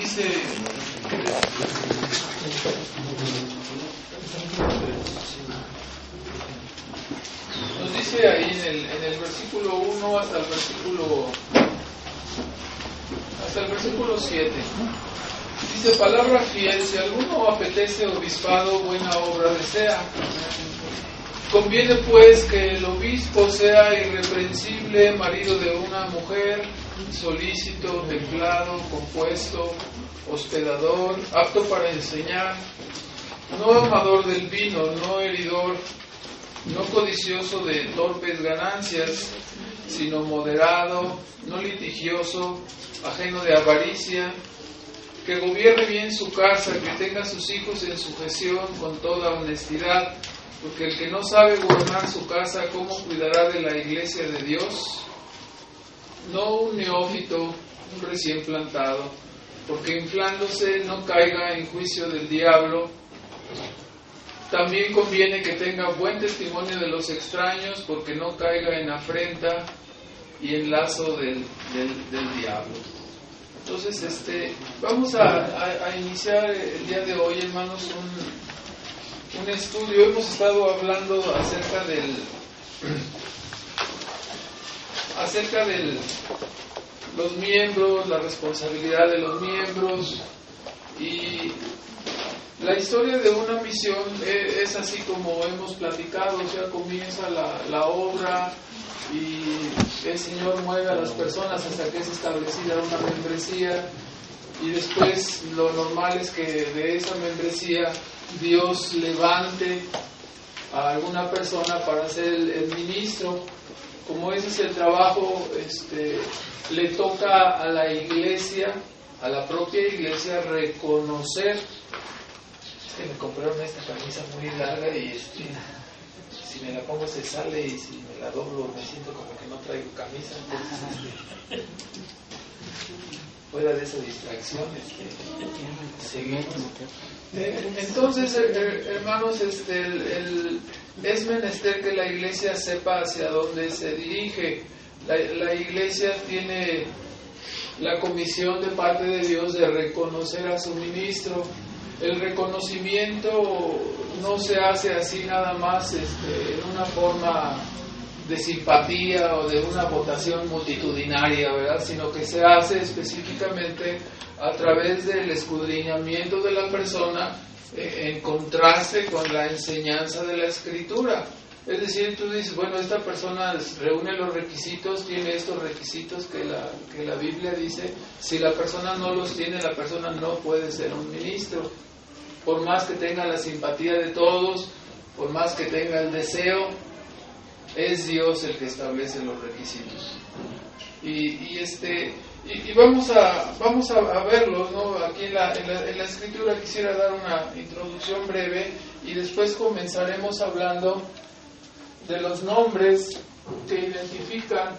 dice, nos dice ahí en el versículo 1 hasta el versículo 7. Dice: palabra fiel, si alguno apetece obispado, buena obra desea. Conviene pues que el obispo sea irreprensible, marido de una mujer, solícito, templado, compuesto, hospedador, apto para enseñar, no amador del vino, no heridor, no codicioso de torpes ganancias, sino moderado, no litigioso, ajeno de avaricia, que gobierne bien su casa, que tenga a sus hijos en sujeción con toda honestidad, porque el que no sabe gobernar su casa, ¿cómo cuidará de la iglesia de Dios? No un neófito, un recién plantado, porque inflándose no caiga en juicio del diablo. También conviene que tenga buen testimonio de los extraños, porque no caiga en afrenta y en lazo del diablo. Entonces, vamos a iniciar el día de hoy, hermanos, un estudio. Hemos estado hablando acerca de los miembros, la responsabilidad de los miembros, y la historia de una misión es así como hemos platicado. O sea, comienza la obra y el Señor mueve a las personas hasta que es establecida una membresía, y después lo normal es que de esa membresía Dios levante a alguna persona para ser el ministro. Como ese es el trabajo, le toca a la iglesia, a la propia iglesia, reconocer. Es que me compraron esta camisa muy larga y si me la pongo se sale, y si me la doblo me siento como que no traigo camisa. Entonces, fuera de esa distracción, seguimos. Entonces, hermanos, es menester que la iglesia sepa hacia dónde se dirige. La iglesia tiene la comisión de parte de Dios de reconocer a su ministro. El reconocimiento no se hace así nada más en una forma de simpatía o de una votación multitudinaria, ¿verdad? Sino que se hace específicamente a través del escudriñamiento de la persona en contraste con la enseñanza de la Escritura. Es decir, tú dices, bueno, esta persona reúne los requisitos, tiene estos requisitos que la Biblia dice. Si la persona no los tiene, la persona no puede ser un ministro. Por más que tenga la simpatía de todos, por más que tenga el deseo, es Dios el que establece los requisitos. Y vamos a verlos, ¿no? Aquí en la Escritura quisiera dar una introducción breve, y después comenzaremos hablando de los nombres que identifican,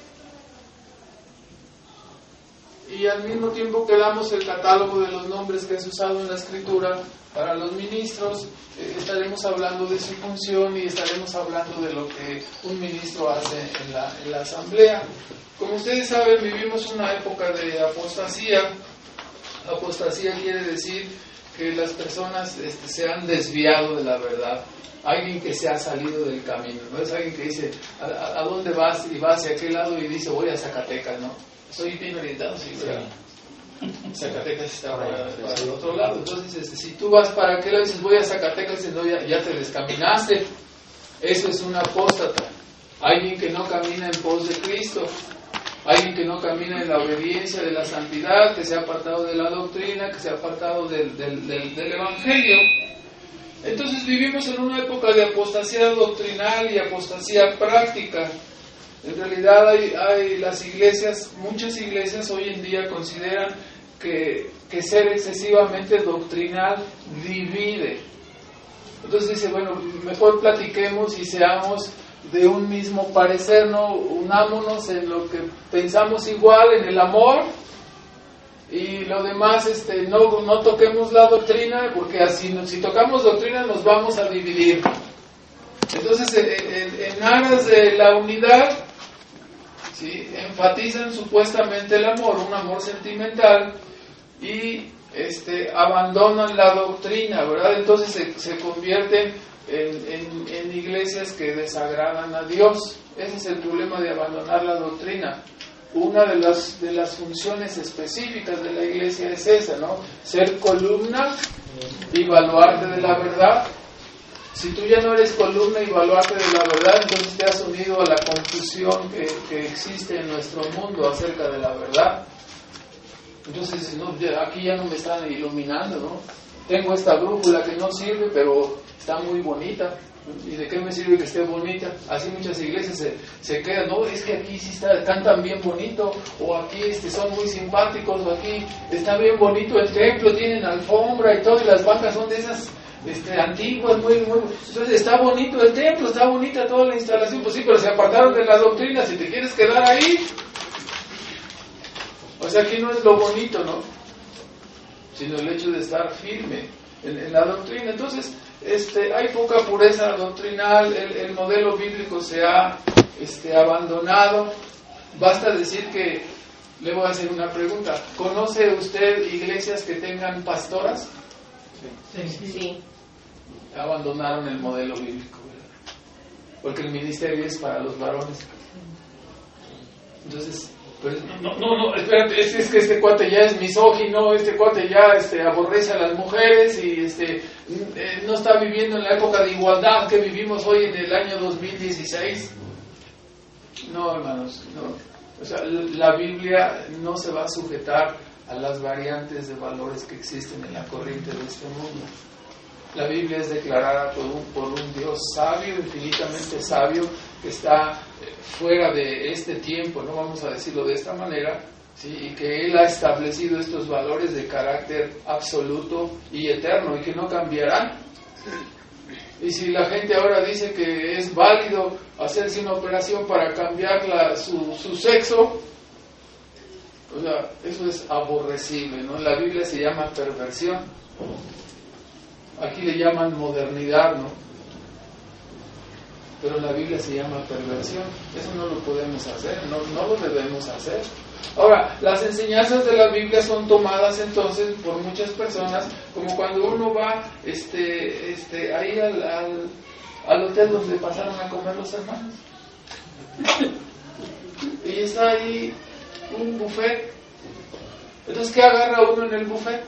y al mismo tiempo que damos el catálogo de los nombres que es usado en la Escritura para los ministros. Estaremos hablando de su función y estaremos hablando de lo que un ministro hace en la asamblea. Como ustedes saben, vivimos una época de apostasía. Apostasía quiere decir que las personas se han desviado de la verdad. Alguien que se ha salido del camino, ¿no? Es alguien que dice, ¿a dónde vas? Y va hacia aquel lado y dice, voy a Zacatecas, ¿no? Soy bien orientado, sí, ¿verdad? Zacatecas está para el otro lado. Entonces, si tú vas para aquel lado y dices, voy a Zacatecas, y no, ya te descaminaste. Eso es un apóstata. Alguien que no camina en pos de Cristo. Alguien que no camina en la obediencia de la santidad, que se ha apartado de la doctrina, que se ha apartado del Evangelio. Entonces vivimos en una época de apostasía doctrinal y apostasía práctica. En realidad hay las iglesias, muchas iglesias hoy en día consideran que ser excesivamente doctrinal divide. Entonces dice, bueno, mejor platiquemos y seamos de un mismo parecer, ¿no? Unámonos en lo que pensamos igual, en el amor, y lo demás no toquemos la doctrina, porque así si tocamos doctrina nos vamos a dividir. Entonces en aras de la unidad, ¿sí?, enfatizan supuestamente el amor, un amor sentimental, y abandonan la doctrina, ¿verdad? Entonces se convierten en iglesias que desagradan a Dios. Ese es el problema de abandonar la doctrina. Una de las funciones específicas de la iglesia es esa, ¿no? Ser columna y baluarte de la verdad. Si tú ya no eres columna y baluarte de la verdad, entonces te has unido a la confusión que existe en nuestro mundo acerca de la verdad. Entonces, no, aquí ya no me están iluminando, ¿no? Tengo esta brújula que no sirve, pero está muy bonita. ¿Y de qué me sirve que esté bonita? Así muchas iglesias se quedan, no, es que aquí sí cantan bien bonito, o aquí son muy simpáticos, o aquí está bien bonito el templo, tienen alfombra y todo, y las bancas son de esas antiguas, muy. Entonces está bonito el templo, está bonita toda la instalación, pues sí, pero se apartaron de la doctrina. Si te quieres quedar ahí, o sea, aquí no es lo bonito, ¿no? Sino el hecho de estar firme en la doctrina. Entonces, hay poca pureza doctrinal, el modelo bíblico se ha abandonado. Basta decir que, le voy a hacer una pregunta, ¿conoce usted iglesias que tengan pastoras? Sí. Abandonaron el modelo bíblico, ¿verdad? Porque el ministerio es para los varones. Entonces, pues, no, espérate, es que este cuate ya es misógino, este cuate ya aborrece a las mujeres y no está viviendo en la época de igualdad que vivimos hoy en el año 2016. No, hermanos, no. O sea, la Biblia no se va a sujetar a las variantes de valores que existen en la corriente de este mundo. La Biblia es declarada por un Dios sabio, infinitamente sabio, que está fuera de este tiempo, no vamos a decirlo de esta manera, ¿sí? Y que Él ha establecido estos valores de carácter absoluto y eterno y que no cambiarán. Y si la gente ahora dice que es válido hacerse una operación para cambiar su sexo, o sea, eso es aborrecible, ¿no? En la Biblia se llama perversión. Aquí le llaman modernidad, ¿no? Pero en la Biblia se llama perversión. Eso no lo podemos hacer, no lo debemos hacer. Ahora, las enseñanzas de la Biblia son tomadas entonces por muchas personas, como cuando uno va ahí al hotel donde pasaron a comer los hermanos. Y está ahí un buffet. Entonces, ¿qué agarra uno en el buffet?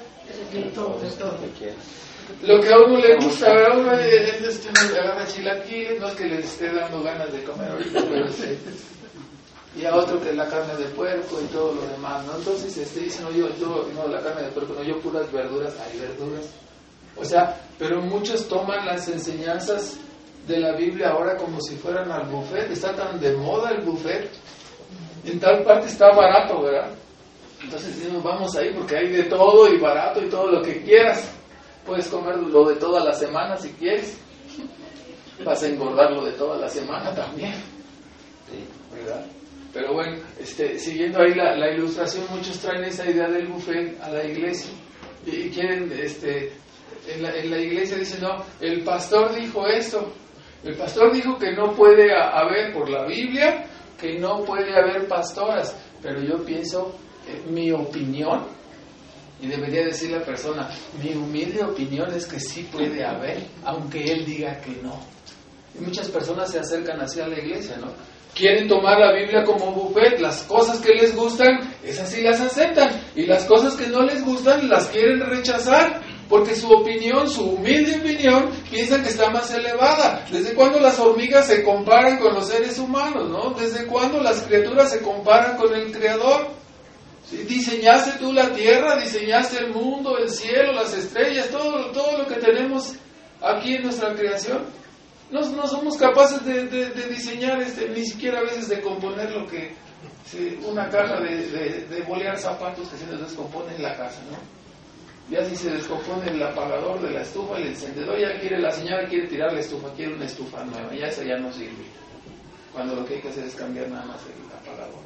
Lo que a uno le gusta, a uno le agarra chilaquiles, no es que les esté dando ganas de comer ahorita, pero y a otro que la carne de puerco y todo lo demás, ¿no? Entonces dicen, no, la carne de puerco, no, yo puras verduras, hay verduras. O sea, pero muchos toman las enseñanzas de la Biblia ahora como si fueran al buffet. Está tan de moda el buffet, en tal parte está barato, ¿verdad? Entonces decimos, vamos ahí porque hay de todo y barato y todo lo que quieras. Puedes comer lo de toda la semana si quieres. Vas a engordar lo de toda la semana también, ¿verdad? Pero bueno, siguiendo ahí la ilustración, muchos traen esa idea del buffet a la iglesia y quieren, en la iglesia dicen, no, el pastor dijo esto, el pastor dijo que no puede haber, por la Biblia, que no puede haber pastoras, pero yo pienso, mi opinión, y debería decir la persona, mi humilde opinión es que sí puede haber, aunque él diga que no. Y muchas personas se acercan hacia la iglesia, ¿no? Quieren tomar la Biblia como buffet, las cosas que les gustan, esas sí las aceptan, y las cosas que no les gustan las quieren rechazar, porque su opinión, su humilde opinión, piensan que está más elevada. ¿Desde cuándo las hormigas se comparan con los seres humanos, no? ¿Desde cuándo las criaturas se comparan con el Creador? ¿Sí? Diseñaste tú la tierra, diseñaste el mundo, el cielo, las estrellas, todo lo que tenemos aquí en nuestra creación. No somos capaces de diseñar, ni siquiera a veces de componer lo que una caja de bolear zapatos que se nos descompone en la casa, ¿no? Ya si se descompone el apagador de la estufa, el encendedor, la señora quiere tirar la estufa, quiere una estufa nueva, ya esa ya no sirve. Cuando lo que hay que hacer es cambiar nada más el apagador,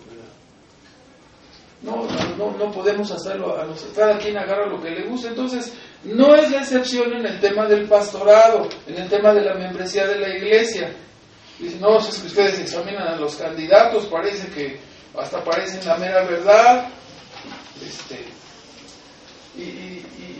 ¿verdad? No podemos hacerlo, cada quien agarra lo que le gusta. Entonces, no es la excepción en el tema del pastorado, en el tema de la membresía de la iglesia. Dicen, no, es que ustedes examinan a los candidatos, parece que hasta parecen la mera verdad.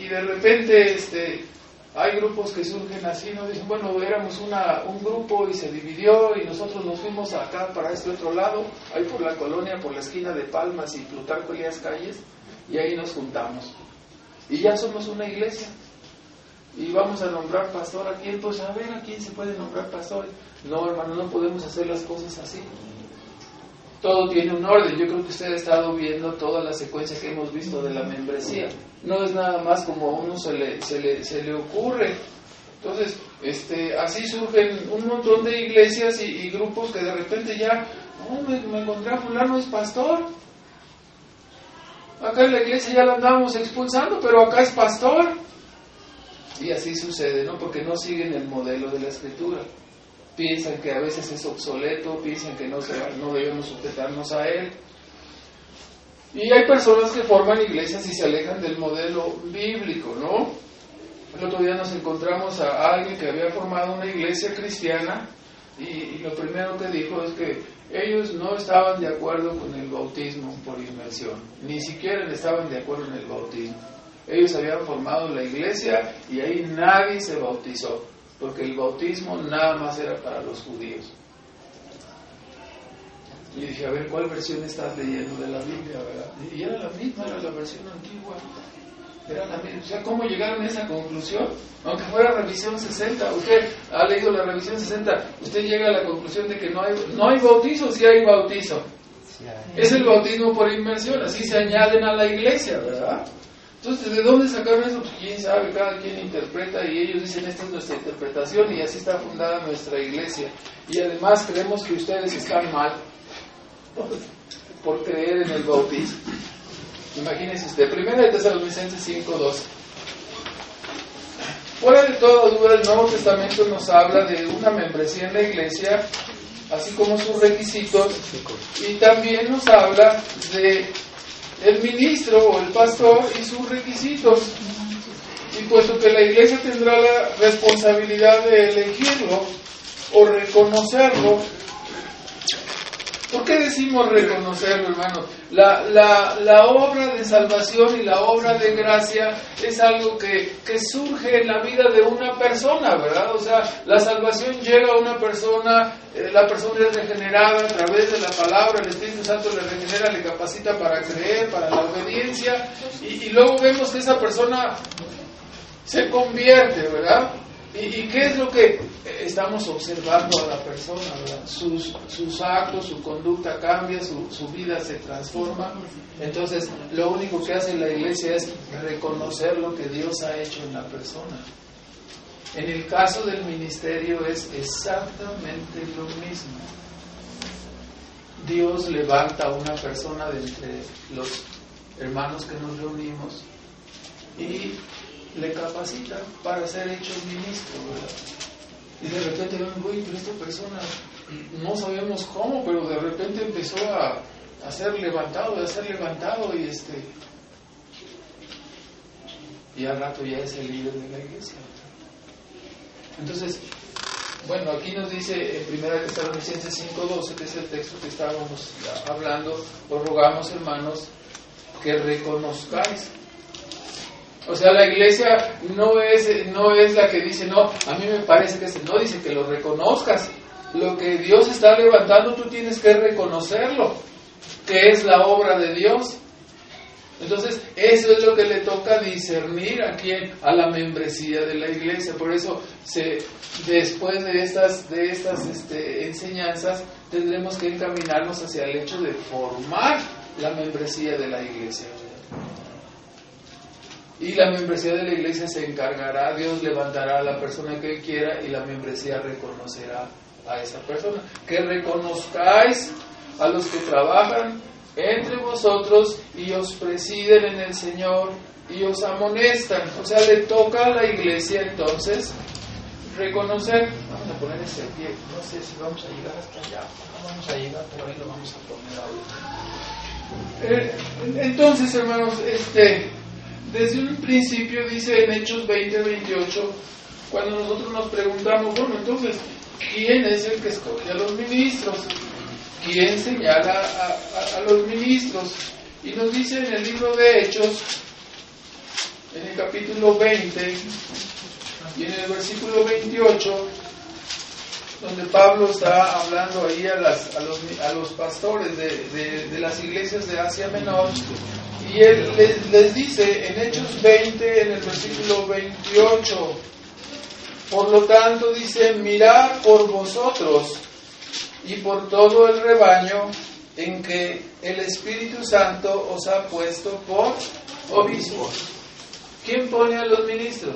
y de repente hay grupos que surgen así, ¿no? Dicen, bueno, éramos un grupo y se dividió y nosotros nos fuimos acá para este otro lado, ahí por la colonia, por la esquina de Palmas y Plutarco Elías Calles, y ahí nos juntamos. Y ya somos una iglesia. Y vamos a nombrar pastor a quién, pues a ver a quién se puede nombrar pastor. No, hermano, no podemos hacer las cosas así. Todo tiene un orden. Yo creo que usted ha estado viendo toda la secuencia que hemos visto de la membresía. No es nada más como a uno se le ocurre. Entonces, así surgen un montón de iglesias y grupos que de repente ya, me encontré a fulano, es pastor. Acá en la iglesia ya lo andamos expulsando, pero acá es pastor. Y así sucede, ¿no? Porque no siguen el modelo de la Escritura. Piensan que a veces es obsoleto, piensan que no debemos sujetarnos a él. Y hay personas que forman iglesias y se alejan del modelo bíblico, ¿no? El otro día nos encontramos a alguien que había formado una iglesia cristiana y lo primero que dijo es que ellos no estaban de acuerdo con el bautismo por inmersión, ni siquiera estaban de acuerdo en el bautismo. Ellos habían formado la iglesia y ahí nadie se bautizó, porque el bautismo nada más era para los judíos. Y dije, a ver, ¿cuál versión estás leyendo de la Biblia, verdad? Y era la misma, era la versión antigua. Era la misma. O sea, ¿cómo llegaron a esa conclusión? Aunque fuera revisión 60, usted ha leído la revisión 60, usted llega a la conclusión de que no hay bautizo, sí hay bautizo. Es el bautismo por inmersión, así se añaden a la iglesia, ¿verdad? Entonces, ¿de dónde sacaron eso? Pues quién sabe, cada quien interpreta y ellos dicen, esta es nuestra interpretación y así está fundada nuestra iglesia. Y además creemos que ustedes están mal por creer en el bautismo. Imagínense usted, 1 Tesalonicenses 5:12. Fuera de toda duda, el Nuevo Testamento nos habla de una membresía en la iglesia, así como sus requisitos, y también nos habla de el ministro o el pastor y sus requisitos. Y puesto que la iglesia tendrá la responsabilidad de elegirlo o reconocerlo. ¿Por qué decimos reconocerlo, hermano? La obra de salvación y la obra de gracia es algo que surge en la vida de una persona, ¿verdad? O sea, la salvación llega a una persona, la persona es regenerada a través de la palabra, el Espíritu Santo le regenera, le capacita para creer, para la obediencia, y luego vemos que esa persona se convierte, ¿verdad? ¿Y qué es lo que estamos observando a la persona, ¿verdad? Sus actos, su conducta cambia, su vida se transforma. Entonces, lo único que hace la iglesia es reconocer lo que Dios ha hecho en la persona. En el caso del ministerio es exactamente lo mismo. Dios levanta a una persona de entre los hermanos que nos reunimos y le capacita para ser hecho ministro, ¿verdad? Y de repente pero esta persona no sabemos cómo, pero de repente empezó a ser levantado y al rato ya es el líder de la iglesia. Entonces, bueno, aquí nos dice en 1 Tesalonicenses 5:12, que es el texto que estábamos hablando, os rogamos, hermanos, que reconozcáis. O sea, la iglesia no es la que dice, no, a mí me parece que no, dice que lo reconozcas. Lo que Dios está levantando, tú tienes que reconocerlo, que es la obra de Dios. Entonces, eso es lo que le toca discernir a quién, a la membresía de la iglesia. Por eso, después de estas enseñanzas, tendremos que encaminarnos hacia el hecho de formar la membresía de la iglesia. Y la membresía de la iglesia se encargará, Dios levantará a la persona que Él quiera y la membresía reconocerá a esa persona. Que reconozcáis a los que trabajan entre vosotros y os presiden en el Señor y os amonestan. O sea, le toca a la iglesia entonces reconocer. Vamos a poner ese pie, no sé si vamos a llegar hasta allá, no vamos a llegar, pero ahí lo vamos a poner ahora. Entonces, hermanos, desde un principio dice en Hechos 20:28, cuando nosotros nos preguntamos, bueno, entonces, ¿quién es el que escoge a los ministros? ¿Quién señala a los ministros? Y nos dice en el libro de Hechos, en el capítulo 20 y en el versículo 28, donde Pablo está hablando ahí a los pastores de las iglesias de Asia Menor, y él les dice en Hechos 20, en el versículo 28, por lo tanto dice, mirad por vosotros y por todo el rebaño en que el Espíritu Santo os ha puesto por obispos. ¿Quién pone a los ministros?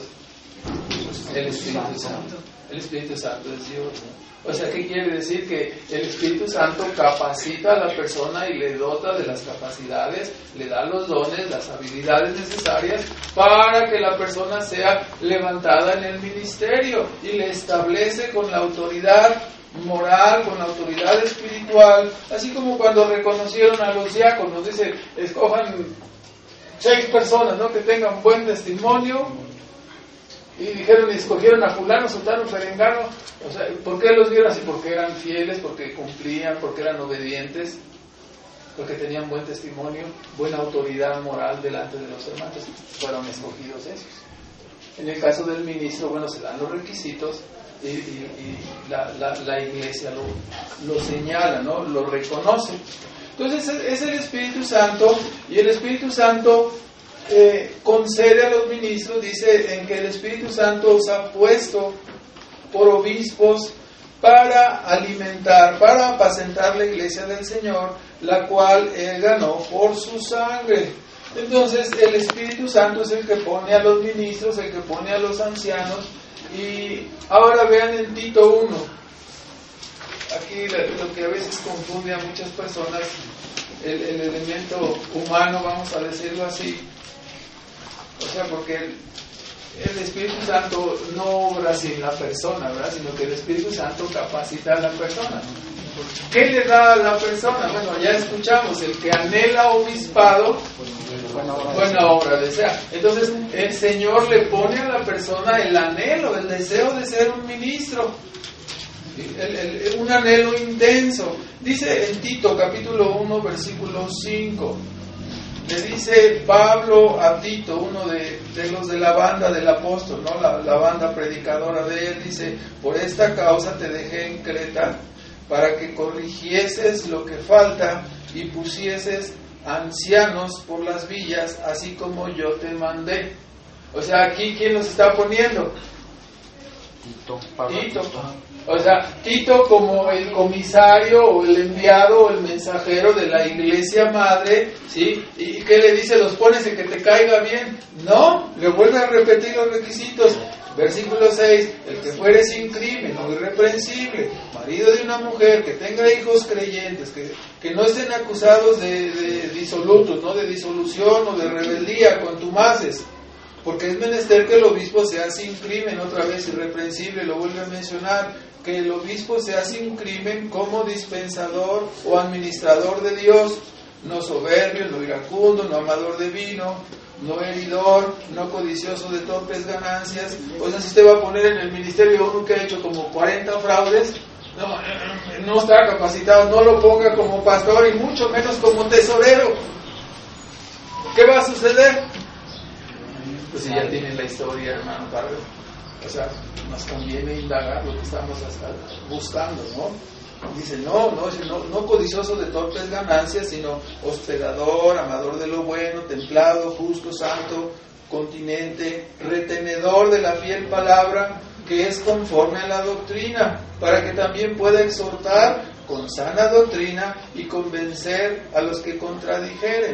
El Espíritu Santo. El Espíritu Santo es Dios, ¿no? O sea, ¿qué quiere decir? Que el Espíritu Santo capacita a la persona y le dota de las capacidades, le da los dones, las habilidades necesarias para que la persona sea levantada en el ministerio, y le establece con la autoridad moral, con la autoridad espiritual, así como cuando reconocieron a los diáconos, dice, escojan 6 personas, ¿no?, que tengan buen testimonio. Y dijeron, y escogieron a fulano, sultano, perengano. O sea, ¿por qué los vieron así? Porque eran fieles, porque cumplían, porque eran obedientes, porque tenían buen testimonio, buena autoridad moral delante de los hermanos. Fueron escogidos esos. En el caso del ministro, bueno, se dan los requisitos y la iglesia lo señala, ¿no?, lo reconoce. Entonces es el Espíritu Santo, y el Espíritu Santo concede a los ministros, dice, en que el Espíritu Santo os ha puesto por obispos para alimentar, para apacentar la iglesia del Señor, la cual Él ganó por su sangre. Entonces el Espíritu Santo es el que pone a los ministros, el que pone a los ancianos. Y ahora vean en Tito 1, aquí lo que a veces confunde a muchas personas, el elemento humano, vamos a decirlo así. O sea, porque el Espíritu Santo no obra sin la persona, ¿verdad?, sino que el Espíritu Santo capacita a la persona. ¿Qué le da a la persona? Bueno, ya escuchamos, el que anhela obispado, buena obra desea. Entonces, el Señor le pone a la persona el anhelo, el deseo de ser un ministro, un anhelo intenso. Dice en Tito, capítulo 1, versículo 5, le dice Pablo a Tito, uno de los de la banda del apóstol, ¿no?, la banda predicadora de él, dice, por esta causa te dejé en Creta, para que corrigieses lo que falta y pusieses ancianos por las villas, así como yo te mandé. O sea, aquí, ¿quién nos está poniendo? Tito. O sea, Tito como el comisario o el enviado o el mensajero de la iglesia madre, ¿sí? ¿Y qué le dice? ¿Los pones en que te caiga bien? No, le vuelve a repetir los requisitos. Versículo 6, el que fuere sin crimen o irreprensible, marido de una mujer, que tenga hijos creyentes, que no estén acusados de disolutos, ¿no?, de disolución o de rebeldía, contumaces, porque es menester que el obispo sea sin crimen, otra vez irreprensible, lo vuelve a mencionar, que el obispo sea sin crimen como dispensador o administrador de Dios, no soberbio, no iracundo, no amador de vino, no heridor, no codicioso de torpes ganancias. O sea, si usted va a poner en el ministerio uno que ha hecho como 40 fraudes, no está capacitado, no lo ponga como pastor y mucho menos como tesorero. ¿Qué va a suceder? Pues si ya tienen la historia, hermano Carlos. O sea, nos conviene indagar lo que estamos buscando, ¿no? Dice, no codicioso de torpes ganancias, sino hospedador, amador de lo bueno, templado, justo, santo, continente, retenedor de la fiel palabra, que es conforme a la doctrina, para que también pueda exhortar con sana doctrina y convencer a los que contradijeren.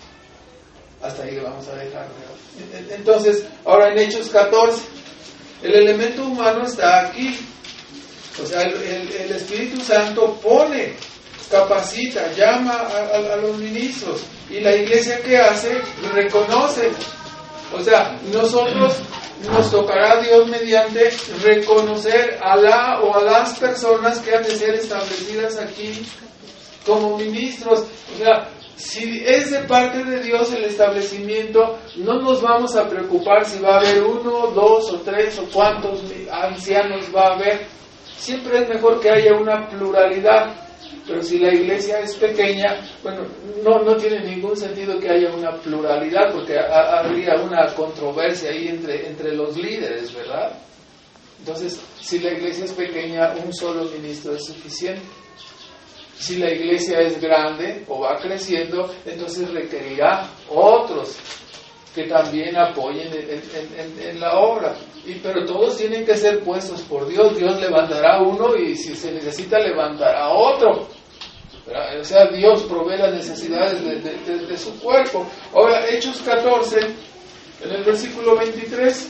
Hasta ahí lo vamos a dejar. Entonces, ahora en Hechos 14, el elemento humano está aquí. O sea, el Espíritu Santo pone, capacita, llama a los ministros, y la iglesia, ¿qué hace? Reconoce. O sea, nosotros nos tocará, Dios mediante, reconocer a la o a las personas que han de ser establecidas aquí como ministros. O sea, si es de parte de Dios el establecimiento, no nos vamos a preocupar si va a haber 1, 2 o 3 o cuántos ancianos va a haber. Siempre es mejor que haya una pluralidad. Pero si la iglesia es pequeña, bueno, no tiene ningún sentido que haya una pluralidad, porque habría una controversia ahí entre los líderes, ¿verdad? Entonces, si la iglesia es pequeña, un solo ministro es suficiente. Si la iglesia es grande o va creciendo, entonces requerirá otros que también apoyen en la obra. Pero todos tienen que ser puestos por Dios. Dios levantará uno y si se necesita levantará otro. O sea, Dios provee las necesidades de su cuerpo. Ahora, Hechos 14, en el versículo 23,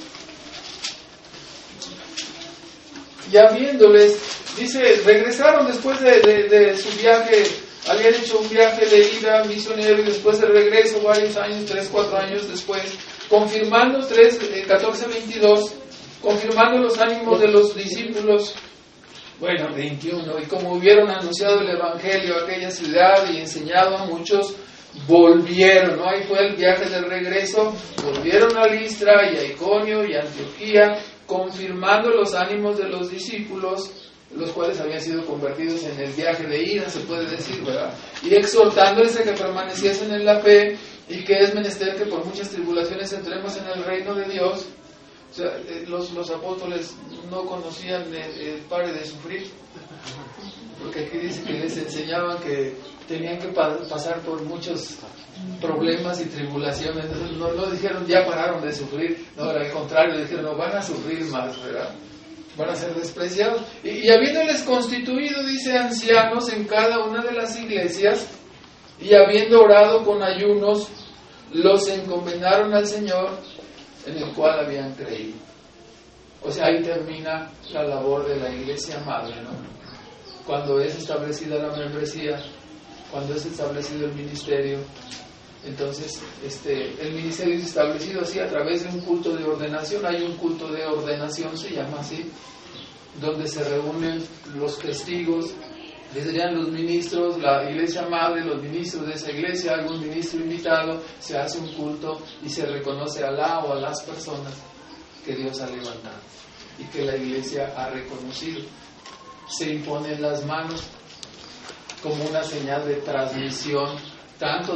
y habiéndoles, dice, regresaron después de su viaje. Habían hecho un viaje de ida misionero y después de regreso varios años, 3-4 años después, confirmando 14:22, confirmando los ánimos de los discípulos. Bueno, 21, y como hubieron anunciado el Evangelio a aquella ciudad y enseñado a muchos, volvieron, ¿no? Ahí fue el viaje de regreso, volvieron a Listra y a Iconio y a Antioquía, confirmando los ánimos de los discípulos, los cuales habían sido convertidos en el viaje de ida, se puede decir, ¿verdad? Y exhortándoles a que permaneciesen en la fe y que es menester que por muchas tribulaciones entremos en el reino de Dios. O sea, los apóstoles no conocían el pare de sufrir, porque aquí dice que les enseñaban que tenían que pasar por muchos problemas y tribulaciones. Entonces no dijeron ya pararon de sufrir, no, al contrario, dijeron no, van a sufrir más, ¿verdad? Van a ser despreciados. Y habiéndoles constituido, dice, ancianos en cada una de las iglesias, y habiendo orado con ayunos, los encomendaron al Señor, en el cual habían creído. O sea, ahí termina la labor de la iglesia madre, ¿no? Cuando es establecida la membresía, cuando es establecido el ministerio, entonces el ministerio es establecido así a través de un culto de ordenación. Hay un culto de ordenación, se llama así, donde se reúnen los testigos, serían los ministros, la iglesia madre, los ministros de esa iglesia, algún ministro invitado, se hace un culto y se reconoce a la o a las personas que Dios ha levantado y que la iglesia ha reconocido. Se imponen las manos como una señal de transmisión tanto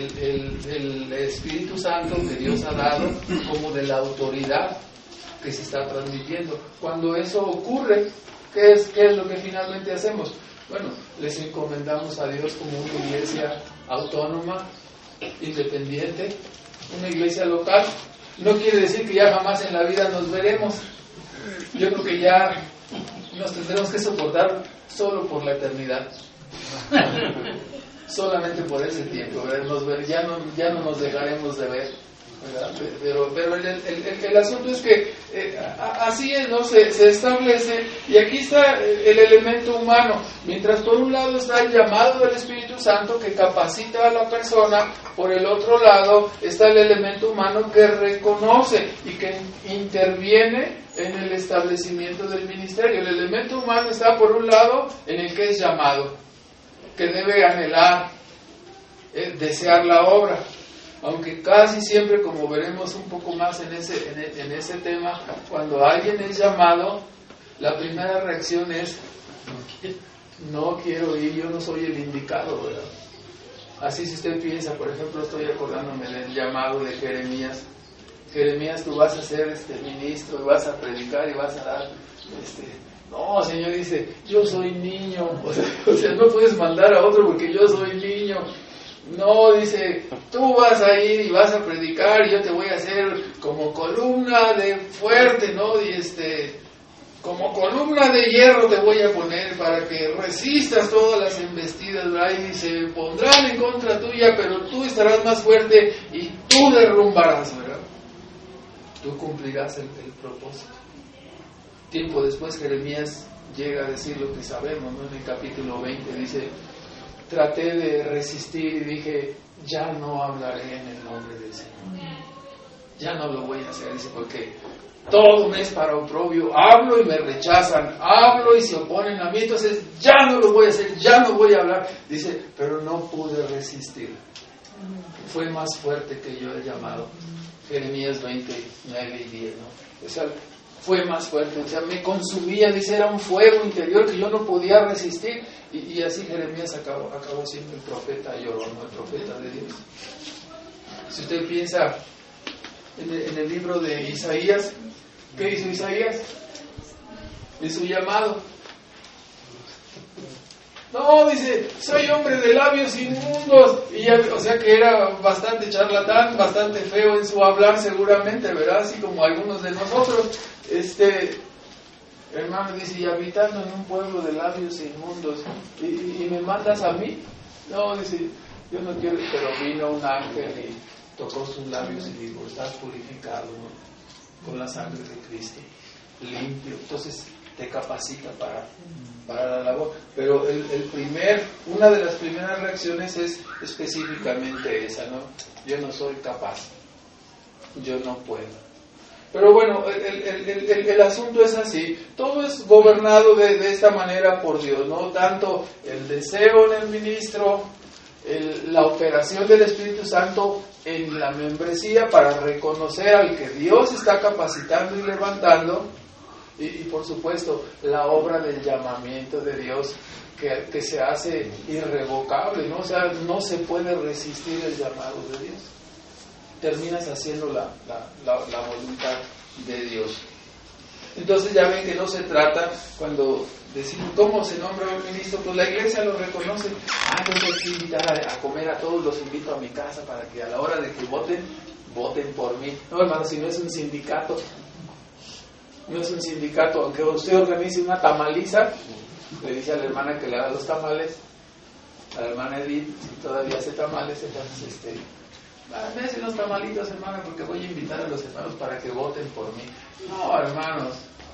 del Espíritu Santo que Dios ha dado como de la autoridad que se está transmitiendo. Cuando eso ocurre, ¿qué es lo que finalmente hacemos? Bueno, les encomendamos a Dios como una iglesia autónoma, independiente, una iglesia local. No quiere decir que ya jamás en la vida nos veremos. Yo creo que ya nos tendremos que soportar solo por la eternidad. Solamente por ese tiempo, ya no nos dejaremos de ver, ¿verdad? Pero el asunto es que así es, ¿no? Se establece, y aquí está el elemento humano. Mientras por un lado está el llamado del Espíritu Santo que capacita a la persona, por el otro lado está el elemento humano que reconoce y que interviene en el establecimiento del ministerio. El elemento humano está por un lado en el que es llamado, que debe anhelar, desear la obra, aunque casi siempre, como veremos un poco más en ese tema, cuando alguien es llamado, la primera reacción es no quiero ir, yo no soy el indicado, ¿verdad? Así, si usted piensa, por ejemplo, estoy acordándome del llamado de Jeremías. Jeremías, tú vas a ser ministro, vas a predicar y vas a dar no, Señor, dice, yo soy niño, o sea, no puedes mandar a otro porque yo soy niño. No, dice, tú vas a ir y vas a predicar y yo te voy a hacer como columna de fuerte, ¿no? Y como columna de hierro te voy a poner para que resistas todas las embestidas, ¿verdad? Y dice, pondrán en contra tuya, pero tú estarás más fuerte y tú derrumbarás, ¿verdad? Tú cumplirás el propósito. Tiempo después Jeremías llega a decir lo que sabemos, ¿no? En el capítulo 20 dice, traté de resistir y dije, ya no hablaré en el nombre del Señor. Ya no lo voy a hacer, dice, porque todo me es para oprobio. Hablo y me rechazan, hablo y se oponen a mí, entonces ya no lo voy a hacer, ya no voy a hablar. Dice, pero no pude resistir. Fue más fuerte que yo el llamado. Jeremías 20, 9 y 10, ¿no? O sea, fue más fuerte, o sea, me consumía, dice, era un fuego interior que yo no podía resistir, y así Jeremías acabó siendo el profeta llorón, el profeta de Dios. Si usted piensa en el libro de Isaías, ¿qué hizo Isaías? En su llamado. No, dice, soy hombre de labios inmundos. Y ya, o sea que era bastante charlatán, bastante feo en su hablar seguramente, ¿verdad? Así como algunos de nosotros. Hermano, dice, y habitando en un pueblo de labios inmundos, ¿y me mandas a mí? No, dice, yo no quiero, pero vino un ángel y tocó sus labios y dijo, estás purificado, ¿no? Con la sangre de Cristo, limpio. Entonces te capacita para la labor. Pero una de las primeras reacciones es específicamente esa, ¿no? Yo no soy capaz, yo no puedo. Pero bueno, el asunto es así, todo es gobernado de esta manera por Dios, ¿no? Tanto el deseo en el ministro, la operación del Espíritu Santo en la membresía para reconocer al que Dios está capacitando y levantando, y por supuesto la obra del llamamiento de Dios que se hace irrevocable, ¿no? O sea, no se puede resistir el llamado de Dios. Terminas haciendo la voluntad de Dios. Entonces ya ven que no se trata, cuando decimos cómo se nombra un ministro, pues la iglesia lo reconoce. Entonces hay que invitar a comer a todos, los invito a mi casa para que a la hora de que voten por mí. No, hermano, si no es un sindicato, aunque usted organice una tamaliza, le dice a la hermana que le haga los tamales, a la hermana Edith, si todavía hace tamales, entonces me hacen los tamalitos, hermana, porque voy a invitar a los hermanos para que voten por mí. No, hermanos,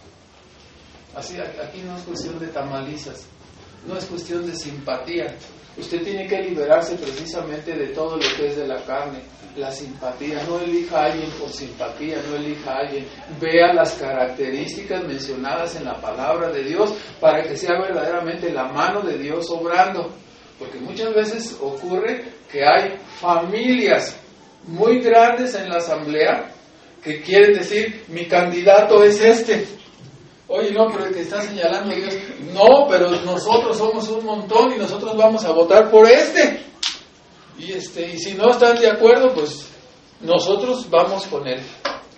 así aquí no es cuestión de tamalizas, no es cuestión de simpatía. Usted tiene que liberarse precisamente de todo lo que es de la carne, la simpatía. No elija a alguien por simpatía, no elija a alguien. Vea las características mencionadas en la palabra de Dios para que sea verdaderamente la mano de Dios obrando. Porque muchas veces ocurre que hay familias muy grandes en la asamblea que quieren decir, mi candidato es este. Oye, no, pero el que está señalando Dios, no, pero nosotros somos un montón y nosotros vamos a votar por este. Y si no están de acuerdo, pues nosotros vamos con él.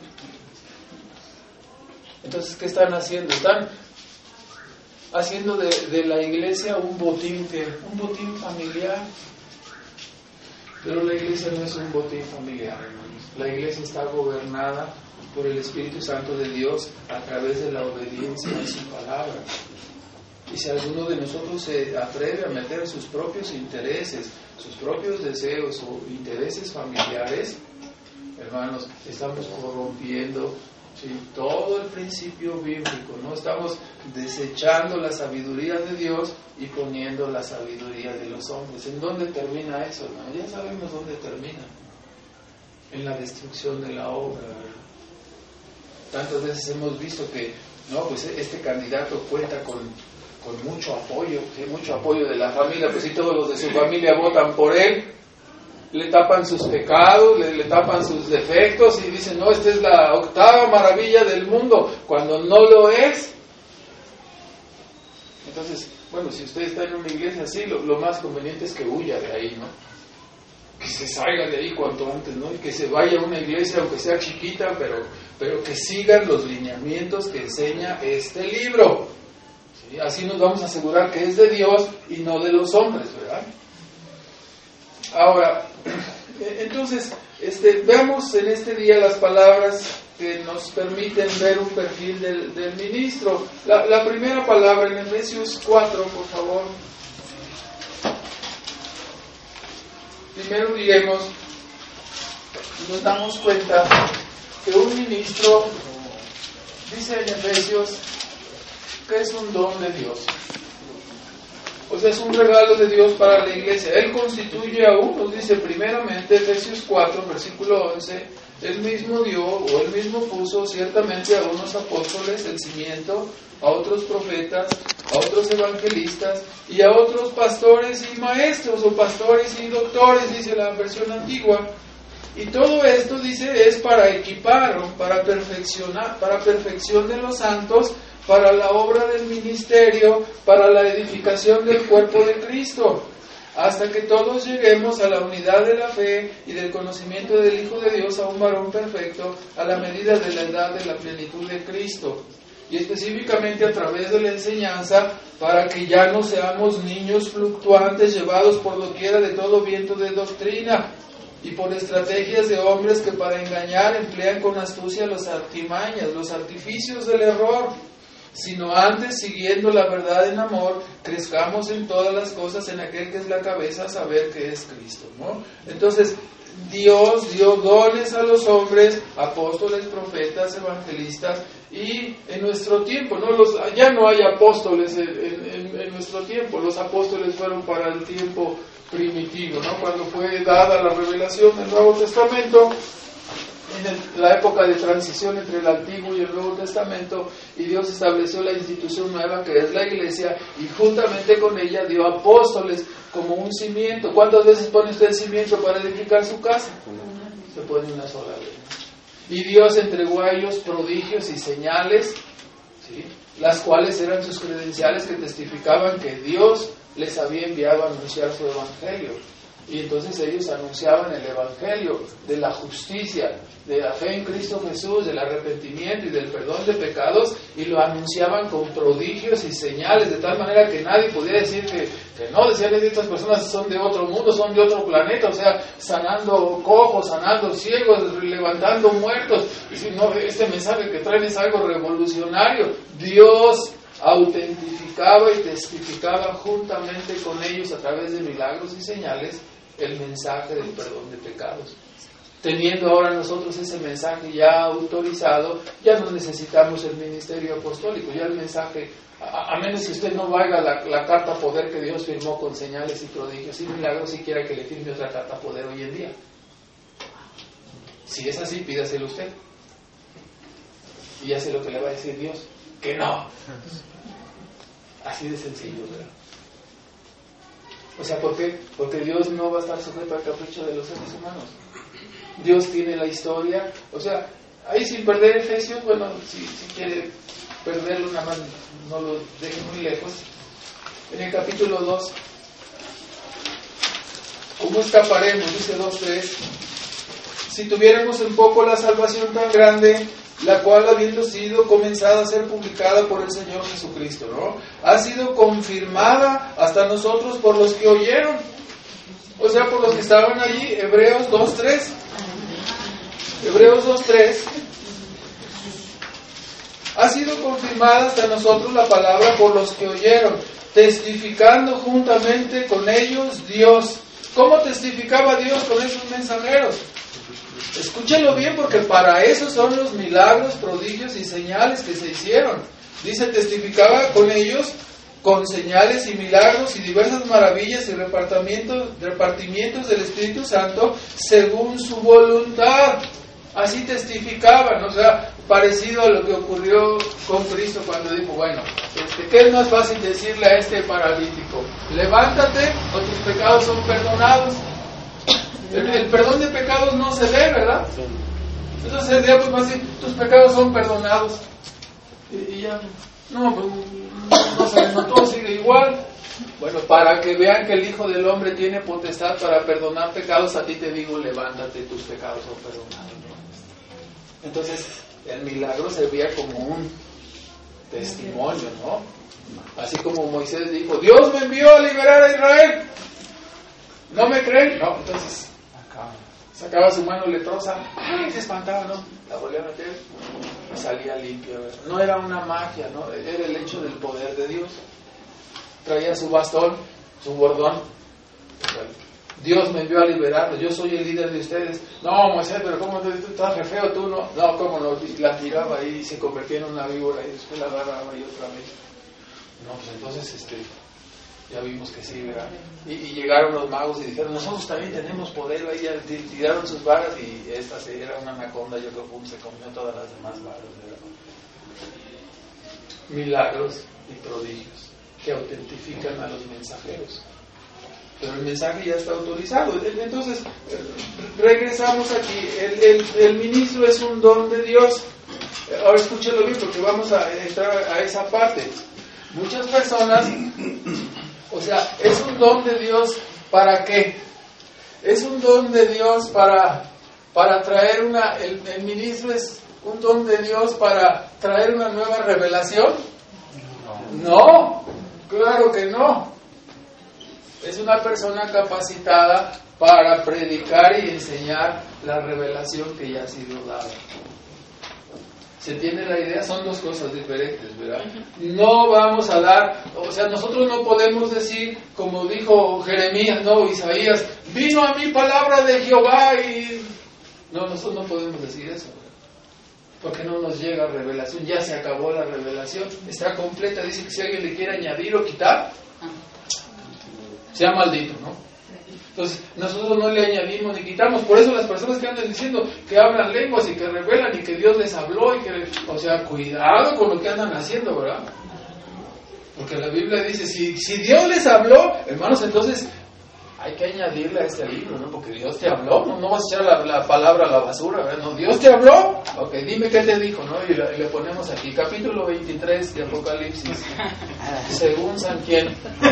Entonces, ¿qué están haciendo? Están haciendo de la iglesia un botín familiar. Pero la iglesia no es un botín familiar, hermanos. La iglesia está gobernada por el Espíritu Santo de Dios a través de la obediencia a su palabra. Y si alguno de nosotros se atreve a meter sus propios intereses, sus propios deseos o intereses familiares, hermanos, estamos corrompiendo, ¿sí?, todo el principio bíblico, ¿no? Estamos desechando la sabiduría de Dios y poniendo la sabiduría de los hombres. ¿En dónde termina eso, hermano? Ya sabemos dónde termina. En la destrucción de la obra. Tantas veces hemos visto que, no, pues este candidato cuenta con mucho apoyo, ¿sí?, mucho apoyo de la familia, pues si todos los de su familia votan por él, le tapan sus pecados, le tapan sus defectos y dicen, no, esta es la octava maravilla del mundo, cuando no lo es. Entonces, bueno, si usted está en una iglesia así, lo más conveniente es que huya de ahí, ¿no? Que se salga de ahí cuanto antes, ¿no? Y que se vaya a una iglesia, aunque sea chiquita, pero que sigan los lineamientos que enseña este libro. ¿Sí? Así nos vamos a asegurar que es de Dios y no de los hombres, ¿verdad? Ahora, entonces, veamos en este día las palabras que nos permiten ver un perfil del ministro. La primera palabra en Efesios 4, por favor. Primero diremos, nos damos cuenta que un ministro, dice en Efesios, que es un don de Dios. O sea, es un regalo de Dios para la iglesia. Él constituye a unos, dice primeramente, Efesios 4, versículo 11, Él mismo dio, o Él mismo puso ciertamente a unos apóstoles el cimiento, a otros profetas, a otros evangelistas, y a otros pastores y maestros, o pastores y doctores, dice la versión antigua. Y todo esto, dice, es para equipar, para perfeccionar, para perfección de los santos, para la obra del ministerio, para la edificación del cuerpo de Cristo, hasta que todos lleguemos a la unidad de la fe y del conocimiento del Hijo de Dios, a un varón perfecto, a la medida de la edad de la plenitud de Cristo. Y específicamente a través de la enseñanza, para que ya no seamos niños fluctuantes, llevados por doquiera de todo viento de doctrina, y por estrategias de hombres que para engañar emplean con astucia las artimañas, los artificios del error, sino antes, siguiendo la verdad en amor, crezcamos en todas las cosas en aquel que es la cabeza, a saber que es Cristo, ¿no? Entonces, Dios dio dones a los hombres, apóstoles, profetas, evangelistas, y en nuestro tiempo, ¿no? Ya no hay apóstoles en nuestro tiempo, los apóstoles fueron para el tiempo primitivo, ¿no? Cuando fue dada la revelación del Nuevo Testamento, en la época de transición entre el Antiguo y el Nuevo Testamento, y Dios estableció la institución nueva que es la Iglesia, y juntamente con ella dio apóstoles como un cimiento. ¿Cuántas veces pone usted el cimiento para edificar su casa? Se pone una sola vez. Y Dios entregó a ellos prodigios y señales, ¿sí?, las cuales eran sus credenciales que testificaban que Dios les había enviado a anunciar su evangelio. Y entonces ellos anunciaban el evangelio de la justicia, de la fe en Cristo Jesús, del arrepentimiento y del perdón de pecados, y lo anunciaban con prodigios y señales, de tal manera que nadie podía decir que no. Decían que estas personas son de otro mundo, son de otro planeta, o sea, sanando cojos, sanando ciegos, levantando muertos. Y si no, este mensaje que traen es algo revolucionario. Dios autentificaba y testificaba juntamente con ellos a través de milagros y señales el mensaje del perdón de pecados. Teniendo ahora nosotros ese mensaje ya autorizado, ya no necesitamos el ministerio apostólico, ya el mensaje, a menos que usted no vaya la carta poder que Dios firmó con señales y prodigios y milagros, si quiera que le firme otra carta poder hoy en día. Si es así, pídaselo usted. Y hace lo que le va a decir Dios, que no. Así de sencillo, ¿verdad? O sea, ¿por qué? Porque Dios no va a estar sujeto al capricho de los seres humanos. Dios tiene la historia, o sea, ahí sin perder Efesios, bueno, si quiere perderlo, nada más no lo deje muy lejos. En el capítulo 2, ¿cómo escaparemos? Dice 2:3. Si tuviéramos en poco la salvación tan grande, la cual habiendo sido comenzada a ser publicada por el Señor Jesucristo, ¿no?, ha sido confirmada hasta nosotros por los que oyeron, o sea, por los que estaban allí. Hebreos 2:3. Hebreos 2:3. Ha sido confirmada hasta nosotros la palabra por los que oyeron, testificando juntamente con ellos Dios. ¿Cómo testificaba Dios con esos mensajeros? Escúchenlo bien, porque para eso son los milagros, prodigios y señales que se hicieron. Dice, testificaba con ellos con señales y milagros y diversas maravillas y repartimientos del Espíritu Santo según su voluntad. Así testificaban, o sea, parecido a lo que ocurrió con Cristo cuando dijo, bueno, ¿qué es más fácil decirle a este paralítico? Levántate o tus pecados son perdonados. El perdón de pecados no se ve, ¿verdad? Entonces el diablo va a decir, tus pecados son perdonados. Y ya, no, pues no sabemos, todo sigue igual. Bueno, para que vean que el Hijo del Hombre tiene potestad para perdonar pecados, a ti te digo, levántate, tus pecados son perdonados. Entonces, el milagro servía como un testimonio, ¿no? Así como Moisés dijo, Dios me envió a liberar a Israel. ¿No me creen? No, entonces sacaba su mano leprosa, ¡ay! Se espantaba, ¿no? La volvía a meter y salía limpia, ¿verdad? No era una magia, ¿no? Era el hecho del poder de Dios. Traía su bastón, su bordón. Dios me envió a liberarlos, yo soy el líder de ustedes. No, Moisés, pero ¿cómo tú estás re feo tú? No, ¿cómo no? Y la tiraba y se convertía en una víbora y después la agarraba y otra vez. No, pues entonces ya vimos que sí, ¿verdad? Y llegaron los magos y dijeron, nosotros también tenemos poder. Ahí ya tiraron sus varas y esta era una anaconda, yo creo que se comió todas las demás varas, ¿verdad? Milagros y prodigios que autentifican a los mensajeros. pero el mensaje ya está autorizado. Entonces, regresamos aquí. El ministro es un don de Dios. Ahora escúchenlo bien, porque vamos a entrar a esa parte. Muchas personas, o sea, es un don de Dios, ¿para qué? Es un don de Dios para traer el ministro es un don de Dios para traer una nueva revelación. No, claro que no. Es una persona capacitada para predicar y enseñar la revelación que ya ha sido dada. ¿Se entiende la idea? Son dos cosas diferentes, ¿verdad? No vamos a dar, o sea, nosotros no podemos decir, como dijo Jeremías, no, Isaías, vino a mí palabra de Jehová y... No, nosotros no podemos decir eso, ¿verdad? Porque no nos llega revelación, ya se acabó la revelación, está completa. Dice que si alguien le quiere añadir o quitar, sea maldito, ¿no? Entonces, nosotros no le añadimos ni quitamos. Por eso las personas que andan diciendo que hablan lenguas y que revelan y que Dios les habló y que, o sea, cuidado con lo que andan haciendo, ¿verdad? Porque la Biblia dice, si Dios les habló, hermanos, entonces hay que añadirle a este libro, ¿no? Porque Dios te habló, no vas a echar la palabra a la basura, ¿verdad? No, Dios te habló, ok, dime qué te dijo, ¿no? Y le ponemos aquí, capítulo 23 de Apocalipsis, según San quién.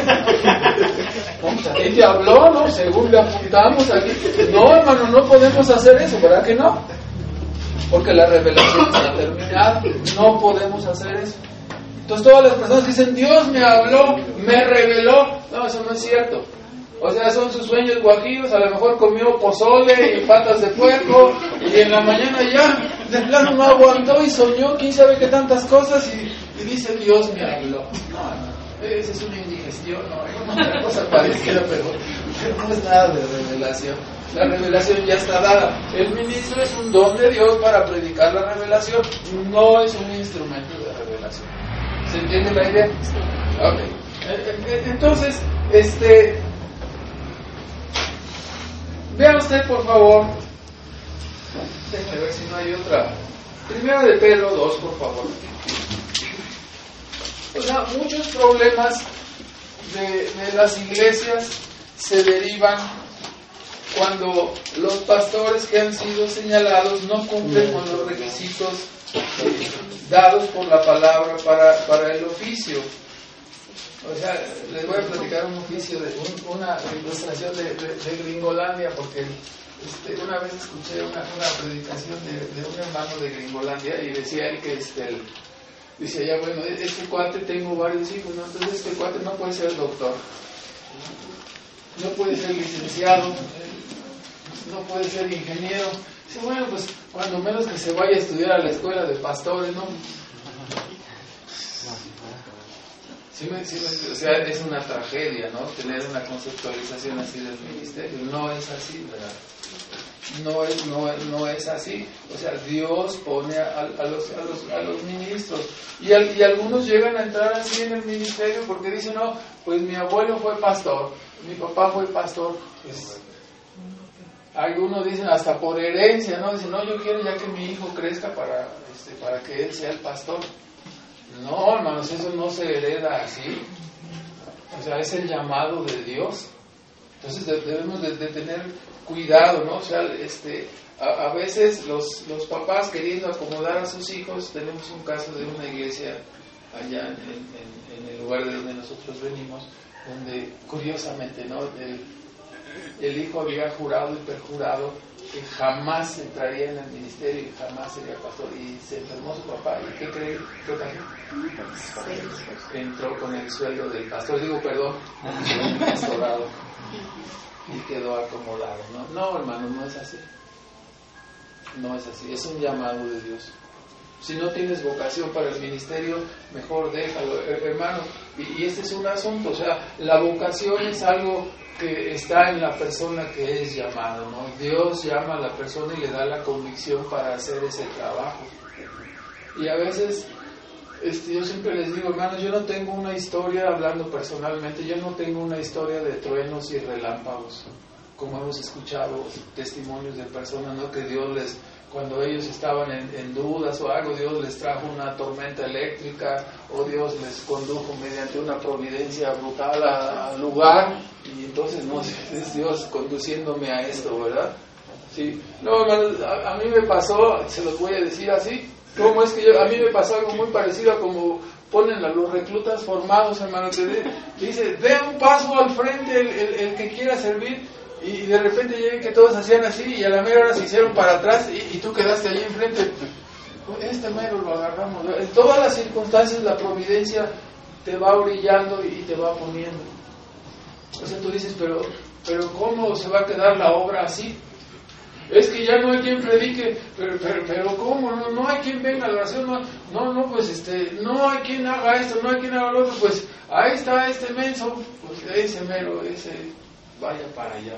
¿Y te habló, no? Según le apuntamos aquí. No, hermano, no podemos hacer eso, ¿verdad que no? Porque la revelación está terminada, no podemos hacer eso. Entonces todas las personas dicen, Dios me habló, me reveló. No, eso no es cierto. O sea, son sus sueños guajiros, a lo mejor comió pozole y patas de puerco y en la mañana ya de plano no aguantó y soñó quién sabe qué tantas cosas y dice Dios me habló. No, esa es una indigestión, no, una cosa parecida, pero no es nada de revelación. La revelación ya está dada. El ministro es un don de Dios para predicar la revelación, no es un instrumento de revelación. ¿Se entiende la idea? Ok. Entonces, vea usted, por favor. Déjame ver si no hay otra. Primera de Pedro 2, por favor. O sea, muchos problemas de las iglesias se derivan cuando los pastores que han sido señalados no cumplen con los requisitos dados por la palabra para el oficio. O sea, les voy a platicar un oficio, una ilustración de Gringolandia, porque una vez escuché una predicación de un hermano de Gringolandia y decía él que dice ya, bueno, este cuate tengo varios hijos, ¿no? Entonces este cuate no puede ser doctor, no puede ser licenciado, no puede ser ingeniero. Dice, bueno, pues cuando menos que se vaya a estudiar a la escuela de pastores, ¿no? Sí, o sea, es una tragedia, ¿no? Tener una conceptualización así del ministerio. No es así, ¿verdad? No es así. O sea, Dios pone a los ministros. Y algunos llegan a entrar así en el ministerio porque dicen, no, pues mi abuelo fue pastor, mi papá fue pastor. Pues, algunos dicen hasta por herencia, ¿no? Dicen, no, yo quiero ya que mi hijo crezca para que él sea el pastor. No, hermanos, eso no se hereda así. O sea, es el llamado de Dios. Entonces debemos de tener cuidado, ¿no? O sea, a veces los papás queriendo acomodar a sus hijos, tenemos un caso de una iglesia allá en el lugar de donde nosotros venimos, donde curiosamente, ¿no? El hijo había jurado y perjurado que jamás entraría en el ministerio y jamás sería pastor, y se enfermó su papá. ¿Y qué cree? ¿Qué pasó? Entró con el sueldo del pastor, del pastorado, y quedó acomodado. No, hermano, no es así. No es así, es un llamado de Dios. Si no tienes vocación para el ministerio, mejor déjalo, hermano. Y este es un asunto, o sea, la vocación es algo que está en la persona que es llamado, ¿no? Dios llama a la persona y le da la convicción para hacer ese trabajo. Y a veces, yo siempre les digo, hermanos, yo no tengo una historia, hablando personalmente, yo no tengo una historia de truenos y relámpagos, como hemos escuchado testimonios de personas, ¿no? Que Dios cuando ellos estaban en dudas o algo, Dios les trajo una tormenta eléctrica o Dios les condujo mediante una providencia brutal al lugar, y entonces no es Dios conduciéndome a esto, ¿verdad? Sí. No, hermanos, a mí me pasó, se los voy a decir así, ¿cómo es que a mí me pasó algo muy parecido a como ponen a los reclutas formados, hermano, que dice, dé un paso al frente el que quiera servir, y de repente llegué que todos hacían así, y a la mera hora se hicieron para atrás, y tú quedaste allí enfrente. Este mero lo agarramos. En todas las circunstancias la providencia te va brillando y te va poniendo. O sea, tú dices, pero ¿cómo se va a quedar la obra así? Es que ya no hay quien predique, pero ¿cómo? No hay quien venga a la oración, no, pues no hay quien haga esto, no hay quien haga lo otro, pues ahí está este menso, pues ese mero, ese vaya para allá.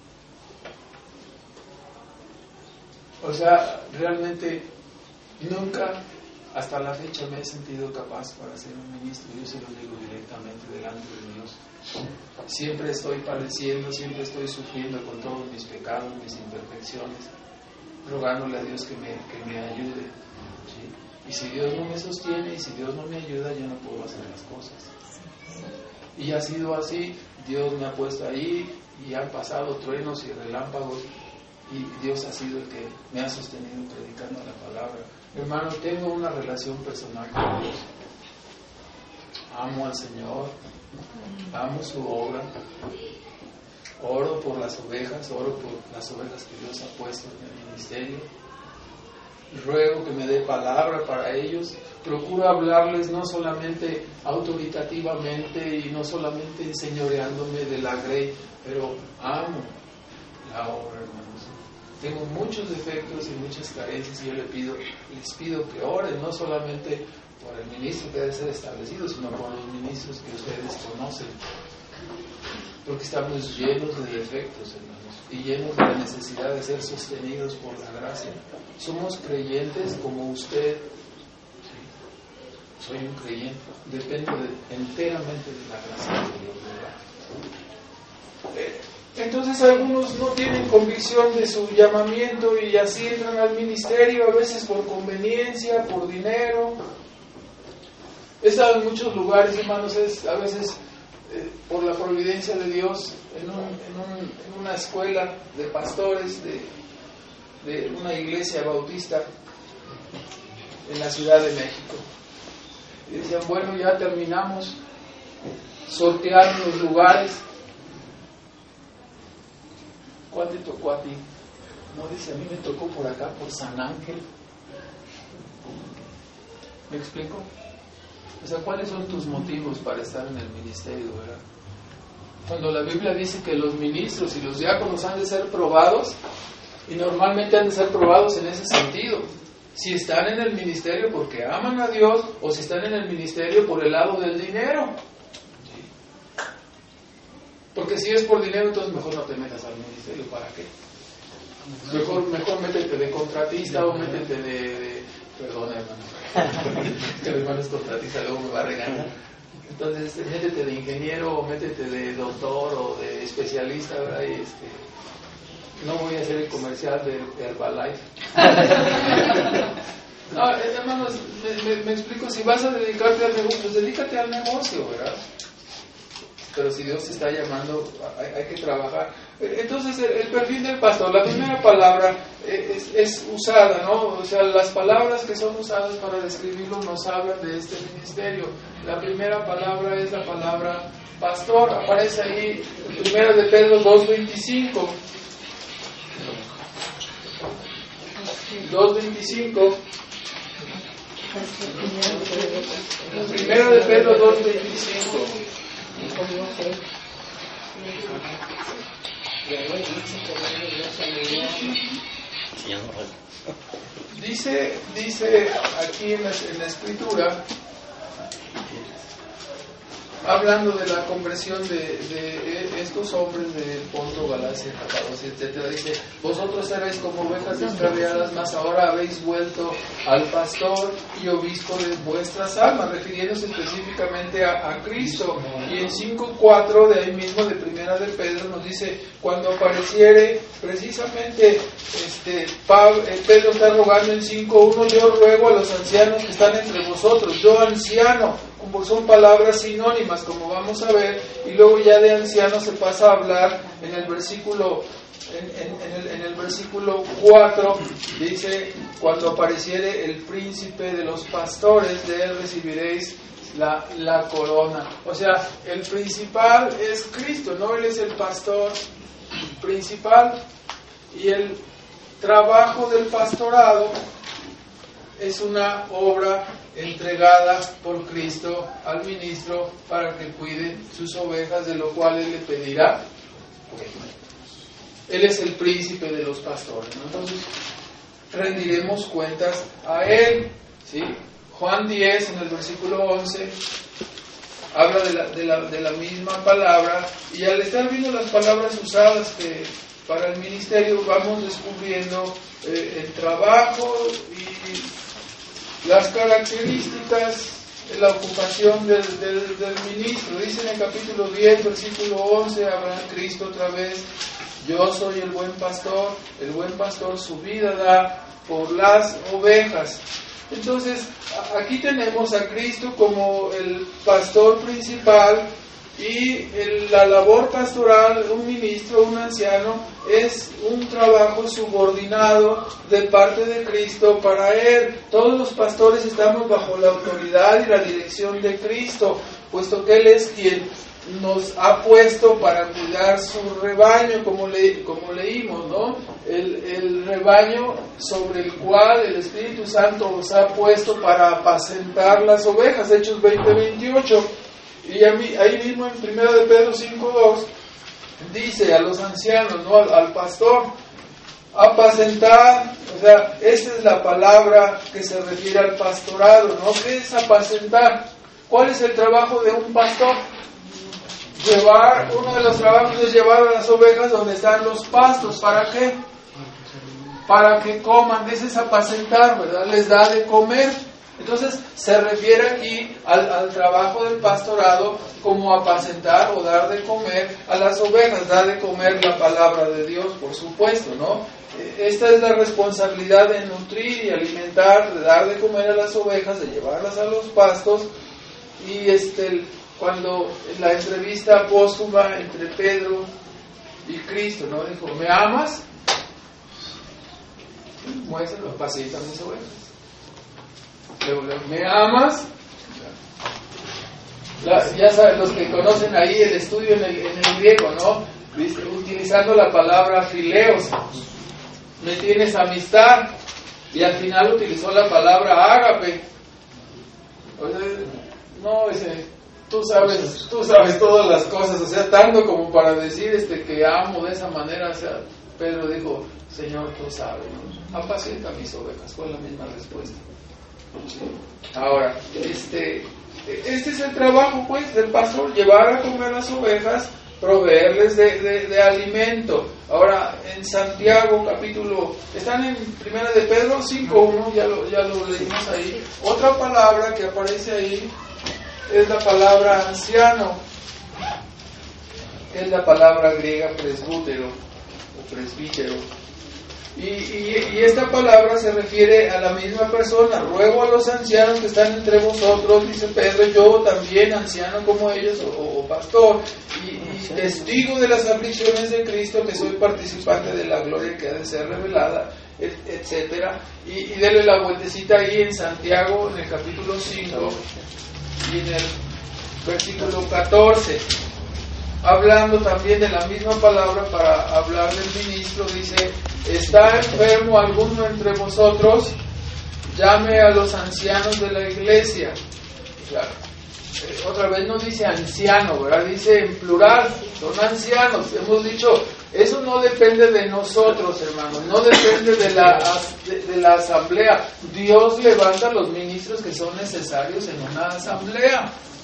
O sea, realmente nunca hasta la fecha me he sentido capaz para ser un ministro, yo se lo digo directamente delante de Dios. Siempre estoy padeciendo, siempre estoy sufriendo con todos mis pecados, mis imperfecciones, rogándole a Dios que me ayude, ¿sí? Y si Dios no me sostiene y si Dios no me ayuda, yo no puedo hacer las cosas. Y ha sido así, Dios me ha puesto ahí y han pasado truenos y relámpagos y Dios ha sido el que me ha sostenido predicando la palabra. Hermano, tengo una relación personal con Dios. Amo al Señor, amo su obra, oro por las ovejas, oro por las ovejas que Dios ha puesto en el ministerio, ruego que me dé palabra para ellos, procuro hablarles no solamente autoritativamente y no solamente enseñoreándome de la grey, pero amo la obra, hermanos. Tengo muchos defectos y muchas carencias y yo les pido que oren, no solamente por el ministro que debe ser establecido, sino por los ministros que ustedes conocen, porque estamos llenos de defectos, hermanos, y llenos de la necesidad de ser sostenidos por la gracia. Somos creyentes como usted. Sí, soy un creyente, dependo enteramente de la gracia de Dios, ¿verdad? Entonces algunos no tienen convicción de su llamamiento y así entran al ministerio, a veces por conveniencia, por dinero. He estado en muchos lugares, hermanos, a veces por la providencia de Dios, en una escuela de pastores de una iglesia bautista en la Ciudad de México. Y decían, bueno, ya terminamos, sortearon los lugares. ¿Cuál te tocó a ti? No, dice, a mí me tocó por acá, por San Ángel. ¿Me explico? O sea, ¿cuáles son tus motivos para estar en el ministerio, verdad? Cuando la Biblia dice que los ministros y los diáconos han de ser probados, y normalmente han de ser probados en ese sentido. Si están en el ministerio porque aman a Dios, o si están en el ministerio por el lado del dinero. Porque si es por dinero, entonces mejor no te metas al ministerio. ¿Para qué? Mejor métete de contratista o métete de perdón, hermano. Que mi hermano es contratista, luego me va a regañar. Entonces, métete de ingeniero o métete de doctor o de especialista, ¿verdad? Y no voy a hacer el comercial de Herbalife. No, hermanos, me explico. Si vas a dedicarte al negocio, pues dedícate al negocio, ¿verdad? Pero si Dios te está llamando, hay que trabajar. Entonces, el perfil del pastor, la primera palabra es usada, ¿no? O sea, las palabras que son usadas para describirlo nos hablan de este ministerio. La primera palabra es la palabra pastor, aparece ahí en 1 de Pedro 2:25. 2:25. 1 de Pedro 2:25. Dice aquí en la escritura, hablando de la conversión de estos hombres de Ponto, Galacia, Capadocia, etcétera. Dice: vosotros erais como ovejas extraviadas, mas ahora habéis vuelto al pastor y obispo de vuestras almas, refiriéndose específicamente a Cristo. Y en 5:4 de ahí mismo, de Primera de Pedro, nos dice: cuando apareciere, precisamente Pedro está rogando en 5:1: yo ruego a los ancianos que están entre vosotros. Yo, anciano, como son palabras sinónimas, como vamos a ver, y luego ya de anciano se pasa a hablar en el versículo en el versículo 4, dice: cuando apareciere el príncipe de los pastores, de él recibiréis la corona. O sea, el principal es Cristo, no él es el pastor principal, y el trabajo del pastorado es una obra entregada por Cristo al ministro para que cuide sus ovejas, de lo cual él le pedirá. Él es el príncipe de los pastores, ¿no? Entonces rendiremos cuentas a él, ¿sí? Juan 10, en el versículo 11, habla de la misma palabra, y al estar viendo las palabras usadas para el ministerio, vamos descubriendo el trabajo y las características de la ocupación del ministro. Dice en el capítulo 10, versículo 11, habla Cristo otra vez: yo soy el buen pastor su vida da por las ovejas. Entonces, aquí tenemos a Cristo como el pastor principal, y la labor pastoral, un ministro, un anciano, es un trabajo subordinado de parte de Cristo para él. Todos los pastores estamos bajo la autoridad y la dirección de Cristo, puesto que él es quien nos ha puesto para cuidar su rebaño, como leímos, ¿no? El rebaño sobre el cual el Espíritu Santo os ha puesto para apacentar las ovejas, Hechos 20:28. Y ahí mismo en 1 de Pedro 5:2 dice a los ancianos, ¿no? Al pastor: apacentar. O sea, esta es la palabra que se refiere al pastorado, ¿no? ¿Qué es apacentar? ¿Cuál es el trabajo de un pastor? Uno de los trabajos es llevar a las ovejas donde están los pastos. ¿Para qué? Para que coman. Ese es apacentar, ¿verdad? Les da de comer. Entonces se refiere aquí al trabajo del pastorado como apacentar o dar de comer a las ovejas. Dar de comer la palabra de Dios, por supuesto, ¿no? Esta es la responsabilidad de nutrir y alimentar, de dar de comer a las ovejas, de llevarlas a los pastos. Y cuando en la entrevista póstuma entre Pedro y Cristo, ¿no? Dijo: ¿me amas? Muéstralo, pasita mis ovejas. ¿Me amas? Ya saben, los que conocen ahí el estudio en el griego, ¿no? Utilizando la palabra fileos. Me tienes amistad. Y al final utilizó la palabra ágape. O sea, no, tú sabes todas las cosas, o sea, tanto como para decir que amo de esa manera. O sea, Pedro dijo: Señor, tú sabes, ¿no? Apacienta mis ovejas. Fue la misma respuesta. Ahora, este es el trabajo, pues, del pastor: llevar a comer las ovejas, proveerles de alimento. Ahora, en Santiago están en 1 de Pedro 5:1, ya lo leímos ahí. Otra palabra que aparece ahí es la palabra anciano, que es la palabra griega presbútero o presbítero. Y esta palabra se refiere a la misma persona. Ruego a los ancianos que están entre vosotros, dice Pedro: yo también, anciano como ellos, o pastor, y testigo de las aflicciones de Cristo, que soy participante de la gloria que ha de ser revelada, etcétera. Y denle la vueltecita ahí en Santiago, en el capítulo 5 y en el versículo 14. Hablando también de la misma palabra para hablar del ministro, dice: ¿está enfermo alguno entre vosotros? Llame a los ancianos de la iglesia. Claro. Otra vez no dice anciano, ¿verdad? Dice en plural, son ancianos. Hemos dicho, eso no depende de nosotros, hermanos, no depende de la asamblea. Dios levanta los ministros que son necesarios en una asamblea.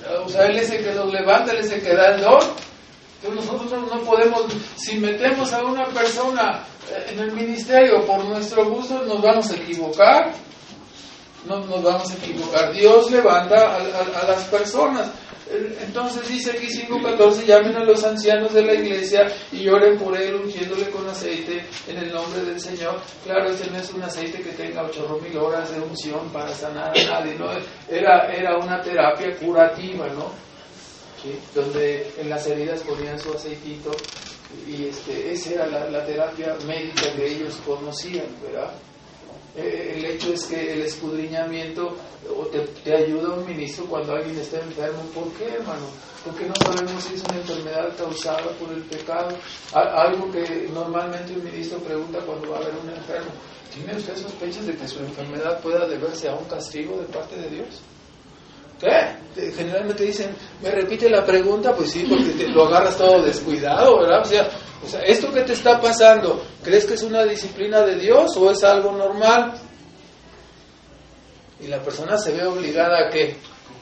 O sea, Él es el que nos levanta, Él es el que da el don. Entonces nosotros no podemos, si metemos a una persona en el ministerio por nuestro gusto, nos vamos a equivocar. Nos vamos a equivocar. Dios levanta a las personas. Entonces dice aquí 5:14, llamen a los ancianos de la iglesia y oren por él, ungiéndole con aceite en el nombre del Señor. Claro, este no es un aceite que tenga 8,000 horas de unción para sanar a nadie, ¿no? Era una terapia curativa, ¿no? ¿Sí? Donde en las heridas ponían su aceitito y esa era la terapia médica que ellos conocían, ¿verdad? El hecho es que el escudriñamiento te ayuda a un ministro cuando alguien está enfermo. ¿Por qué, hermano? Porque no sabemos si es una enfermedad causada por el pecado. Algo que normalmente un ministro pregunta cuando va a haber un enfermo: ¿tiene usted sospechas de que su enfermedad pueda deberse a un castigo de parte de Dios? ¿Qué? Generalmente dicen, ¿me repite la pregunta? Pues sí, porque lo agarras todo descuidado, ¿verdad? O sea, ¿esto que te está pasando, crees que es una disciplina de Dios o es algo normal? Y la persona se ve obligada a ¿qué?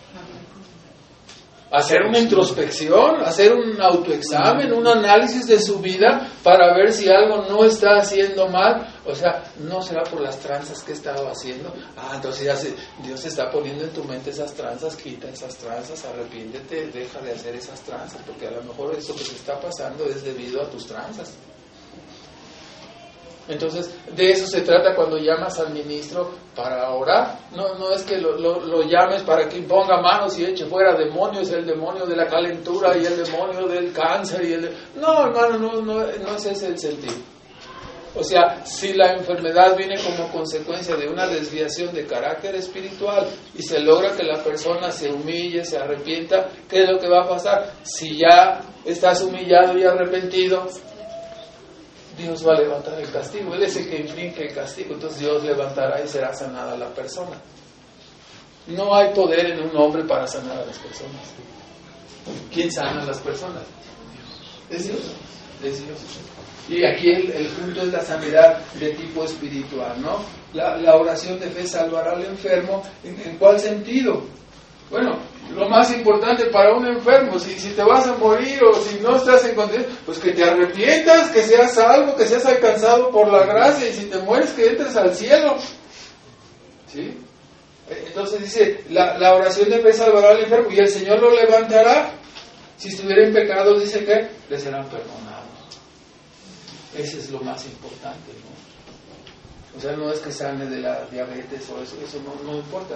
A hacer una introspección, hacer un autoexamen, un análisis de su vida para ver si algo no está haciendo mal. O sea, no será por las tranzas que he estado haciendo. Entonces ya Dios está poniendo en tu mente esas tranzas, quita esas tranzas, arrepiéntete, deja de hacer esas tranzas, porque a lo mejor eso que te está pasando es debido a tus tranzas. Entonces, de eso se trata cuando llamas al ministro para orar. No es que lo llames para que imponga manos y eche fuera demonios, el demonio de la calentura y el demonio del cáncer No, hermano, no es ese el sentido. O sea, si la enfermedad viene como consecuencia de una desviación de carácter espiritual y se logra que la persona se humille, se arrepienta, ¿qué es lo que va a pasar? Si ya estás humillado y arrepentido, Dios va a levantar el castigo. Él es el que inflige el castigo. Entonces Dios levantará y será sanada la persona. No hay poder en un hombre para sanar a las personas. ¿Quién sana a las personas? Es Dios. Es Dios. Y aquí el punto es la sanidad de tipo espiritual, ¿no? La oración de fe salvará al enfermo. ¿En cuál sentido? Bueno, lo más importante para un enfermo, si te vas a morir o si no estás en condición, pues que te arrepientas, que seas salvo, que seas alcanzado por la gracia, y si te mueres, que entres al cielo. ¿Sí? Entonces dice, la oración de fe salvará al enfermo, y el Señor lo levantará. Si estuviera en pecado, dice que le serán perdonados. Ese es lo más importante, ¿no? O sea, no es que sane de la diabetes o eso no importa.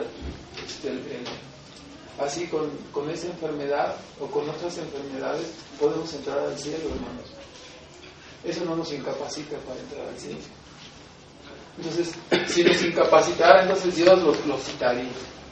Así con esa enfermedad o con otras enfermedades podemos entrar al cielo, hermanos. Eso no nos incapacita para entrar al cielo. Entonces, si nos incapacitara, entonces Dios los quitaría.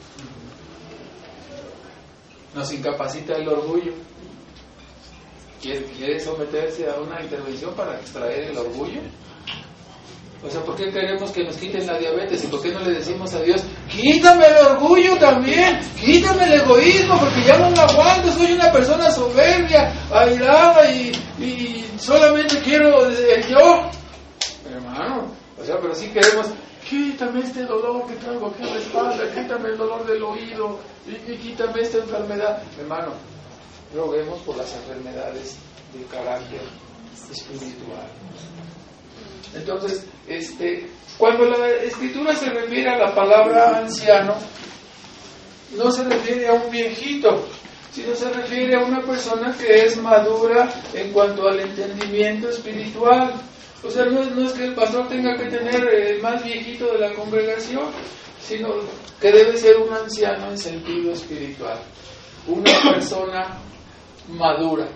Nos incapacita el orgullo. ¿Quiere someterse a una intervención para extraer el orgullo? O sea, ¿por qué queremos que nos quiten la diabetes? ¿Y por qué no le decimos a Dios, quítame el orgullo también, quítame el egoísmo, porque ya no lo aguanto, soy una persona soberbia, airada y solamente quiero el yo? Hermano, o sea, pero sí queremos, quítame este dolor que traigo aquí en la espalda, quítame el dolor del oído, y quítame esta enfermedad. Hermano, roguemos por las enfermedades de carácter espiritual. Entonces, cuando la Escritura se refiere a la palabra anciano, no se refiere a un viejito, sino se refiere a una persona que es madura en cuanto al entendimiento espiritual. O sea, no es que el pastor tenga que tener el más viejito de la congregación, sino que debe ser un anciano en sentido espiritual, una persona madura.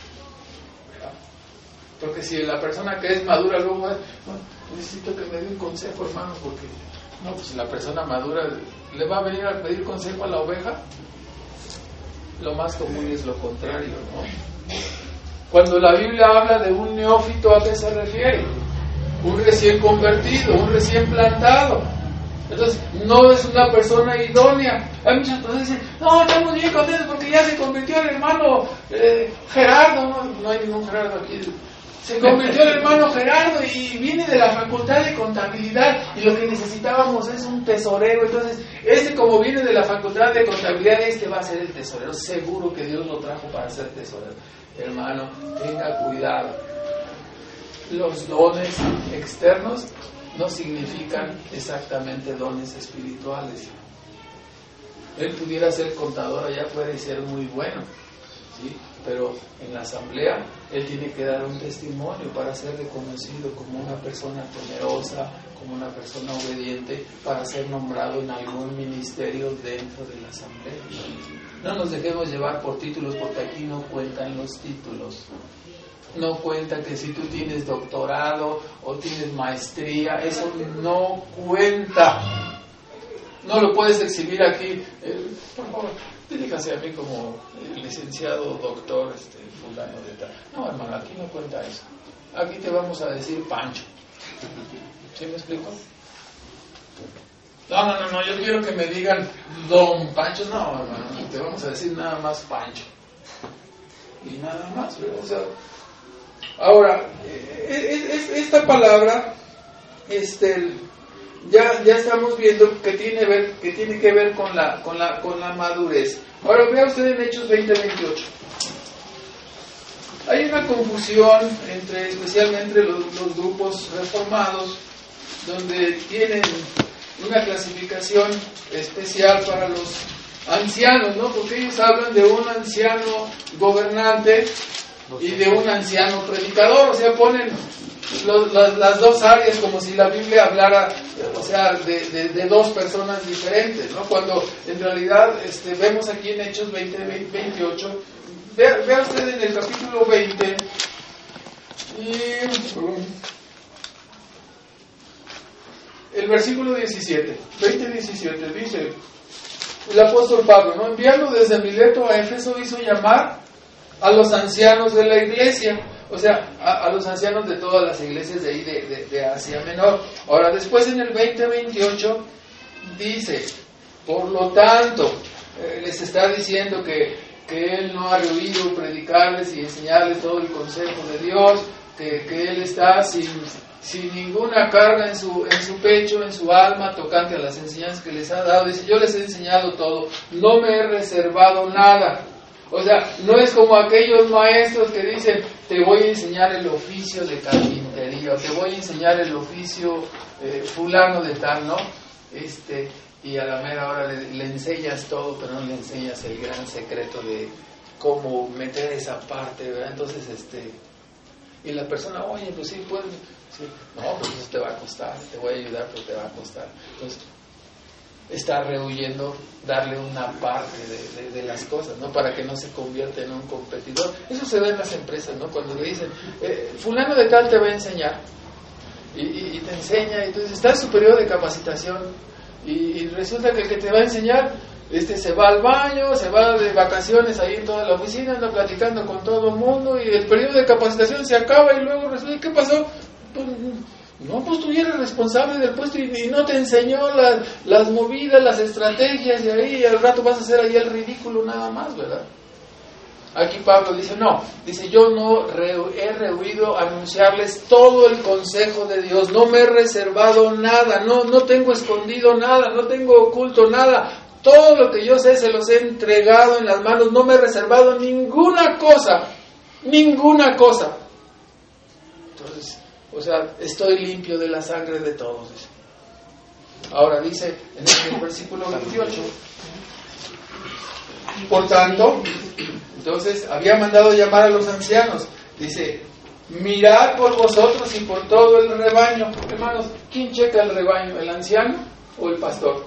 Porque si la persona que es madura luego necesito que me dé un consejo, hermano, porque pues la persona madura le va a venir a pedir consejo a la oveja. Lo más común es lo contrario, ¿no? Cuando la Biblia habla de un neófito, ¿a qué se refiere? Un recién convertido, un recién plantado. Entonces, no es una persona idónea. Hay muchas personas que dicen, no, estamos bien contentos porque ya se convirtió el hermano Gerardo. No hay ningún Gerardo aquí. Se convirtió el hermano Gerardo y viene de la facultad de contabilidad y lo que necesitábamos es un tesorero. Entonces, como viene de la facultad de contabilidad, va a ser el tesorero. Seguro que Dios lo trajo para ser tesorero. Hermano, tenga cuidado. Los dones externos no significan exactamente dones espirituales. Él pudiera ser contador allá afuera y ser muy bueno, ¿sí? Pero en la asamblea él tiene que dar un testimonio para ser reconocido como una persona temerosa, como una persona obediente, para ser nombrado en algún ministerio dentro de la asamblea. No nos dejemos llevar por títulos, porque aquí no cuentan los títulos. No cuenta que si tú tienes doctorado o tienes maestría, eso no cuenta. No lo puedes exhibir aquí. Por favor, diríjase a mí como licenciado, doctor, fulano de tal. No, hermano, aquí no cuenta eso. Aquí te vamos a decir Pancho. ¿Sí me explico? No, yo quiero que me digan Don Pancho. No, hermano, te vamos a decir nada más Pancho. Y nada más, ¿verdad? O sea, ahora, esta palabra, ya estamos viendo que tiene que ver con la madurez. Ahora vea usted en Hechos 20:28. Hay una confusión especialmente los grupos reformados, donde tienen una clasificación especial para los ancianos, ¿no? Porque ellos hablan de un anciano gobernante y de un anciano predicador, o sea, ponen las dos áreas como si la Biblia hablara, o sea, de dos personas diferentes, ¿no? Cuando en realidad vemos aquí en Hechos 20:28, vea usted en el capítulo 20 y el versículo 17, 20:17 dice el apóstol Pablo, ¿no? Enviando desde Mileto a Éfeso, hizo llamar a los ancianos de la iglesia, o sea, a los ancianos de todas las iglesias de ahí de Asia Menor. Ahora, después en el 20:28 dice, por lo tanto, les está diciendo que él no ha rehuido predicarles y enseñarles todo el consejo de Dios, que él está sin ninguna carga en su pecho, en su alma, tocante a las enseñanzas que les ha dado. Dice, yo les he enseñado todo, no me he reservado nada. O sea, no es como aquellos maestros que dicen, te voy a enseñar el oficio de carpintería, te voy a enseñar el oficio fulano de tal, ¿no? Y a la mera hora le enseñas todo, pero no le enseñas el gran secreto de cómo meter esa parte, ¿verdad? Entonces, y la persona, oye, pues sí, puedes, sí. No, pues eso te va a costar, te voy a ayudar, pero te va a costar. Entonces, está rehuyendo darle una parte de las cosas, ¿no? Para que no se convierta en un competidor. Eso se ve en las empresas, ¿no? Cuando le dicen, fulano de tal te va a enseñar, y te enseña, entonces está en su periodo de capacitación, y resulta que el que te va a enseñar, se va al baño, se va de vacaciones ahí en toda la oficina, anda platicando con todo el mundo, y el periodo de capacitación se acaba, y luego resulta, ¿qué pasó? Pues tú eres responsable del puesto y no te enseñó las movidas, las estrategias, y ahí al rato vas a hacer ahí el ridículo nada más, ¿verdad? Aquí Pablo dice, no, dice, yo no he rehuido anunciarles todo el consejo de Dios, no me he reservado nada, no tengo escondido nada, no tengo oculto nada, todo lo que yo sé se los he entregado en las manos, no me he reservado ninguna cosa. Entonces, o sea, estoy limpio de la sangre de todos. Ahora dice en el versículo 28, por tanto, entonces había mandado llamar a los ancianos, dice, mirad por vosotros y por todo el rebaño. Hermanos, ¿quién checa el rebaño? ¿El anciano o el pastor?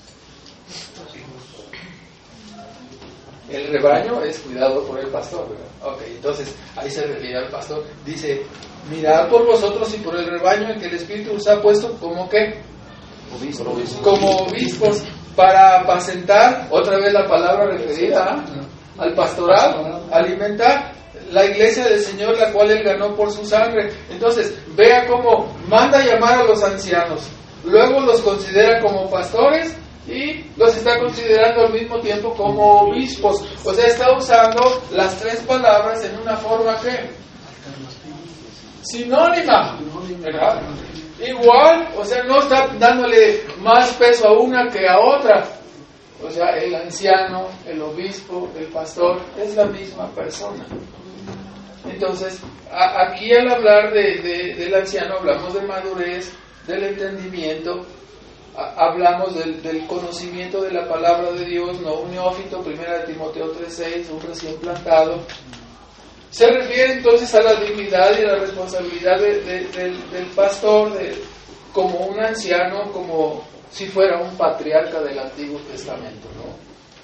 El rebaño es cuidado por el pastor, ¿verdad? Ok, entonces ahí se refiere al pastor. Dice, mirad por vosotros y por el rebaño en que el Espíritu os ha puesto como ¿qué? Como obispos para apacentar, otra vez la palabra referida al pastoral, alimentar la iglesia del Señor, la cual Él ganó por su sangre. Entonces, vea cómo manda llamar a los ancianos, luego los considera como pastores y los está considerando al mismo tiempo como obispos. O sea, está usando las tres palabras en una forma que sinónima, ¿verdad? Igual, o sea, no está dándole más peso a una que a otra. O sea, el anciano, el obispo, el pastor, es la misma persona. Entonces, aquí al hablar del anciano, hablamos de madurez, del entendimiento, hablamos del conocimiento de la palabra de Dios, no un neófito, 1 Timoteo 3:6, un recién plantado. Se refiere entonces a la dignidad y a la responsabilidad del pastor, como un anciano, como si fuera un patriarca del Antiguo Testamento, ¿no?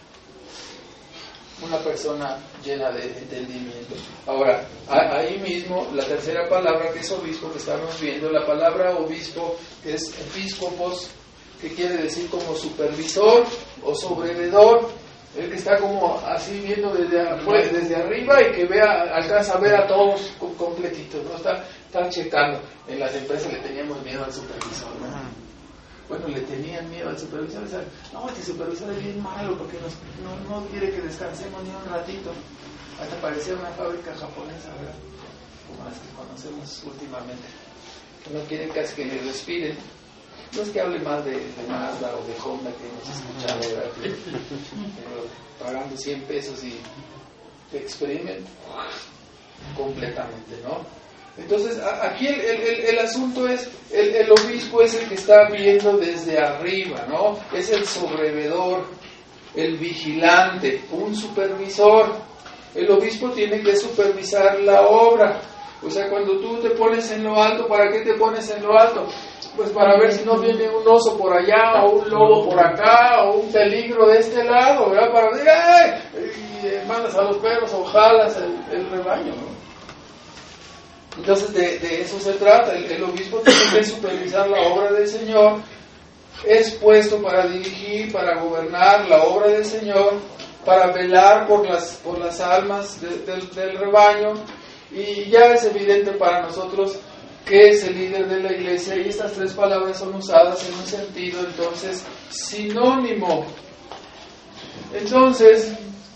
Una persona llena de entendimiento. Ahora, ahí mismo, la tercera palabra que es obispo, que estamos viendo, la palabra obispo es episcopos, que quiere decir como supervisor o sobrevedor, el que está como así viendo desde arriba y que alcanza a ver a todos completitos, ¿no? Está checando. En las empresas le teníamos miedo al supervisor, ¿no? Bueno, le tenían miedo al supervisor, decían, no, este supervisor es bien malo porque no quiere que descansemos ni un ratito. Hasta parecía una fábrica japonesa, ¿verdad? Como las que conocemos últimamente. No quieren casi que le respiren. No es que hable más de Mazda o de Honda que hemos escuchado, ¿verdad? Pero pagando 100 pesos y te exprimen completamente, ¿no? Entonces, aquí el asunto es, el obispo es el que está viendo desde arriba, ¿no? Es el sobrevedor, el vigilante, un supervisor. El obispo tiene que supervisar la obra. O sea, cuando tú te pones en lo alto, ¿para qué te pones en lo alto? Pues para ver si no viene un oso por allá, o un lobo por acá, o un peligro de este lado, ¿verdad? Para decir, ¡ay! Y mandas a los perros o jalas el rebaño, ¿no? Entonces de eso se trata. El obispo tiene que supervisar la obra del Señor, es puesto para dirigir, para gobernar la obra del Señor, para velar por las almas del rebaño, y ya es evidente para nosotros que es el líder de la iglesia, y estas tres palabras son usadas en un sentido entonces sinónimo. Entonces,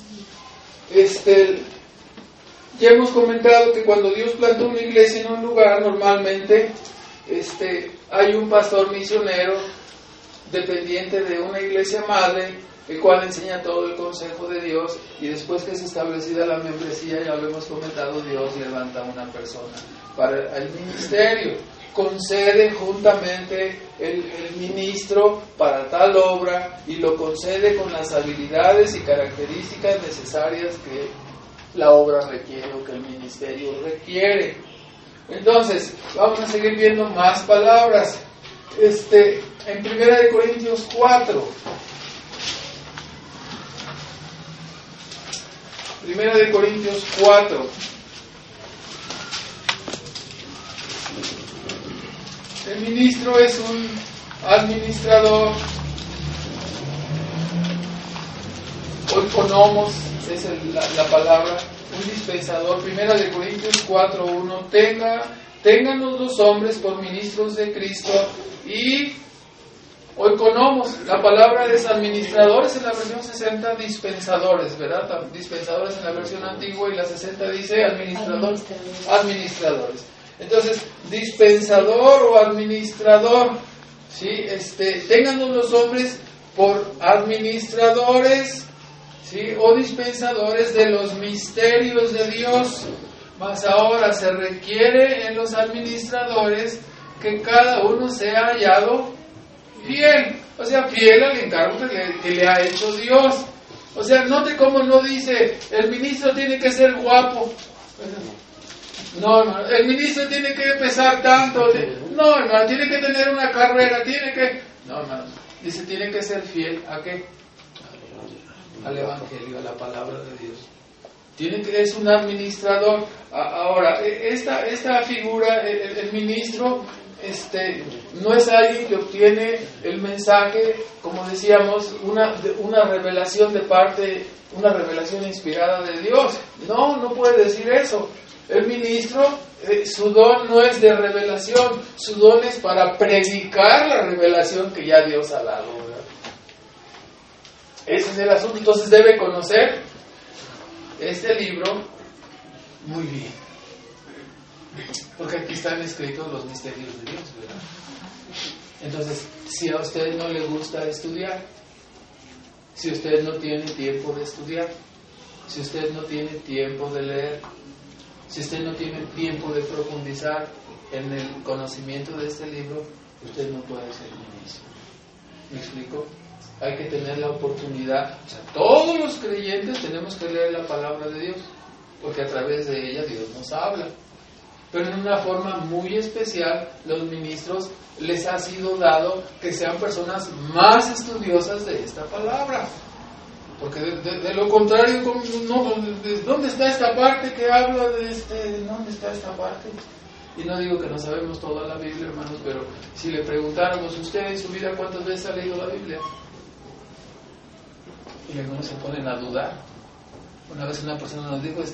ya hemos comentado que cuando Dios planta una iglesia en un lugar, normalmente hay un pastor misionero dependiente de una iglesia madre, el cual enseña todo el consejo de Dios, y después que es establecida la membresía, ya lo hemos comentado, Dios levanta a una persona para el ministerio, concede juntamente el ministro para tal obra, y lo concede con las habilidades y características necesarias que la obra requiere o que el ministerio requiere. Entonces, vamos a seguir viendo más palabras. En 1 Corintios 4. 1 Corintios 4. El ministro es un administrador, oikonomos es la palabra, un dispensador. 1 Corintios 4:1, ténganos los hombres por ministros de Cristo y oikonomos. La palabra es administradores en la versión 60, dispensadores, ¿verdad? Dispensadores en la versión antigua, y la 60 dice administradores. Entonces, dispensador o administrador, ¿sí? Ténganos los hombres por administradores, ¿sí? O dispensadores de los misterios de Dios. Mas ahora se requiere en los administradores que cada uno sea hallado fiel, o sea, fiel al encargo que le ha hecho Dios. O sea, note cómo no dice, el ministro tiene que ser guapo. No, hermano, el ministro tiene que pesar tanto. No, hermano, tiene que tener una carrera, No, hermano, dice, tiene que ser fiel, ¿a qué? Al Evangelio, a la palabra de Dios. Es un administrador. Ahora, esta figura, el ministro, no es alguien que obtiene el mensaje, como decíamos, una revelación de parte, una revelación inspirada de Dios. No puede decir eso. El ministro, su don no es de revelación, su don es para predicar la revelación que ya Dios ha dado, ¿verdad? Ese es el asunto. Entonces debe conocer este libro muy bien. Porque aquí están escritos los misterios de Dios, ¿verdad? Entonces, si a usted no le gusta estudiar, si usted no tiene tiempo de estudiar, si usted no tiene tiempo de leer, si usted no tiene tiempo de profundizar en el conocimiento de este libro, usted no puede ser ministro. ¿Me explico? Hay que tener la oportunidad. O sea, todos los creyentes tenemos que leer la palabra de Dios, porque a través de ella Dios nos habla. Pero en una forma muy especial, los ministros les ha sido dado que sean personas más estudiosas de esta palabra. Porque de lo contrario, ¿dónde está esta parte que habla de ¿dónde está esta parte? Y no digo que no sabemos toda la Biblia, hermanos, pero si le preguntáramos, ¿usted en su vida cuántas veces ha leído la Biblia? Y algunos se ponen a dudar. Una vez una persona nos dijo,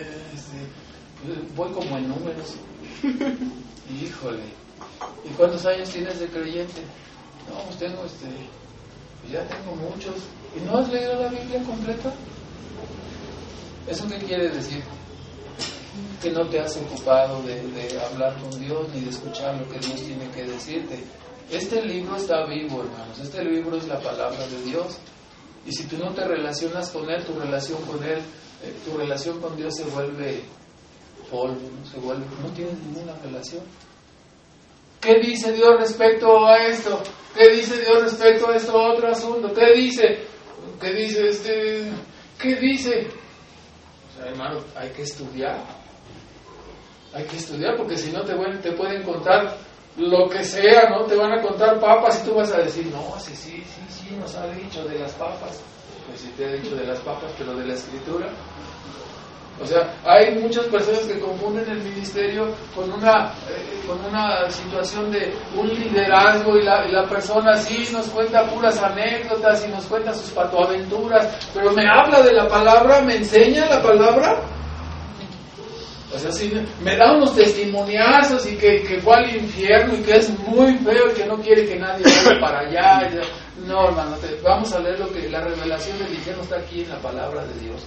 voy como en números. Híjole. ¿Y cuántos años tienes de creyente? No, pues tengo ya tengo muchos. ¿Y no has leído la Biblia completa? ¿Eso qué quiere decir? Que no te has ocupado de hablar con Dios ni de escuchar lo que Dios tiene que decirte. Este libro está vivo, hermanos. Este libro es la palabra de Dios. Y si tú no te relacionas con Él, tu relación con Dios se vuelve polvo, no tienes ninguna relación. ¿Qué dice Dios respecto a esto? ¿Qué dice Dios respecto a esto otro asunto? ¿Qué dice? ¿Qué dice ¿Qué dice? O sea, hermano, hay que estudiar. Hay que estudiar porque si no te pueden contar lo que sea, ¿no? Te van a contar papas y tú vas a decir, no, sí, nos ha dicho de las papas. Pues sí te ha dicho de las papas, pero de la Escritura. O sea, hay muchas personas que confunden el ministerio con una situación de un liderazgo y la persona sí nos cuenta puras anécdotas y nos cuenta sus patoaventuras, pero me habla de la palabra, me enseña la palabra. O sea, sí, me da unos testimoniazos y que fue al infierno y que es muy feo y que no quiere que nadie vaya para allá. No, hermano, vamos a leer lo que la revelación del infierno está aquí en la palabra de Dios.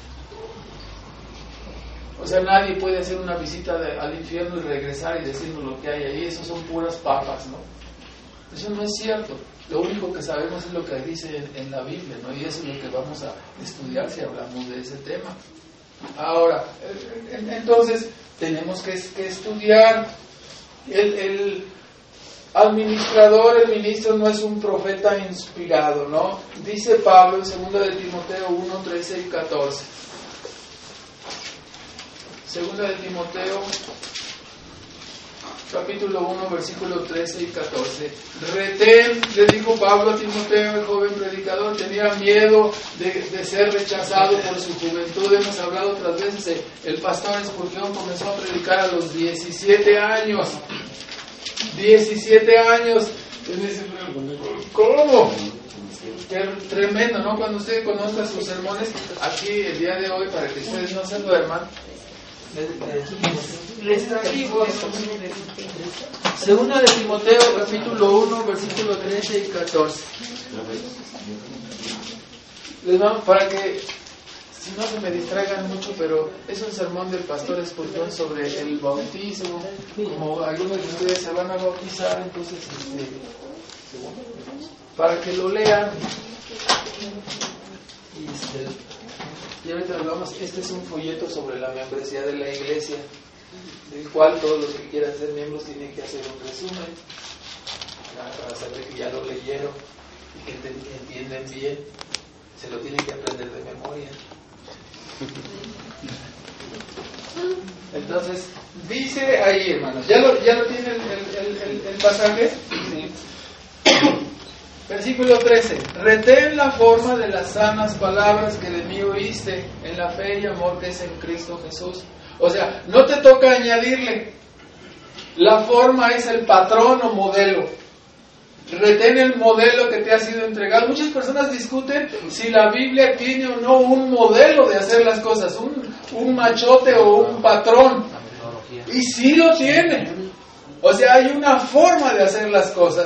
O sea, nadie puede hacer una visita al infierno y regresar y decirnos lo que hay ahí. Eso son puras papas, ¿no? Eso no es cierto. Lo único que sabemos es lo que dice en la Biblia, ¿no? Y eso es lo que vamos a estudiar si hablamos de ese tema. Ahora, entonces, tenemos que estudiar. El administrador, el ministro no es un profeta inspirado, ¿no? Dice Pablo en 2 de Timoteo 1, 13 y 14. 2 de Timoteo, capítulo 1, versículo 13 y 14. Retén, le dijo Pablo a Timoteo, el joven predicador, tenía miedo de ser rechazado por su juventud. Hemos hablado otras veces, el pastor Spurgeon comenzó a predicar a los 17 años. 17 años. ¿Cómo? Qué tremendo, ¿no? Cuando usted conozca sus sermones, aquí el día de hoy, para que ustedes no se duerman, les trajimos 2 de Timoteo capítulo 1 versículo 13 y 14. Les vamos, para que si no se me distraigan mucho, pero es un sermón del pastor Spurgeon sobre el bautismo. Como algunos de ustedes se van a bautizar, entonces para que lo lean. Y ahorita hablamos, este es un folleto sobre la membresía de la iglesia, del cual todos los que quieran ser miembros tienen que hacer un resumen para saber que ya lo leyeron y que entienden bien. Se lo tienen que aprender de memoria. Entonces, dice ahí, hermanos, ¿ya lo tiene el pasaje? Sí. Versículo 13. Retén la forma de las sanas palabras que de mí oíste, en la fe y amor que es en Cristo Jesús. O sea, no te toca añadirle. La forma es el patrón o modelo. Retén el modelo que te ha sido entregado. Muchas personas discuten si la Biblia tiene o no un modelo de hacer las cosas, un machote o un patrón. Y sí lo tiene. O sea, hay una forma de hacer las cosas.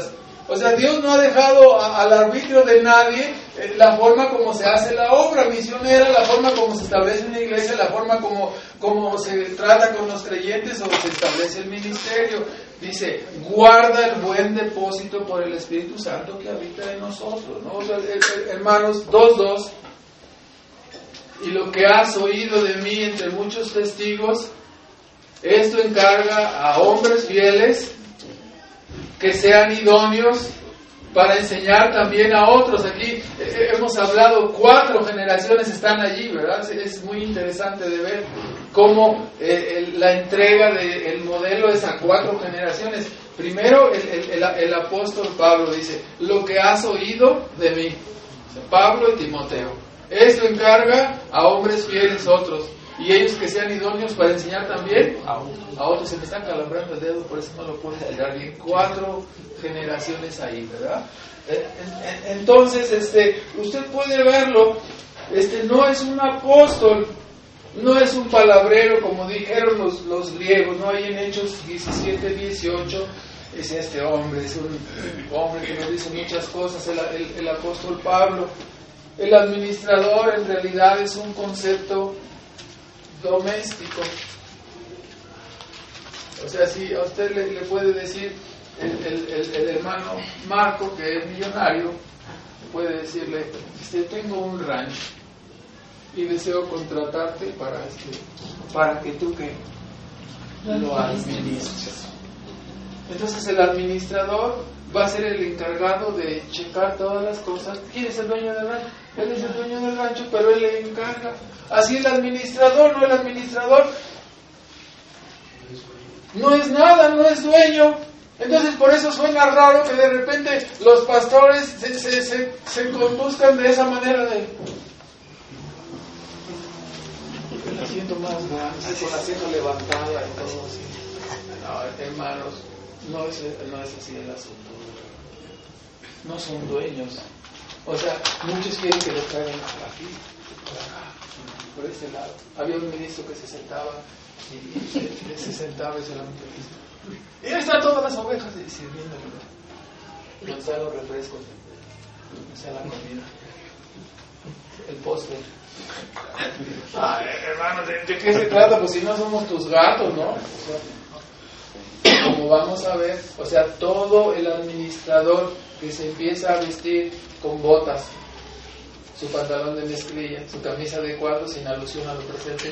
O sea, Dios no ha dejado al arbitrio de nadie la forma como se hace la obra misionera, la forma como se establece una iglesia, la forma como se trata con los creyentes o se establece el ministerio. Dice, guarda el buen depósito por el Espíritu Santo que habita en nosotros, ¿no? O sea, hermanos, 2:2, y lo que has oído de mí entre muchos testigos, esto encarga a hombres fieles que sean idóneos para enseñar también a otros. Aquí hemos hablado, 4 generaciones están allí, ¿verdad? Es muy interesante de ver cómo la entrega del modelo es a 4 generaciones. Primero el apóstol Pablo dice, lo que has oído de mí, Pablo y Timoteo, esto encarga a hombres fieles otros, y ellos que sean idóneos para enseñar también a otros. Se me está calambrando el dedo, por eso no lo puedo tirar bien. 4 generaciones ahí, ¿verdad? Entonces, usted puede verlo, no es un apóstol, no es un palabrero como dijeron los griegos, ¿no? Ahí en Hechos 17-18, es este hombre, es un hombre que nos dice muchas cosas, el apóstol Pablo. El administrador en realidad es un concepto doméstico. O sea, si a usted le puede decir el hermano Marco, que es millonario, puede decirle, tengo un rancho y deseo contratarte para que tú lo administres. Entonces el administrador va a ser el encargado de checar todas las cosas. ¿Quién es el dueño del rancho? Él es el dueño del rancho, pero él le encarga. Así el administrador, no, el administrador no es nada, no es dueño. Entonces por eso suena raro que de repente los pastores se conduzcan de esa manera de el asiento más grande, con la asiento levantada y todo así. No, hermanos, no es así el asunto. No son dueños. O sea, muchos quieren que lo traigan aquí, por acá, por este lado. Había un ministro que se sentaba y se sentaba y solamente dice, y ahí están todas las ovejas sirviéndole. Nos da los refrescos, nos da la comida, el postre. Hermano, ¿de qué se trata? Pues si no somos tus gatos, ¿no? O sea, como vamos a ver, o sea, todo el administrador que se empieza a vestir con botas, su pantalón de mezclilla, su camisa de cuadros sin alusión a lo presente,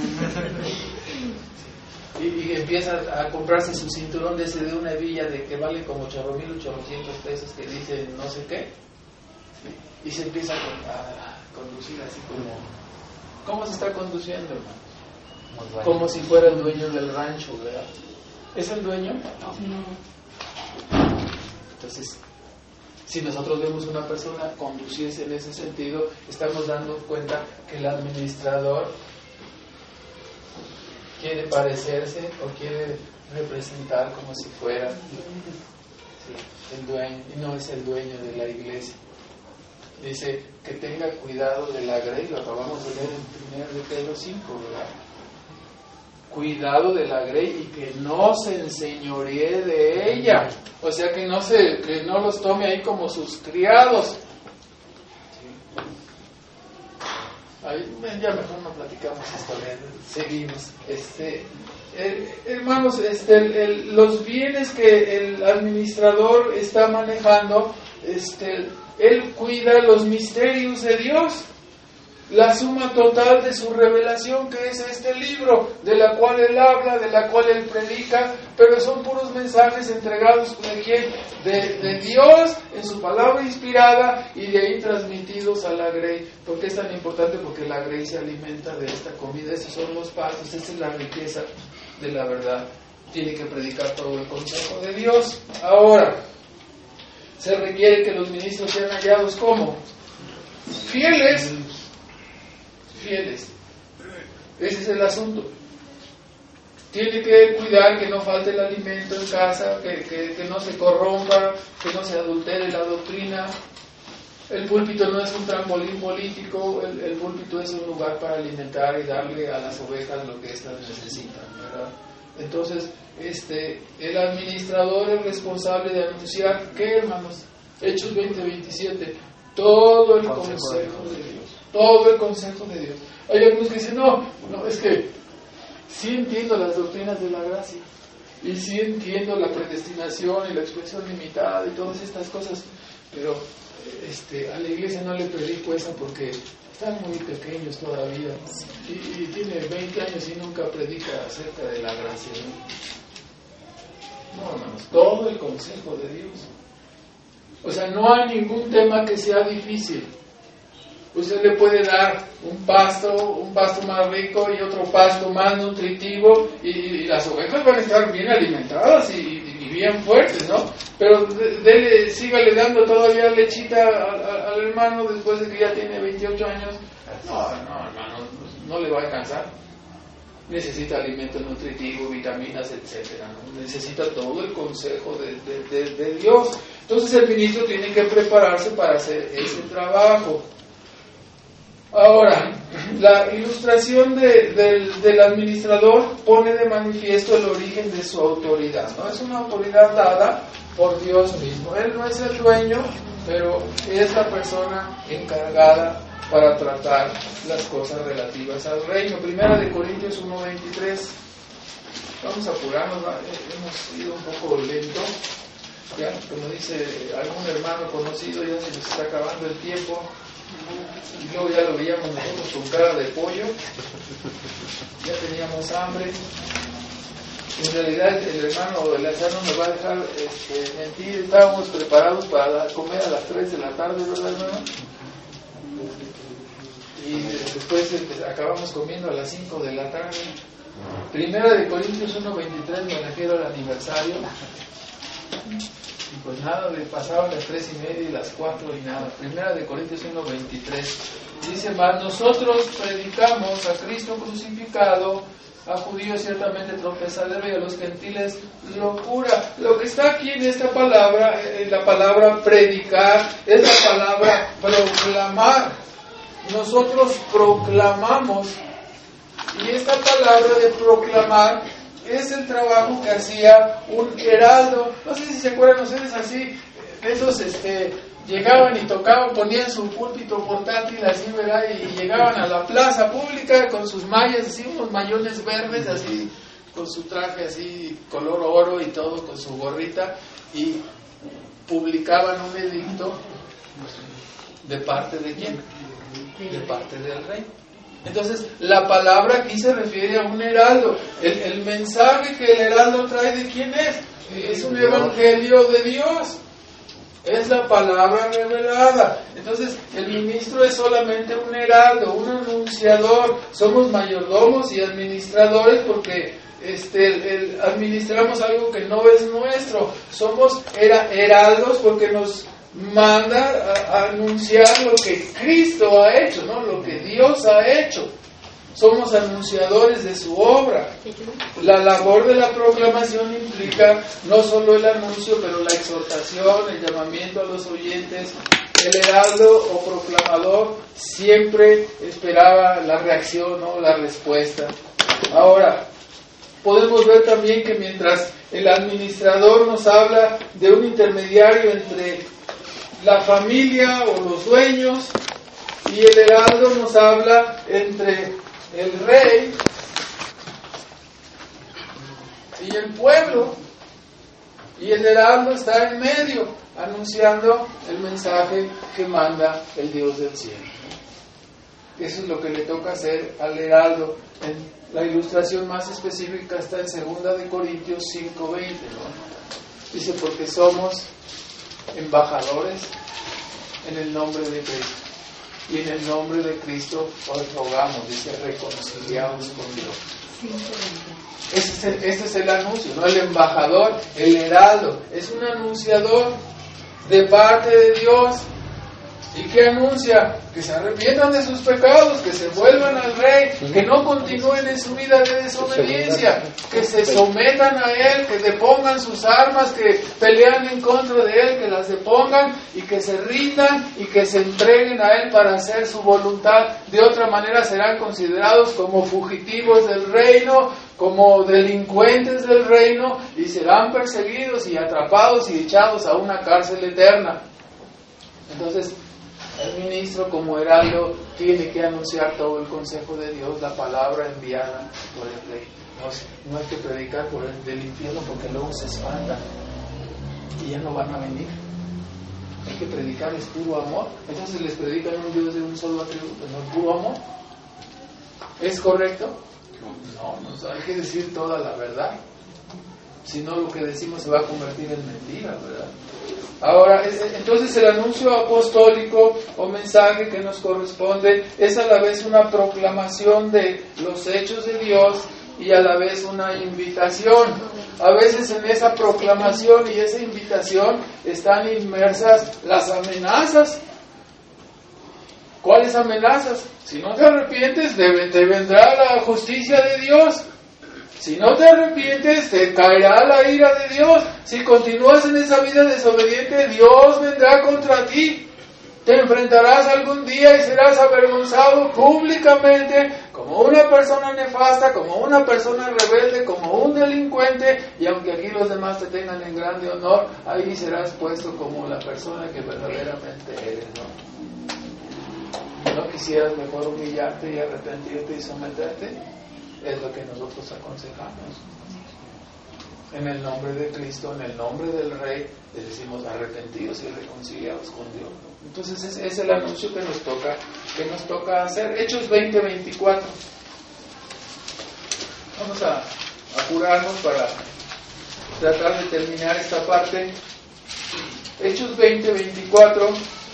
y empieza a comprarse su cinturón de una hebilla de que vale como 8,800 pesos, que dice no sé qué, y se empieza a conducir así como... ¿Cómo se está conduciendo, hermano? Como si fuera el dueño del rancho, ¿verdad? ¿Es el dueño? No. Entonces, si nosotros vemos una persona conducirse en ese sentido, estamos dando cuenta que el administrador quiere parecerse o quiere representar como si fuera el dueño, y no es el dueño de la iglesia. Dice que tenga cuidado de la grey, lo acabamos de leer en 1 de Pedro 5, ¿verdad? Cuidado de la grey y que no se enseñoree de ella, o sea que no los tome ahí como sus criados. Ahí, ya mejor no platicamos esto, seguimos. Hermanos, los bienes que el administrador está manejando, él cuida los misterios de Dios, la suma total de su revelación, que es este libro, de la cual él habla, de la cual él predica, pero son puros mensajes entregados ¿de quién? De Dios, en su palabra inspirada, y de ahí transmitidos a la grey. ¿Por qué es tan importante? Porque la grey se alimenta de esta comida, esos son los pasos, esa es la riqueza de la verdad. Tiene que predicar todo el consejo de Dios. Ahora, se requiere que los ministros sean hallados como fieles. Ese es el asunto. Tiene que cuidar que no falte el alimento en casa, que no se corrompa, que no se adultere la doctrina. El púlpito no es un trampolín político, el púlpito es un lugar para alimentar y darle a las ovejas lo que éstas necesitan, ¿verdad? Entonces, el administrador es responsable de anunciar, ¿qué, hermanos? Hechos 20:27, todo el consejo de Dios. Todo el consejo de Dios. Hay algunos que dicen, no, es que sí entiendo las doctrinas de la gracia, y sí entiendo la predestinación y la expresión limitada y todas estas cosas, pero a la iglesia no le predico esa porque están muy pequeños todavía, y tiene 20 años y nunca predica acerca de la gracia, ¿no? No, hermanos, todo el consejo de Dios. O sea, no hay ningún tema que sea difícil. Usted le puede dar un pasto más rico y otro pasto más nutritivo, y las ovejas van a estar bien alimentadas y bien fuertes, ¿no? Pero sígale dando todavía lechita al hermano después de que ya tiene 28 años. No, hermano, no le va a alcanzar. Necesita alimento nutritivo, vitaminas, etcétera, ¿no? Necesita todo el consejo de Dios. Entonces el ministro tiene que prepararse para hacer ese trabajo. Ahora, la ilustración del administrador pone de manifiesto el origen de su autoridad, ¿no? Es una autoridad dada por Dios mismo. Él no es el dueño, pero es la persona encargada para tratar las cosas relativas al reino. Primera de Corintios 1:23. Vamos a apurarnos, hemos ido un poco lento. Ya, como dice algún hermano conocido, ya se nos está acabando el tiempo. Y luego ya lo veíamos nosotros con cara de pollo, ya teníamos hambre. En realidad el hermano Lázaro nos va a dejar mentir. Estábamos preparados para comer a las 3 de la tarde, ¿verdad, hermano? Y después acabamos comiendo a las 5 de la tarde. Primera de Corintios 1:23, me refiero al aniversario. Y pues nada, pasaban las 3:30 y las 4 y nada. Primera de Corintios 1:23 dice más: nosotros predicamos a Cristo crucificado, a judíos ciertamente tropezadero y a los gentiles locura. Lo que está aquí en esta palabra, la palabra predicar, es la palabra proclamar. Nosotros proclamamos, y esta palabra de proclamar es el trabajo que hacía un heraldo. No sé si se acuerdan ustedes así, esos llegaban y tocaban, ponían su púlpito portátil así, ¿verdad? Y llegaban a la plaza pública con sus mallas, así, unos mayones verdes, así, con su traje así, color oro y todo, con su gorrita, y publicaban un edicto. ¿De parte de quién? De parte del rey. Entonces, la palabra aquí se refiere a un heraldo. El mensaje que el heraldo trae, ¿de quién es? Es un evangelio de Dios. Es la palabra revelada. Entonces, el ministro es solamente un heraldo, un anunciador. Somos mayordomos y administradores porque administramos algo que no es nuestro. Somos heraldos porque nos manda a anunciar lo que Cristo ha hecho, ¿no? Lo que Dios ha hecho. Somos anunciadores de su obra. La labor de la proclamación implica no solo el anuncio, pero la exhortación, el llamamiento a los oyentes. El heraldo o proclamador siempre esperaba la reacción, ¿no? La respuesta. Ahora, podemos ver también que mientras el administrador nos habla de un intermediario entre la familia o los dueños, y el heraldo nos habla entre el rey y el pueblo, y el heraldo está en medio anunciando el mensaje que manda el Dios del cielo. Eso es lo que le toca hacer al heraldo. La ilustración más específica está en 2 de Corintios 5:20, ¿no? Dice: porque somos embajadores en el nombre de Cristo, y en el nombre de Cristo os rogamos, dice, reconciliados con Dios. Este es el anuncio, ¿no? El embajador, el heraldo, es un anunciador de parte de Dios. ¿Y qué anuncia? Que se arrepientan de sus pecados, que se vuelvan al Rey, que no continúen en su vida de desobediencia, que se sometan a Él, que depongan sus armas, que pelean en contra de Él, que las depongan y que se rindan y que se entreguen a Él para hacer su voluntad. De otra manera serán considerados como fugitivos del reino, como delincuentes del reino, y serán perseguidos y atrapados y echados a una cárcel eterna. Entonces, el ministro, como heraldo, tiene que anunciar todo el consejo de Dios, la palabra enviada por el Rey. No hay que predicar por el del infierno, porque luego se espantan y ya no van a venir. Hay que predicar, es puro amor. Entonces les predican un Dios de un solo atributo, ¿no? Puro amor. ¿Es correcto? No, hay que decir toda la verdad. Si no, lo que decimos se va a convertir en mentira, ¿verdad? Ahora, entonces el anuncio apostólico o mensaje que nos corresponde es a la vez una proclamación de los hechos de Dios y a la vez una invitación. A veces en esa proclamación y esa invitación están inmersas las amenazas. ¿Cuáles amenazas? Si no te arrepientes, te vendrá la justicia de Dios. Si no te arrepientes, te caerá la ira de Dios. Si continúas en esa vida desobediente, Dios vendrá contra ti. Te enfrentarás algún día y serás avergonzado públicamente como una persona nefasta, como una persona rebelde, como un delincuente. Y aunque aquí los demás te tengan en grande honor, ahí serás puesto como la persona que verdaderamente eres, ¿no? ¿No quisieras mejor humillarte y arrepentirte y someterte? Es lo que nosotros aconsejamos. En el nombre de Cristo, en el nombre del Rey, le decimos arrepentidos y reconciliados con Dios. Entonces es el anuncio que nos toca hacer. Hechos 20:24. Vamos a apurarnos para tratar de terminar esta parte. Hechos 20:24.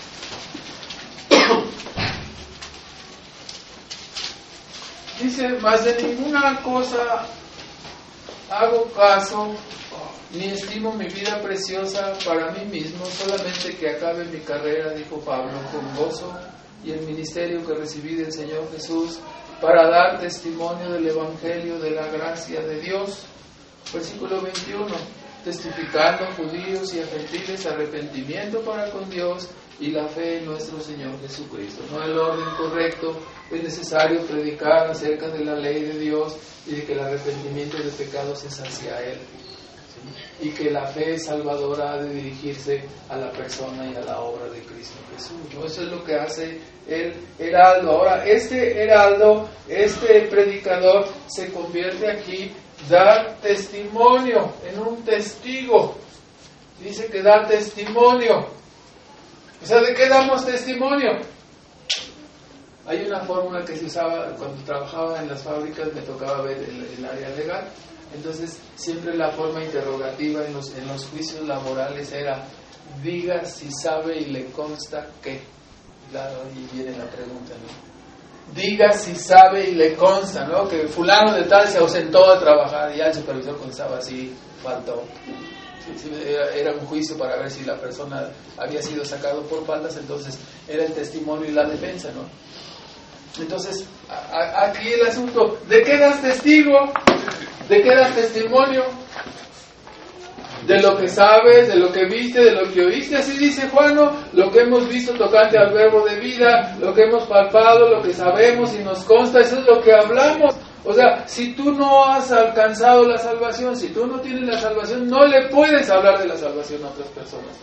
Dice, mas de ninguna cosa hago caso, ni estimo mi vida preciosa para mí mismo, solamente que acabe mi carrera, dijo Pablo, con gozo, y el ministerio que recibí del Señor Jesús, para dar testimonio del Evangelio de la gracia de Dios. Versículo 21, testificando a judíos y a gentiles arrepentimiento para con Dios y la fe en nuestro Señor Jesucristo. No el orden correcto, es necesario predicar acerca de la ley de Dios y de que el arrepentimiento de pecados es hacia Él, ¿sí? Y que la fe salvadora ha de dirigirse a la persona y a la obra de Cristo Jesús, ¿no? Eso es lo que hace el heraldo. Ahora, este heraldo, este predicador, se convierte aquí dar testimonio, en un testigo. Dice que dar testimonio. O sea, ¿de qué damos testimonio? Hay una fórmula que se usaba cuando trabajaba en las fábricas, me tocaba ver el área legal. Entonces, siempre la forma interrogativa en los juicios laborales era: diga si sabe y le consta que. Claro, y viene la pregunta, ¿no? Diga si sabe y le consta, ¿no? Que fulano de tal se ausentó de trabajar, y ya el supervisor contestaba así, faltó. Era un juicio para ver si la persona había sido sacado por faltas, entonces era el testimonio y la defensa, ¿no? Entonces, aquí el asunto, ¿de qué das testigo? ¿De qué das testimonio? De lo que sabes, de lo que viste, de lo que oíste. Así dice Juan, ¿no? Lo que hemos visto tocante al verbo de vida, lo que hemos palpado, lo que sabemos y nos consta, eso es lo que hablamos. O sea, si tú no has alcanzado la salvación, si tú no tienes la salvación, no le puedes hablar de la salvación a otras personas.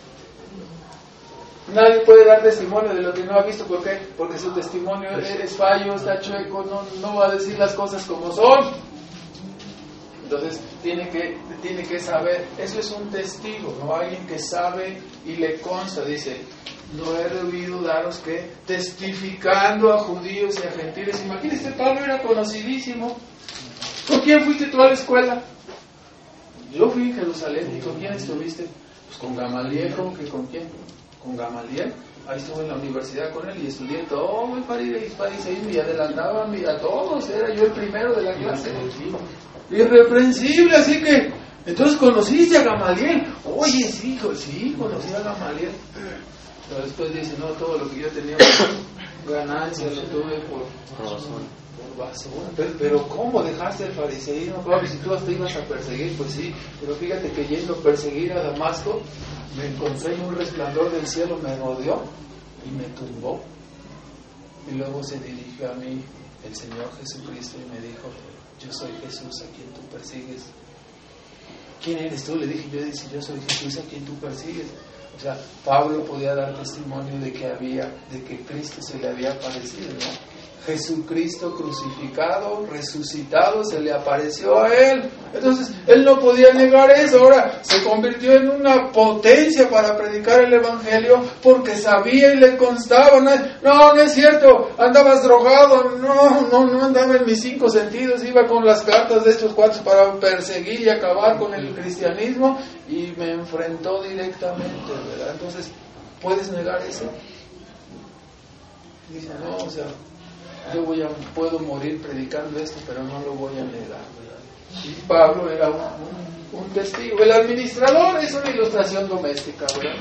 Nadie puede dar testimonio de lo que no ha visto. ¿Por qué? Porque su testimonio es fallo, está chueco, no va a decir las cosas como son. Entonces tiene que saber. Eso es un testigo, ¿no? Alguien que sabe y le consta. Dice, no he debido daros que testificando a judíos y a gentiles. Imagínese, Pablo era conocidísimo. ¿Con quién fuiste tú a la escuela? Yo fui en Jerusalén. ¿Y con quién estuviste? Pues con Gamaliel. ¿Cómo que con quién? Con Gamaliel. Ahí estuve en la universidad con él y estudié todo el fariseísmo y adelantaba a todos. Era yo el primero de la clase. Irreprensible, así que entonces conociste a Gamaliel. Oye, sí, conocí a Gamaliel. Pero después dice, no, todo lo que yo tenía por ganancia lo tuve por basura. Pero ¿cómo dejaste el fariseísmo? Claro, si tú hasta ibas a perseguir, pues sí, pero fíjate que yendo a perseguir a Damasco, me encontré en un resplandor del cielo, me rodeó y me tumbó. Y luego se dirigió a mí el Señor Jesucristo y me dijo, yo soy Jesús a quien tú persigues. ¿Quién eres tú? Le dije, yo soy Jesús a quien tú persigues. O sea, Pablo podía dar testimonio de que Cristo se le había aparecido, ¿no? Jesucristo crucificado, resucitado, se le apareció a él. Entonces, él no podía negar eso. Ahora, se convirtió en una potencia para predicar el Evangelio porque sabía y le constaba. No es cierto, andabas drogado. No andaba en mis 5 sentidos. Iba con las cartas de estos cuates para perseguir y acabar con el cristianismo y me enfrentó directamente, ¿verdad? Entonces, ¿puedes negar eso? Dice, no, o sea, yo puedo morir predicando esto, pero no lo voy a negar, ¿verdad? Y Pablo era un testigo. El administrador es una ilustración doméstica, ¿verdad?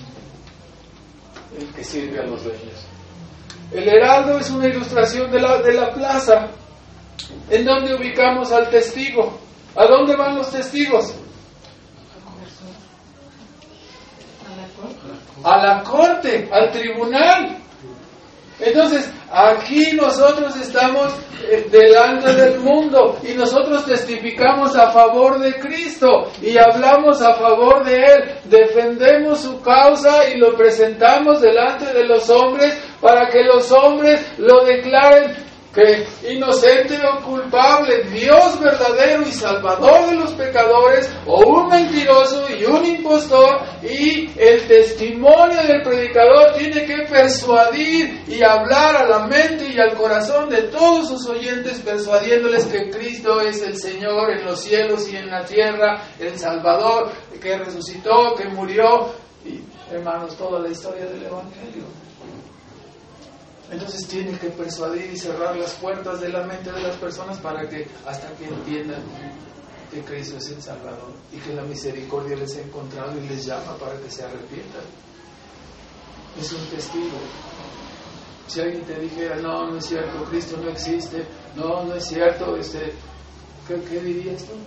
El que sirve a los dueños. El heraldo es una ilustración de la plaza. ¿En dónde ubicamos al testigo? ¿A dónde van los testigos? A la corte, al tribunal. Entonces, aquí nosotros estamos delante del mundo y nosotros testificamos a favor de Cristo y hablamos a favor de Él, defendemos su causa y lo presentamos delante de los hombres para que los hombres lo declaren que inocente o culpable, Dios verdadero y salvador de los pecadores, o un mentiroso y un impostor, y el testimonio del predicador tiene que persuadir y hablar a la mente y al corazón de todos sus oyentes, persuadiéndoles que Cristo es el Señor en los cielos y en la tierra, el Salvador, que resucitó, que murió, y hermanos, toda la historia del Evangelio. Entonces tienen que persuadir y cerrar las puertas de la mente de las personas para que hasta que entiendan que Cristo es el Salvador y que la misericordia les ha encontrado y les llama para que se arrepientan. Es un testigo. Si alguien te dijera, no es cierto, Cristo no existe, no es cierto, ¿qué dirías tú?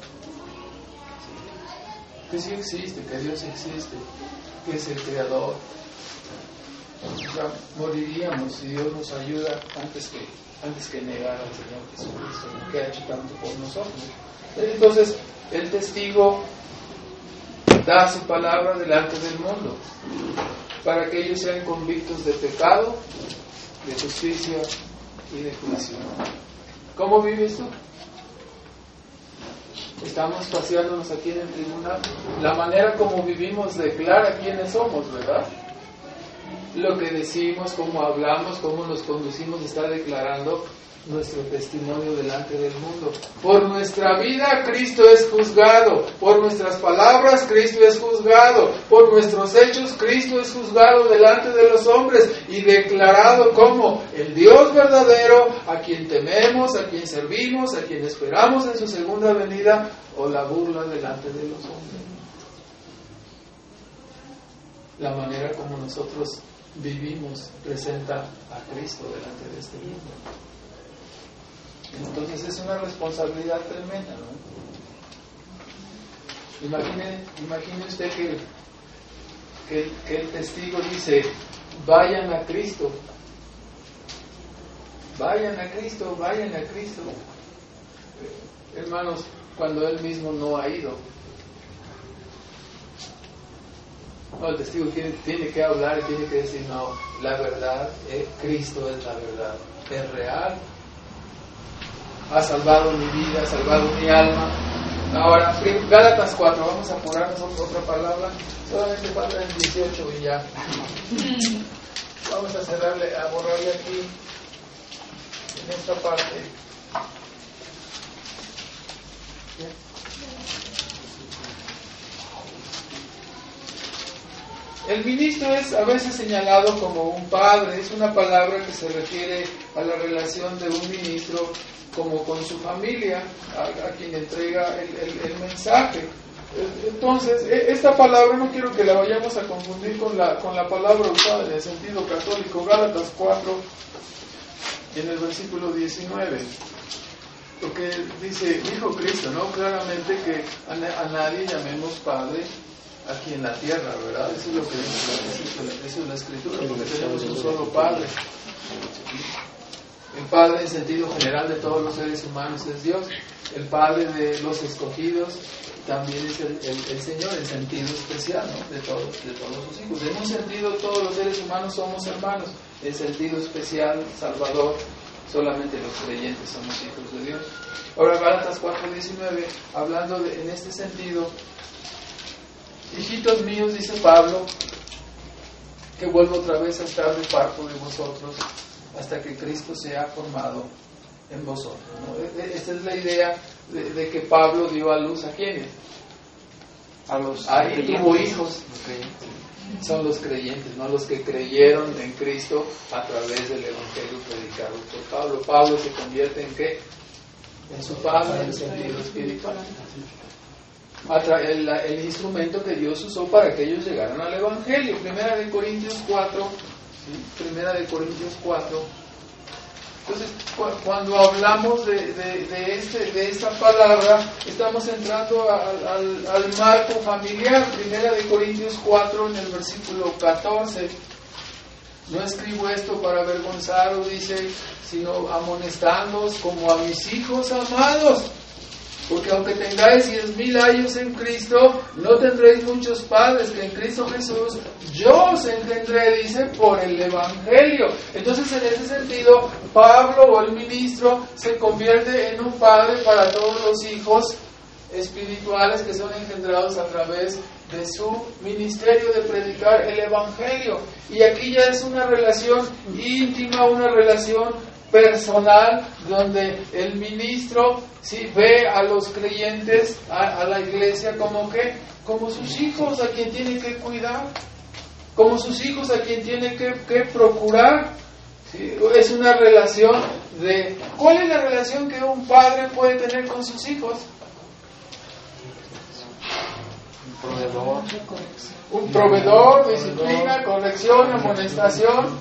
Que sí existe, que Dios existe, que es el Creador. Ya moriríamos si Dios nos ayuda antes que negar al Señor Jesucristo, que ha hecho tanto por nosotros. Entonces, el testigo da su palabra delante del mundo para que ellos sean convictos de pecado, de justicia y de juicio. ¿Cómo vives tú? Estamos paseándonos aquí en el tribunal. La manera como vivimos declara quiénes somos, ¿verdad? Lo que decimos, cómo hablamos, cómo nos conducimos, está declarando nuestro testimonio delante del mundo. Por nuestra vida Cristo es juzgado, por nuestras palabras Cristo es juzgado, por nuestros hechos Cristo es juzgado delante de los hombres y declarado como el Dios verdadero, a quien tememos, a quien servimos, a quien esperamos en su segunda venida, o la burla delante de los hombres. La manera como nosotros vivimos presenta a Cristo delante de este mundo. Entonces es una responsabilidad tremenda, ¿no? Imagine usted que el testigo dice, vayan a Cristo, vayan a Cristo, vayan a Cristo. Hermanos, cuando él mismo no ha ido. No, el testigo tiene que hablar y tiene que decir, no, la verdad, Cristo es la verdad, es real, ha salvado mi vida, ha salvado mi alma. Ahora, Gálatas 4, vamos a apurarnos otra palabra, solamente falta el 18 y ya. Vamos a cerrarle, a borrarle aquí, en esta parte. El ministro es a veces señalado como un padre, es una palabra que se refiere a la relación de un ministro como con su familia, a quien entrega el mensaje. Entonces, esta palabra no quiero que la vayamos a confundir con la palabra usada en el sentido católico. Gálatas 4, en el versículo 19. Porque dijo Cristo, ¿no? Claramente que a nadie llamemos Padre aquí en la tierra, ¿verdad? Eso es lo que dice, eso es la Escritura, porque tenemos un solo Padre. El Padre en sentido general de todos los seres humanos es Dios. El Padre de los escogidos también es el Señor en sentido especial, ¿no? de todos sus hijos. En un sentido todos los seres humanos somos hermanos. En sentido especial, Salvador, solamente los creyentes somos hijos de Dios. Ahora Gálatas 4:19, hablando en este sentido, hijitos míos, dice Pablo, que vuelvo otra vez a estar de parte de vosotros hasta que Cristo sea formado en vosotros, ¿no? Esta es la idea de que Pablo dio a luz a quienes. Ahí tuvo hijos. Son los creyentes, no los que creyeron en Cristo a través del Evangelio predicado por Pablo. Pablo se convierte en ¿qué? En su padre en el sentido espiritual. El instrumento que Dios usó para que ellos llegaran al Evangelio. Primera de Corintios 4. Entonces, cuando hablamos de esta palabra, estamos entrando al marco familiar. Primera de Corintios 4, en el versículo 14. No escribo esto para avergonzaros, dice, sino amonestándoos como a mis hijos amados. Porque aunque tengáis 10,000 años en Cristo, no tendréis muchos padres, que en Cristo Jesús yo os engendré, dice, por el Evangelio. Entonces, en ese sentido, Pablo, o el ministro, se convierte en un padre para todos los hijos espirituales que son engendrados a través de su ministerio de predicar el Evangelio. Y aquí ya es una relación íntima, una relación personal, donde el ministro ve a los creyentes, a la iglesia, como sus hijos a quien tiene que cuidar, como sus hijos a quien tiene que procurar. ¿Sí? Es una relación de... ¿Cuál es la relación que un padre puede tener con sus hijos? Un proveedor, disciplina, corrección, amonestación.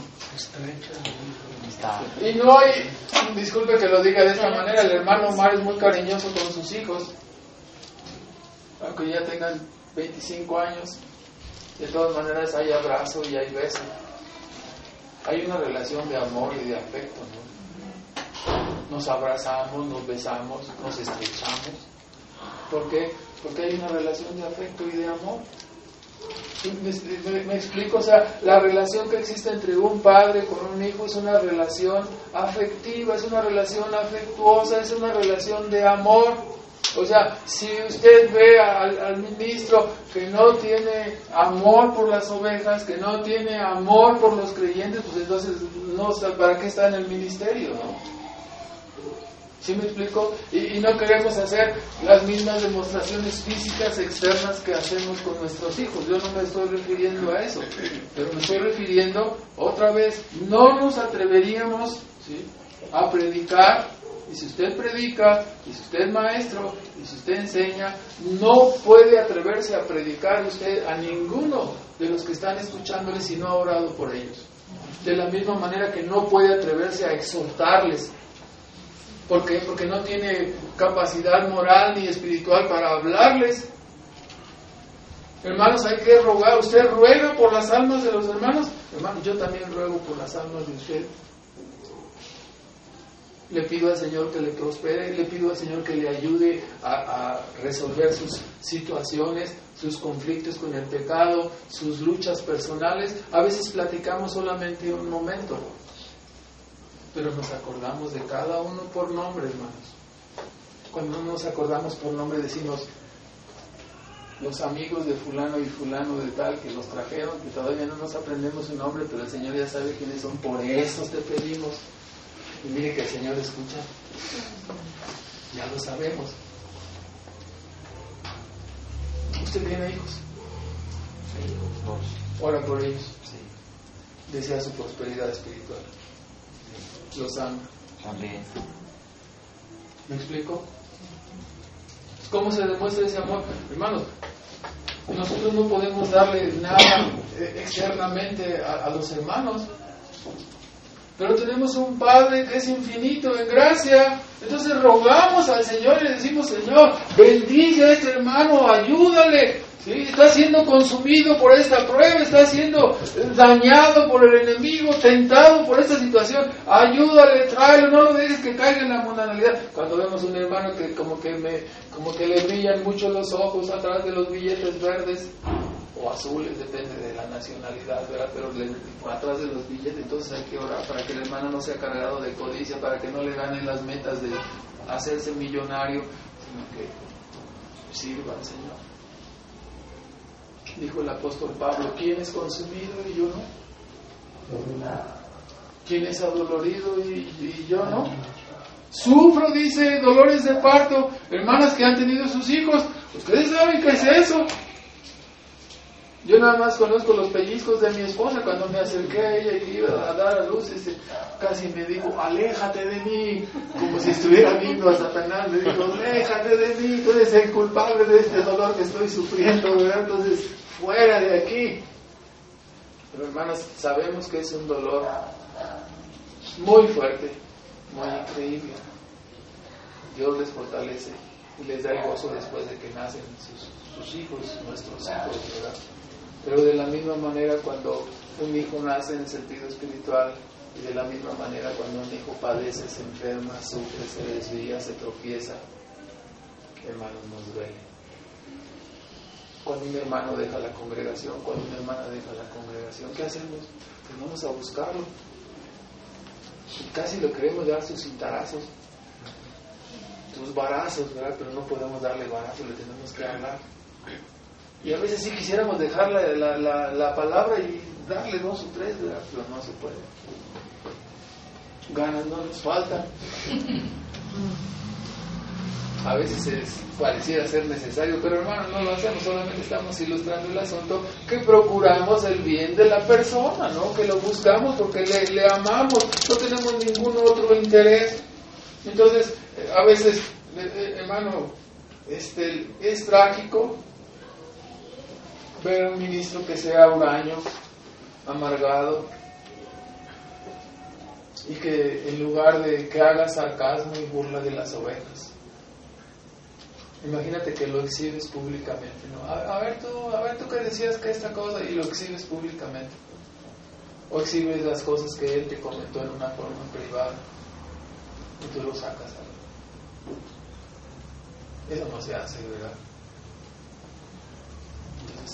Y no hay, disculpe que lo diga de esta manera, el hermano Omar es muy cariñoso con sus hijos, aunque ya tengan 25 años, de todas maneras hay abrazo y hay beso. Hay una relación de amor y de afecto, ¿no? Nos abrazamos, nos besamos, nos estrechamos. ¿Por qué? Porque hay una relación de afecto y de amor. ¿Me explico? O sea, la relación que existe entre un padre con un hijo es una relación afectiva, es una relación afectuosa, es una relación de amor. O sea, si usted ve al ministro que no tiene amor por las ovejas, que no tiene amor por los creyentes, pues entonces, no, ¿para qué está en el ministerio, no? ¿Sí me explico? Y no queremos hacer las mismas demostraciones físicas externas que hacemos con nuestros hijos. Yo no me estoy refiriendo a eso, pero me estoy refiriendo, otra vez, no nos atreveríamos, ¿sí?, a predicar. Y si usted predica, y si usted es maestro, y si usted enseña, no puede atreverse a predicar usted a ninguno de los que están escuchándole si no ha orado por ellos. De la misma manera que no puede atreverse a exhortarles. ¿Por qué? Porque no tiene capacidad moral ni espiritual para hablarles. Hermanos, hay que rogar. ¿Usted ruega por las almas de los hermanos? Hermanos, yo también ruego por las almas de usted. Le pido al Señor que le prospere, le pido al Señor que le ayude a resolver sus situaciones, sus conflictos con el pecado, sus luchas personales. A veces platicamos solamente un momento, pero nos acordamos de cada uno por nombre, hermanos. Cuando no nos acordamos por nombre, decimos, los amigos de fulano y fulano de tal que los trajeron, que todavía no nos aprendemos su nombre, pero el Señor ya sabe quiénes son, por eso te pedimos. Y mire que el Señor escucha. Ya lo sabemos. ¿Usted tiene hijos? Sí, dos. Ora por ellos. Sí. Desea su prosperidad espiritual. Los ama. También. ¿Me explico? ¿Cómo se demuestra ese amor? Hermanos, nosotros no podemos darle nada externamente a los hermanos, pero tenemos un Padre que es infinito en gracia. Entonces rogamos al Señor y le decimos: Señor, bendice a este hermano, ayúdale. ¿Sí? Está siendo consumido por esta prueba, está siendo dañado por el enemigo, tentado por esta situación. Ayúdale, tráelo, no lo dejes que caiga en la mundanalidad. Cuando vemos un hermano que como que le brillan mucho los ojos atrás de los billetes verdes o azules, depende de la nacionalidad, ¿verdad? Pero atrás de los billetes, entonces hay que orar para que el hermano no sea cargado de codicia, para que no le ganen las metas de hacerse millonario, sino que sirva al Señor. Dijo el apóstol Pablo: ¿quién es consumido y yo no? ¿Quién es adolorido y yo no? Sufro, dice, dolores de parto. Hermanas que han tenido sus hijos, ustedes saben qué es eso. Yo nada más conozco los pellizcos de mi esposa. Cuando me acerqué a ella y iba a dar a luz, casi me dijo: aléjate de mí, como si estuviera viendo a Satanás. Me dijo: aléjate de mí, tú eres el culpable de este dolor que estoy sufriendo, ¿verdad? Entonces, fuera de aquí. Pero hermanas, sabemos que es un dolor muy fuerte, muy increíble. Dios les fortalece y les da el gozo después de que nacen sus hijos, nuestros hijos, ¿verdad? Pero de la misma manera, cuando un hijo nace en el sentido espiritual, y de la misma manera cuando un hijo padece, se enferma, sufre, se desvía, se tropieza, hermanos, nos duele. Cuando un hermano deja la congregación, cuando una hermana deja la congregación, ¿qué hacemos? Pues vamos a buscarlo. Y casi lo queremos dar sus cintarazos, sus varazos, ¿verdad? Pero no podemos darle varazos, le tenemos que hablar. Y a veces sí quisiéramos dejar la palabra y darle 2 o 3, ¿verdad? Pero no se puede. Ganas no nos faltan. A veces pareciera ser necesario, pero hermanos, no lo hacemos, solamente estamos ilustrando el asunto, que procuramos el bien de la persona, ¿no? Que lo buscamos porque le amamos, no tenemos ningún otro interés. Entonces, a veces, hermano, es trágico ver a un ministro que sea huraño, amargado, y que en lugar de que haga sarcasmo y burla de las ovejas, imagínate que lo exhibes públicamente, ¿no? A ver tú que decías que esta cosa, y lo exhibes públicamente, o exhibes las cosas que él te comentó en una forma privada y tú lo sacas a la... Eso no se hace, ¿verdad? Entonces,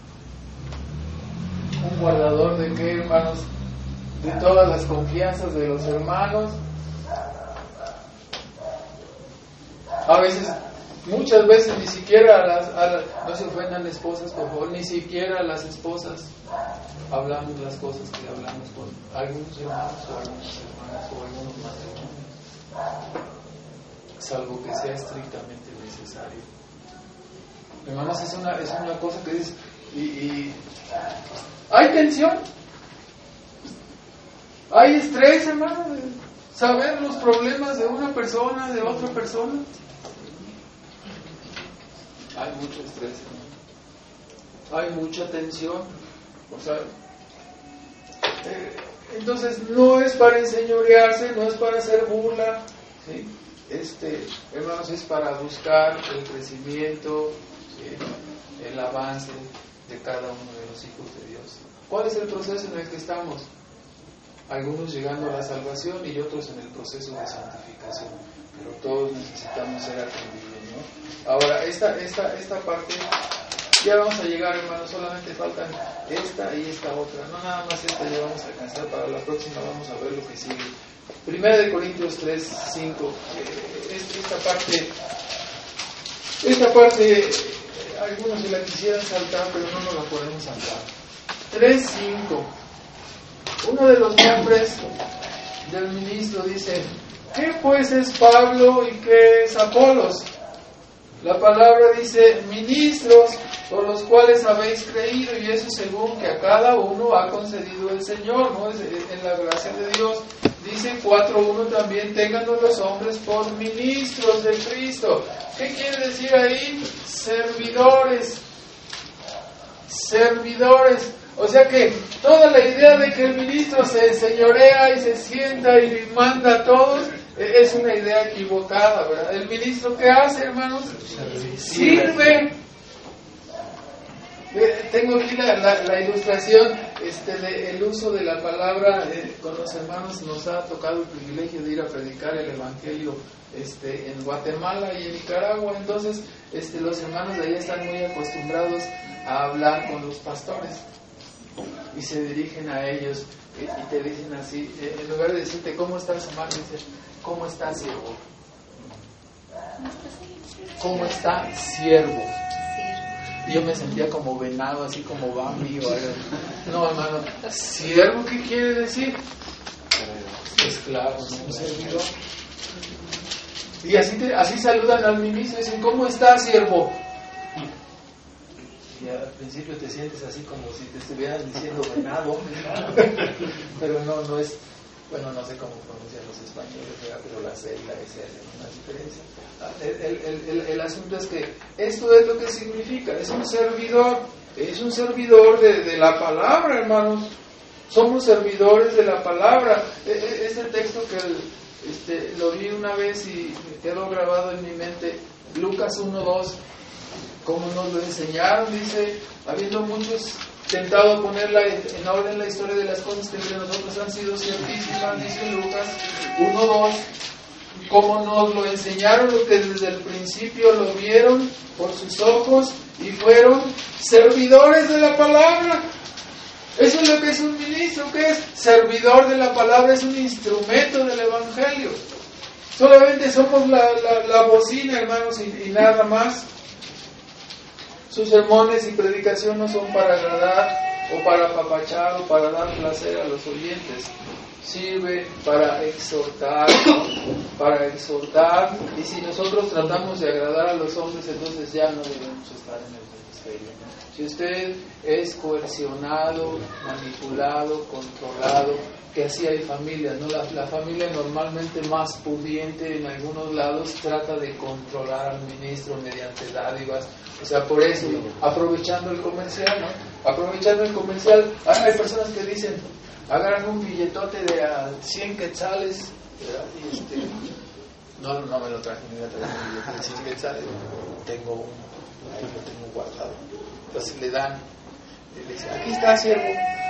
un guardador de qué, hermanos, de todas las confianzas de los hermanos. A veces, muchas veces ni siquiera no se ofendan esposas, por favor, ni siquiera a las esposas hablamos las cosas que hablamos con algunos hermanos o algunas hermanas o algunos matrimonios, salvo que sea estrictamente necesario. Hermanos, es una cosa que es y hay tensión, hay estrés, hermano, de saber los problemas de una persona, de otra persona. Hay mucho estrés, hermano. Hay mucha tensión. O sea, entonces no es para enseñorearse, no es para hacer burla, ¿sí? Hermanos, es para buscar el crecimiento, ¿sí? El avance de cada uno de los hijos de Dios. ¿Cuál es el proceso en el que estamos? Algunos llegando a la salvación y otros en el proceso de santificación, pero todos necesitamos ser atendidos, ¿no? Ahora, esta parte, ya vamos a llegar, hermanos, solamente faltan esta y esta otra, no nada más esta, ya vamos a alcanzar, para la próxima vamos a ver lo que sigue. 1 Corintios 3:5, esta parte, algunos se la quisieran saltar, pero no nos la podemos saltar. 3:5. Uno de los nombres del ministro dice: ¿qué pues es Pablo y qué es Apolos? La palabra dice: ministros por los cuales habéis creído, y eso según que a cada uno ha concedido el Señor, ¿no? En la gracia de Dios. Dice dice 4:1 también, téngannos los hombres por ministros de Cristo. ¿Qué quiere decir ahí? Servidores. Servidores. O sea que toda la idea de que el ministro se señorea y se sienta y manda a todos es una idea equivocada, ¿verdad? El ministro, ¿qué hace, hermanos? Sirve. Tengo aquí la ilustración del uso de la palabra. Con los hermanos nos ha tocado el privilegio de ir a predicar el Evangelio en Guatemala y en Nicaragua. Entonces los hermanos de allá están muy acostumbrados a hablar con los pastores y se dirigen a ellos y te dicen así, en lugar de decirte ¿cómo estás, hermano? Dicen ¿cómo está, siervo? ¿Cómo está, siervo? Y yo me sentía como venado, así como Bambi. No, hermano, ¿siervo qué quiere decir? Esclavo, ¿no? Un servidor. Y así saludan al ministro y dicen ¿cómo está, siervo? Y al principio te sientes así como si te estuvieran diciendo venado, pero no es, bueno, no sé cómo pronuncian los españoles, pero la C y la S hacen una diferencia. El asunto es que esto es lo que significa, es un servidor de la palabra, hermanos. Somos servidores de la palabra. Este texto que lo vi una vez y me quedó grabado en mi mente, Lucas 1:2. Como nos lo enseñaron, dice, habiendo muchos tentado ponerla en orden la historia de las cosas que entre nosotros han sido ciertísimas, dice Lucas 1:2, como nos lo enseñaron los que desde el principio lo vieron por sus ojos y fueron servidores de la palabra. Eso es lo que es un ministro, ¿qué es? Servidor de la palabra, es un instrumento del Evangelio. Solamente somos la bocina, hermanos, y nada más. Sus sermones y predicación no son para agradar o para apapachar o para dar placer a los oyentes. Sirve para exhortar, ¿no? Para exhortar. Y si nosotros tratamos de agradar a los hombres, entonces ya no debemos estar en el ministerio, ¿no? Si usted es coercionado, manipulado, controlado, que así hay familias, ¿no? La familia normalmente más pudiente en algunos lados trata de controlar al ministro mediante dádivas. O sea, por eso, aprovechando el comercial, ¿no? Aprovechando el comercial, hay personas que dicen, agarran un billetote de 100 quetzales, no me lo traje, me iba a traer un billete de 100 quetzales, tengo ahí lo tengo guardado. Entonces le dan, le dicen, aquí está, siervo.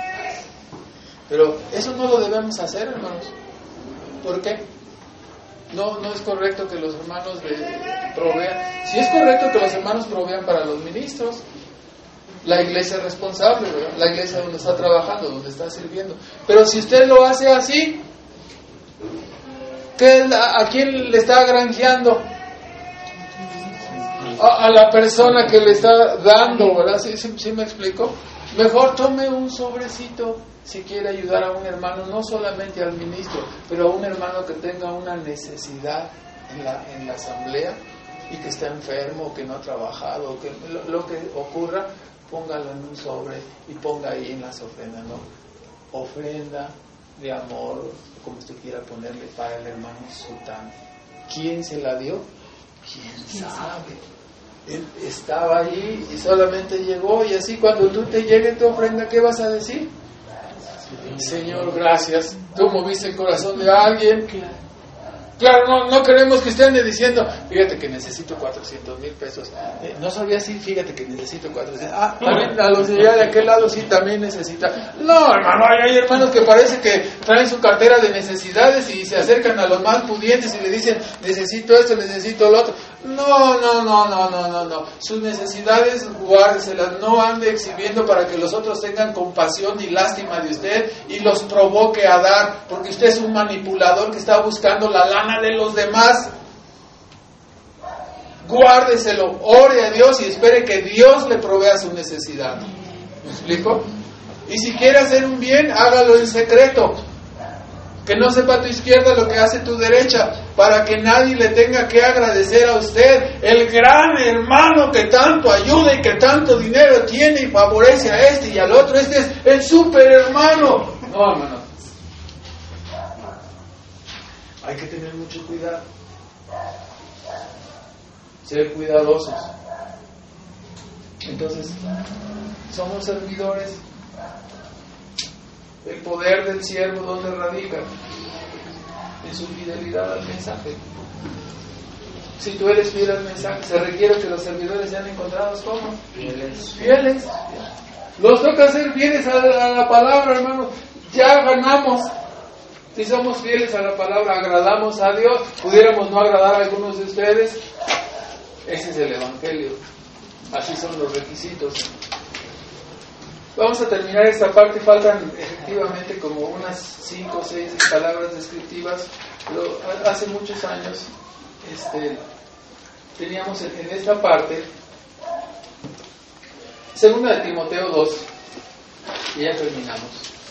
Pero eso no lo debemos hacer, hermanos. ¿Por qué? No es correcto que los hermanos provean. Sí es correcto que los hermanos provean para los ministros. La iglesia responsable, ¿verdad? La iglesia donde está trabajando, donde está sirviendo. Pero si usted lo hace así, ¿a quién le está granjeando? A la persona que le está dando, ¿verdad? ¿Sí me explico? Mejor tome un sobrecito si quiere ayudar a un hermano, no solamente al ministro, pero a un hermano que tenga una necesidad en la asamblea y que está enfermo, que no ha trabajado, que lo que ocurra, póngalo en un sobre y ponga ahí en las ofrendas, ¿no? Ofrenda de amor, como usted quiera ponerle, para el hermano Sután. ¿Quién se la dio? ¿Quién sabe? Él estaba allí y solamente llegó, y así cuando tú te llegue tu ofrenda, ¿qué vas a decir? Señor, gracias, tú moviste el corazón de alguien. Claro, no queremos que estén diciendo, fíjate que necesito 400,000 pesos. No sabía si, fíjate que necesito 400. También a los de allá de aquel lado sí también necesita. No, hermano, hay hermanos que parece que traen su cartera de necesidades y se acercan a los más pudientes y le dicen, necesito esto, necesito lo otro. No. Sus necesidades, guárdeselas, no ande exhibiendo para que los otros tengan compasión y lástima de usted y los provoque a dar, porque usted es un manipulador que está buscando la lana de los demás. Guárdeselo, ore a Dios y espere que Dios le provea su necesidad. ¿Me explico? Y si quiere hacer un bien, hágalo en secreto. Que no sepa tu izquierda lo que hace tu derecha, para que nadie le tenga que agradecer a usted, el gran hermano que tanto ayuda y que tanto dinero tiene y favorece a este y al otro. Este es el super hermano. No, hermano. hay que tener mucho cuidado. Ser cuidadosos. Entonces, somos servidores. El poder del siervo, ¿dónde radica? En su fidelidad al mensaje. Si tú eres fiel al mensaje, se requiere que los servidores sean encontrados como fieles. Nos toca ser fieles a la palabra, hermanos. Ya ganamos. Si somos fieles a la palabra, agradamos a Dios. Pudiéramos no agradar a algunos de ustedes. Ese es el Evangelio. Así son los requisitos. Vamos a terminar esta parte. Faltan efectivamente como unas 5 o 6 palabras descriptivas. Pero hace muchos años teníamos en esta parte 2 de Timoteo 2 y ya terminamos.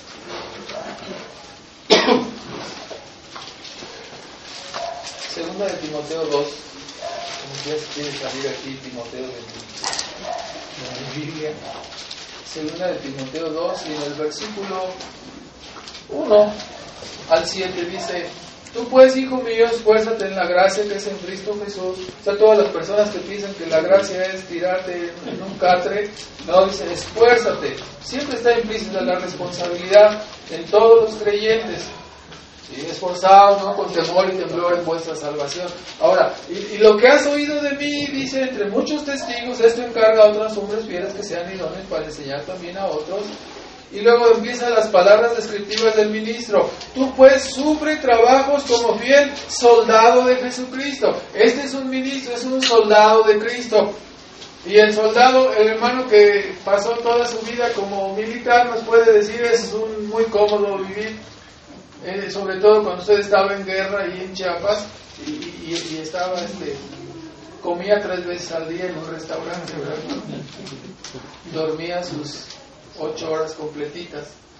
Segunda de Timoteo 2, como ya se quiere salir aquí Timoteo de la Biblia. Segunda de Timoteo 2 y en el versículo 1 al 7 dice: tú pues, hijo mío, esfuérzate en la gracia que es en Cristo Jesús. O sea, todas las personas que piensan que la gracia es tirarte en un catre, no, dice esfuérzate. Siempre está implícita la responsabilidad en todos los creyentes. ¿Sí? Esforzados, ¿no? Con temor y temblor en vuestra salvación. Ahora, y lo que has oído de mí, dice, entre muchos testigos, esto encarga a otros hombres fieles que sean idóneos para enseñar también a otros. Y luego empiezan las palabras descriptivas del ministro. Tú pues sufre trabajos como fiel soldado de Jesucristo. Este es un ministro, es un soldado de Cristo. Y el soldado, el hermano que pasó toda su vida como militar, nos puede decir, es muy cómodo vivir. Sobre todo cuando usted estaba en guerra y en Chiapas y estaba, comía 3 veces al día en un restaurante, ¿verdad? Dormía sus 8 horas completitas.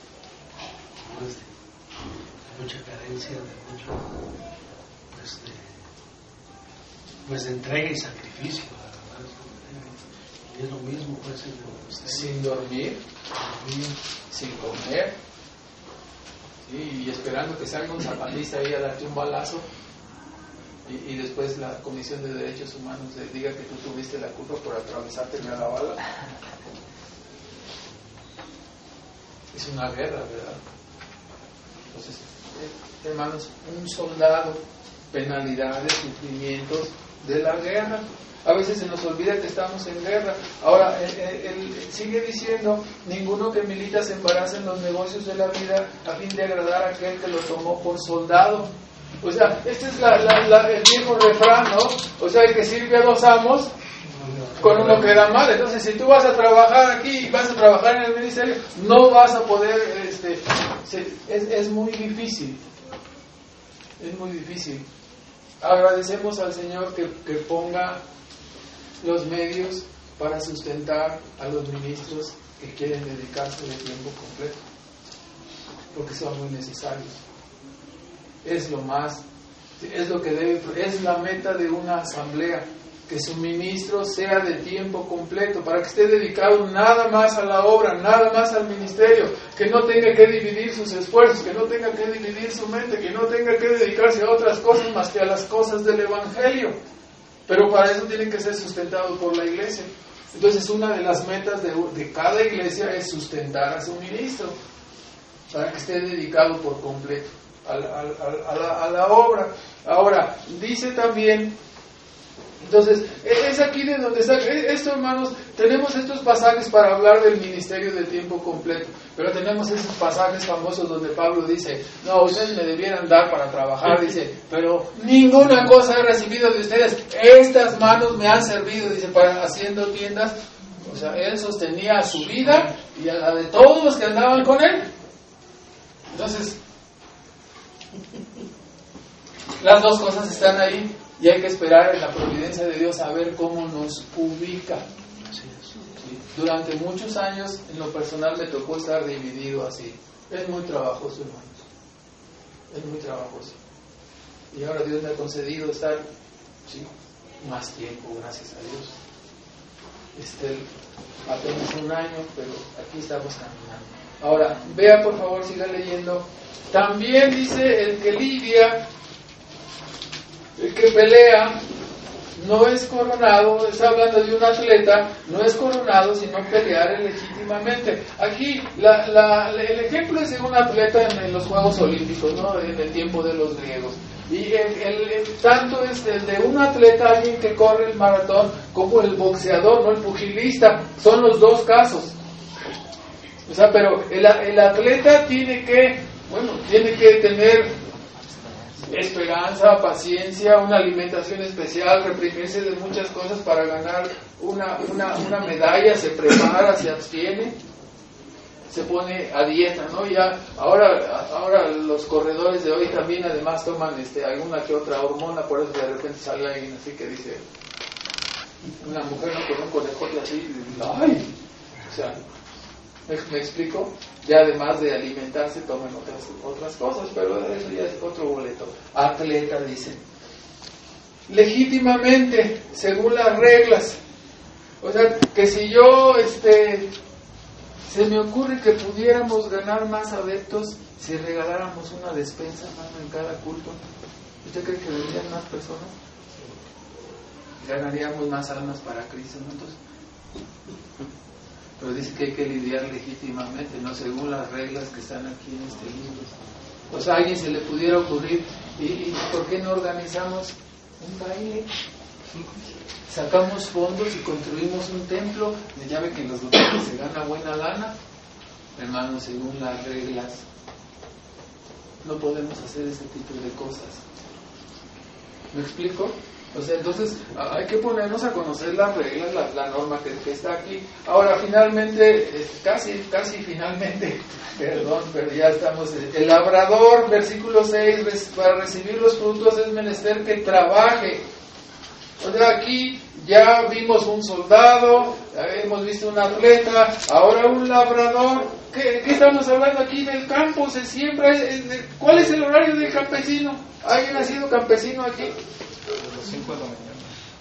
Mucha carencia de mucho de entrega y sacrificio, y es lo mismo sin dormir, sin comer, y esperando que salga un zapatista ahí a darte un balazo y después la Comisión de Derechos Humanos le diga que tú tuviste la culpa por atravesarte la bala. Es una guerra, ¿verdad? Entonces, hermanos, un soldado, penalidades, sufrimientos de la guerra. A veces se nos olvida que estamos en guerra. Ahora, él sigue diciendo: ninguno que milita se embaraza en los negocios de la vida a fin de agradar a aquel que lo tomó por soldado. O sea, este es el viejo refrán, ¿no? O sea, el que sirve a 2 amos, con uno queda mal. Entonces, si tú vas a trabajar aquí y vas a trabajar en el ministerio, no vas a poder, es muy difícil. Es muy difícil. Agradecemos al Señor que ponga los medios para sustentar a los ministros que quieren dedicarse de tiempo completo, porque son muy necesarios. Es lo que debe, es la meta de una asamblea, que su ministro sea de tiempo completo, para que esté dedicado nada más a la obra, nada más al ministerio, que no tenga que dividir sus esfuerzos, que no tenga que dividir su mente, que no tenga que dedicarse a otras cosas más que a las cosas del Evangelio. Pero para eso tiene que ser sustentado por la iglesia. Entonces, una de las metas de cada iglesia es sustentar a su ministro, para que esté dedicado por completo a la obra. Ahora, dice también, entonces, es aquí de donde está esto, hermanos. Tenemos estos pasajes para hablar del ministerio de tiempo completo, pero tenemos esos pasajes famosos donde Pablo dice: no, ustedes me debieran dar para trabajar, dice, pero ninguna cosa he recibido de ustedes, estas manos me han servido, dice, para haciendo tiendas. O sea, él sostenía a su vida y a la de todos los que andaban con él. Entonces, las dos cosas están ahí. Y hay que esperar en la providencia de Dios a ver cómo nos ubica. ¿Sí? Durante muchos años, en lo personal, me tocó estar dividido así. Es muy trabajoso, hermanos. Es muy trabajoso. Y ahora Dios me ha concedido estar más tiempo, gracias a Dios. Apenas 1 año, pero aquí estamos caminando. Ahora, vea por favor, siga leyendo. También dice el que lidia que pelea no es coronado, está hablando de un atleta, no es coronado sino pelear legítimamente. Aquí el ejemplo es de un atleta en los Juegos Olímpicos, ¿no? En el tiempo de los griegos. Y tanto es el de un atleta, alguien que corre el maratón, como el boxeador, no el pugilista. Son los dos casos. O sea, pero el atleta tiene que tener esperanza, paciencia, una alimentación especial, reprimirse de muchas cosas para ganar una medalla, se prepara, se abstiene, se pone a dieta, ¿no? Ya ahora los corredores de hoy también además toman alguna que otra hormona, por eso de repente sale alguien así que dice, una mujer no con un conejote así, ¡ay! O sea, ¿me explico? Ya además de alimentarse toman otras cosas, pero eso ya es otro boleto. Atleta, dice. Legítimamente, según las reglas. O sea, que si yo, se me ocurre que pudiéramos ganar más adeptos si regaláramos una despensa, hermano, en cada culto. ¿Usted cree que vendrían más personas? Ganaríamos más almas para Cristo, ¿no? Entonces, pero dice que hay que lidiar legítimamente, no según las reglas que están aquí en este libro. O sea, a alguien se le pudiera ocurrir, ¿y por qué no organizamos un baile? Sacamos fondos y construimos un templo. Ya ve que en los domingos se gana buena lana. Hermanos, según las reglas, no podemos hacer ese tipo de cosas. ¿Me explico? O sea, entonces hay que ponernos a conocer las reglas, la norma que está aquí. Ahora, finalmente, casi finalmente, perdón, pero ya estamos. El labrador, versículo 6, para recibir los frutos es menester que trabaje. O sea, aquí ya vimos un soldado, hemos visto un atleta, ahora un labrador. ¿Qué estamos hablando aquí? Del campo, se siembra. ¿Cuál es el horario del campesino? ¿Alguien ha sido campesino aquí? A las 5 de la mañana.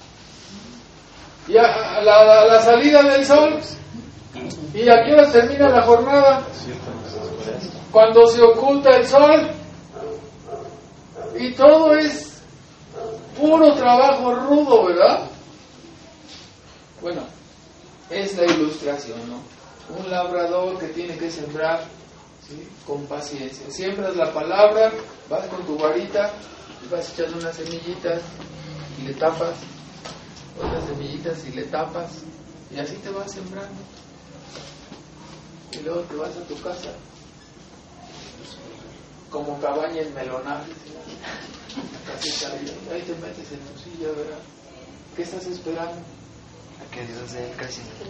Y a la salida del sol. ¿Y a qué hora termina la jornada? Cuando se oculta el sol. Y todo es puro trabajo rudo, ¿verdad? Bueno, es la ilustración, ¿no? Un labrador que tiene que sembrar, ¿sí?, con paciencia. Siembras la palabra, vas con tu varita y vas echando unas semillitas y le tapas, otras semillitas y le tapas, y así te vas sembrando. Y luego te vas a tu casa como cabaña en melonaje, ahí te metes en tu silla, ¿verdad? ¿Qué estás esperando? A que Dios dé el crecimiento.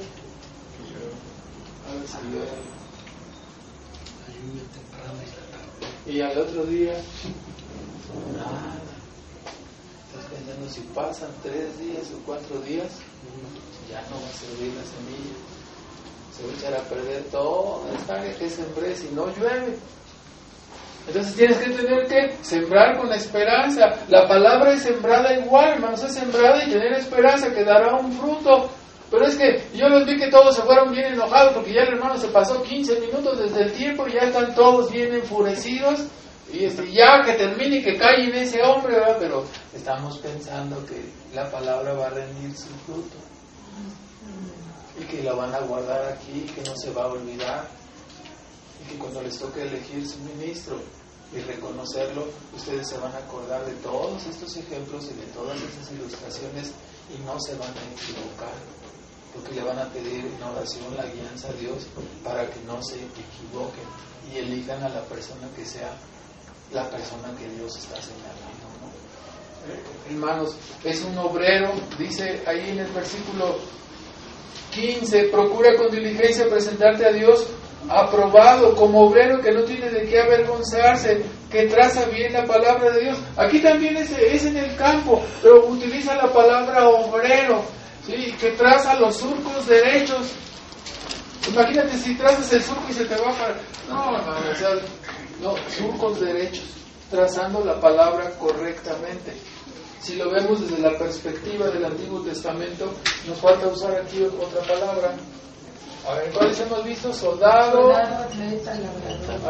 A ver si llueve. La lluvia temprana y la tarde. Y al otro día, nada. Estás pensando, si pasan 3 días o 4 días, ya no va a servir la semilla. Se va a echar a perder toda esta área que sembré si no llueve. Entonces tienes que tener que sembrar con esperanza. La palabra es sembrada igual, hermanos, es sembrada y tener esperanza que dará un fruto. Pero es que yo los vi que todos se fueron bien enojados porque ya el hermano se pasó 15 minutos desde el tiempo y ya están todos bien enfurecidos. Y ya que termine y que callen ese hombre, ¿verdad? Pero estamos pensando que la palabra va a rendir su fruto. Y que la van a guardar aquí, que no se va a olvidar. Y que cuando les toque elegir su ministro y reconocerlo, ustedes se van a acordar de todos estos ejemplos y de todas esas ilustraciones y no se van a equivocar, porque le van a pedir en oración la guianza a Dios para que no se equivoquen y elijan a la persona que sea la persona que Dios está señalando, ¿no? Hermanos, es un obrero, dice ahí en el versículo 15, procura con diligencia presentarte a Dios aprobado, como obrero que no tiene de qué avergonzarse, que traza bien la palabra de Dios. Aquí también es en el campo, pero utiliza la palabra obrero, ¿sí?, que traza los surcos derechos. Imagínate si trazas el surco y se te va para... No, surcos derechos, trazando la palabra correctamente. Si lo vemos desde la perspectiva del Antiguo Testamento, nos falta usar aquí otra palabra. A ver, ¿cuáles hemos visto? Soldado,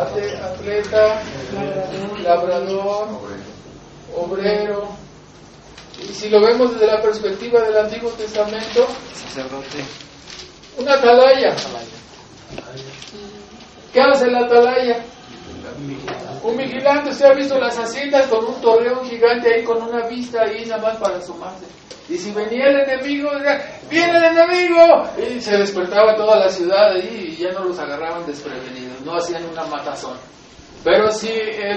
atleta, labrador, obrero, Y si lo vemos desde la perspectiva del Antiguo Testamento, Sacerdote. una atalaya. ¿Qué hace la atalaya? Un vigilante. Usted ha visto las haciendas con un torreón gigante ahí, con una vista ahí nada más para asomarse. Y si venía el enemigo, decía, ¡viene el enemigo! Y se despertaba toda la ciudad ahí y ya no los agarraban desprevenidos, no hacían una matazón. Pero si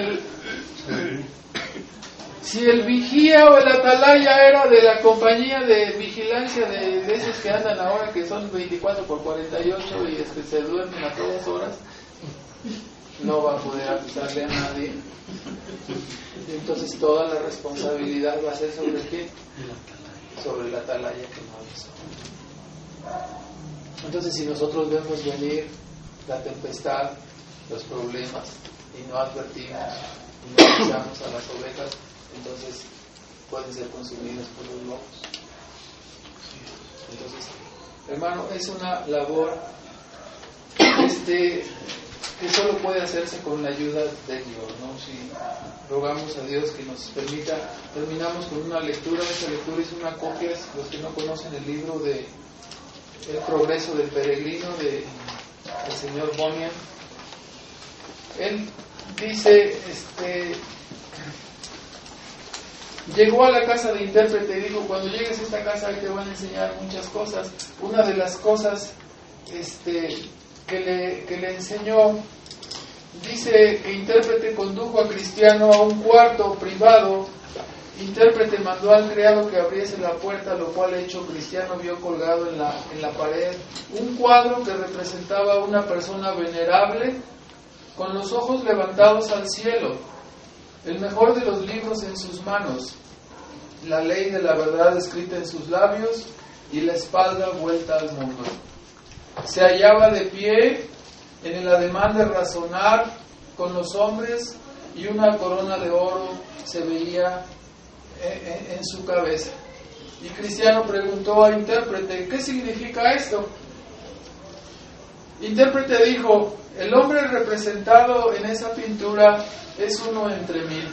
el vigía o el atalaya era de la compañía de vigilancia de esos que andan ahora, que son 24/48 y se duermen a todas horas, no va a poder acusarle a nadie. Entonces toda la responsabilidad va a ser sobre quién, sobre la atalaya que no avisó. Entonces si nosotros vemos venir la tempestad, los problemas, y no advertimos y no avisamos a las ovejas, entonces pueden ser consumidas por los lobos. Entonces, hermano, es una labor que solo puede hacerse con la ayuda de Dios, ¿no? Si rogamos a Dios que nos permita, terminamos con una lectura. Esta lectura es una copia, los que no conocen el libro de El progreso del peregrino del señor Bunyan. Él dice, llegó a la casa de intérprete y dijo, cuando llegues a esta casa te van a enseñar muchas cosas. Una de las cosas que le enseñó, dice que intérprete condujo a Cristiano a un cuarto privado. Intérprete mandó al criado que abriese la puerta, lo cual hecho Cristiano vio colgado en la pared un cuadro que representaba a una persona venerable con los ojos levantados al cielo, el mejor de los libros en sus manos, la ley de la verdad escrita en sus labios y la espalda vuelta al mundo. Se hallaba de pie en el ademán de razonar con los hombres y una corona de oro se veía en su cabeza. Y Cristiano preguntó a intérprete, ¿qué significa esto? Intérprete dijo, el hombre representado en esa pintura es uno entre mil.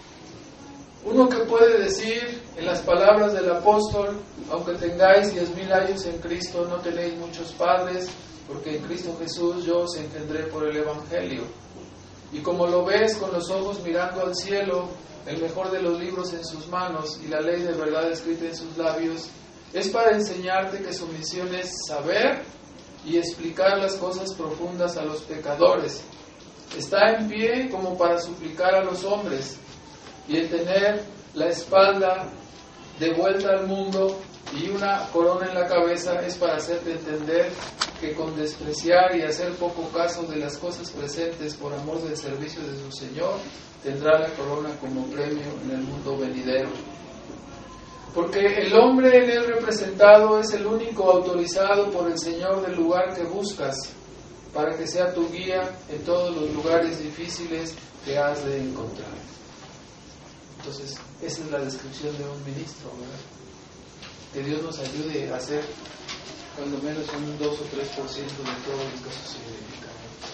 Uno que puede decir, en las palabras del apóstol, aunque tengáis 10,000 años en Cristo, no tenéis muchos padres, porque en Cristo Jesús yo os engendré por el Evangelio. Y como lo ves con los ojos mirando al cielo, el mejor de los libros en sus manos y la ley de verdad escrita en sus labios, es para enseñarte que su misión es saber y explicar las cosas profundas a los pecadores. Está en pie como para suplicar a los hombres, y el tener la espalda de vuelta al mundo y una corona en la cabeza es para hacerte entender que con despreciar y hacer poco caso de las cosas presentes por amor del servicio de su Señor, tendrá la corona como premio en el mundo venidero. Porque el hombre en él representado es el único autorizado por el Señor del lugar que buscas, para que sea tu guía en todos los lugares difíciles que has de encontrar. Entonces, esa es la descripción de un ministro, ¿verdad? Que Dios nos ayude a hacer cuando menos un 2 o 3% de todo lo que eso significa.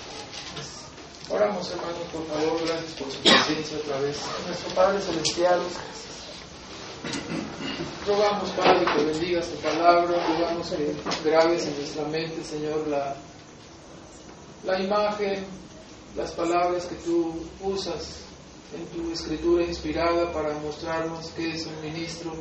Oramos, hermanos, por favor, gracias por su presencia otra vez. Nuestro Padre Celestial, rogamos, Padre, que bendigas tu palabra, rogamos que grabes en nuestra mente, Señor, la imagen, las palabras que tú usas en tu escritura inspirada para mostrarnos qué es un ministro,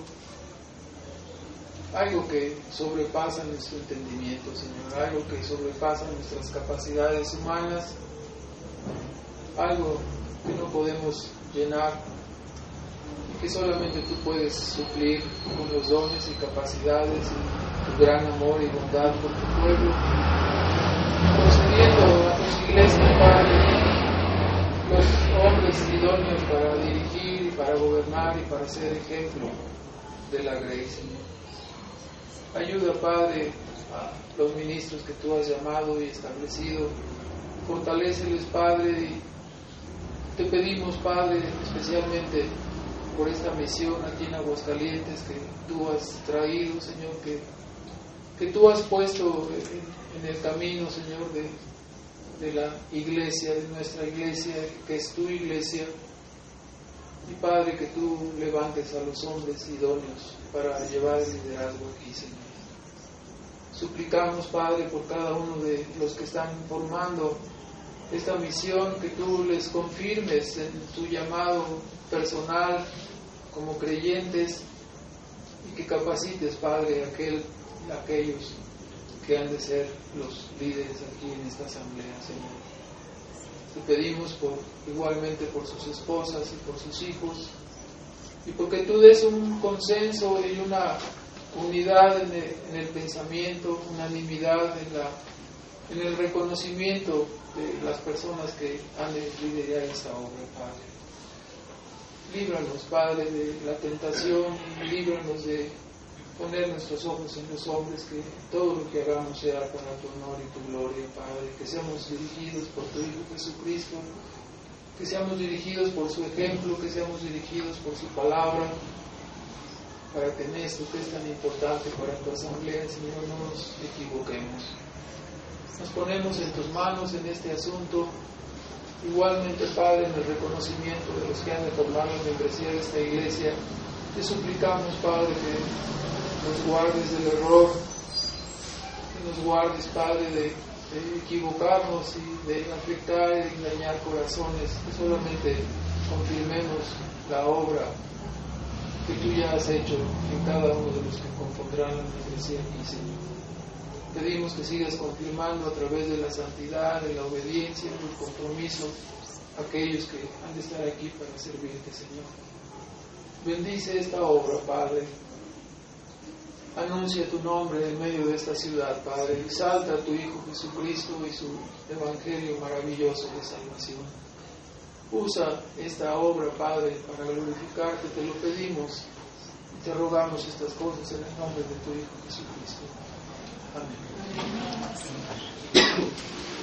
algo que sobrepasa nuestro entendimiento, Señor, algo que sobrepasa nuestras capacidades humanas, algo que no podemos llenar y que solamente tú puedes suplir con los dones y capacidades y tu gran amor y bondad por tu pueblo, concediendo a tus iglesias, Padre, los hombres idóneos para dirigir y para gobernar y para ser ejemplo de la gracia, Señor. Ayuda, Padre, a los ministros que tú has llamado y establecido. Fortaléceles, Padre, y te pedimos, Padre, especialmente por esta misión aquí en Aguascalientes que tú has traído, Señor, que tú has puesto en el camino, Señor, de la iglesia, de nuestra iglesia, que es tu iglesia. Y Padre, que tú levantes a los hombres idóneos para llevar el liderazgo aquí, Señor. Suplicamos, Padre, por cada uno de los que están formando esta misión, que tú les confirmes en tu llamado personal como creyentes y que capacites, Padre, aquellos que han de ser los líderes aquí en esta asamblea, Señor. Te pedimos igualmente por sus esposas y por sus hijos, y porque tú des un consenso y una unidad en el pensamiento, unanimidad en el reconocimiento de las personas que han de liderar esta obra, Padre. Líbranos, Padre, de la tentación, y líbranos de poner nuestros ojos en los hombres, que todo lo que hagamos sea para tu honor y tu gloria, Padre, que seamos dirigidos por tu Hijo Jesucristo, que seamos dirigidos por su ejemplo, que seamos dirigidos por su palabra, para que en esto que es tan importante para tu asamblea, Señor, no nos equivoquemos. Nos ponemos en tus manos en este asunto, igualmente, Padre, en el reconocimiento de los que han de formar la membresía de esta iglesia. Te suplicamos, Padre, que nos guardes del error, que nos guardes, Padre, de equivocarnos y de afectar y de engañar corazones, que solamente confirmemos la obra que tú ya has hecho en cada uno de los que compondrán la membresía aquí, Señor. Pedimos que sigas confirmando a través de la santidad, de la obediencia, del compromiso, aquellos que han de estar aquí para servirte, Señor. Bendice esta obra, Padre. Anuncia tu nombre en medio de esta ciudad, Padre. Exalta a tu Hijo Jesucristo y su Evangelio maravilloso de salvación. Usa esta obra, Padre, para glorificarte. Te lo pedimos y te rogamos estas cosas en el nombre de tu Hijo Jesucristo. Amén.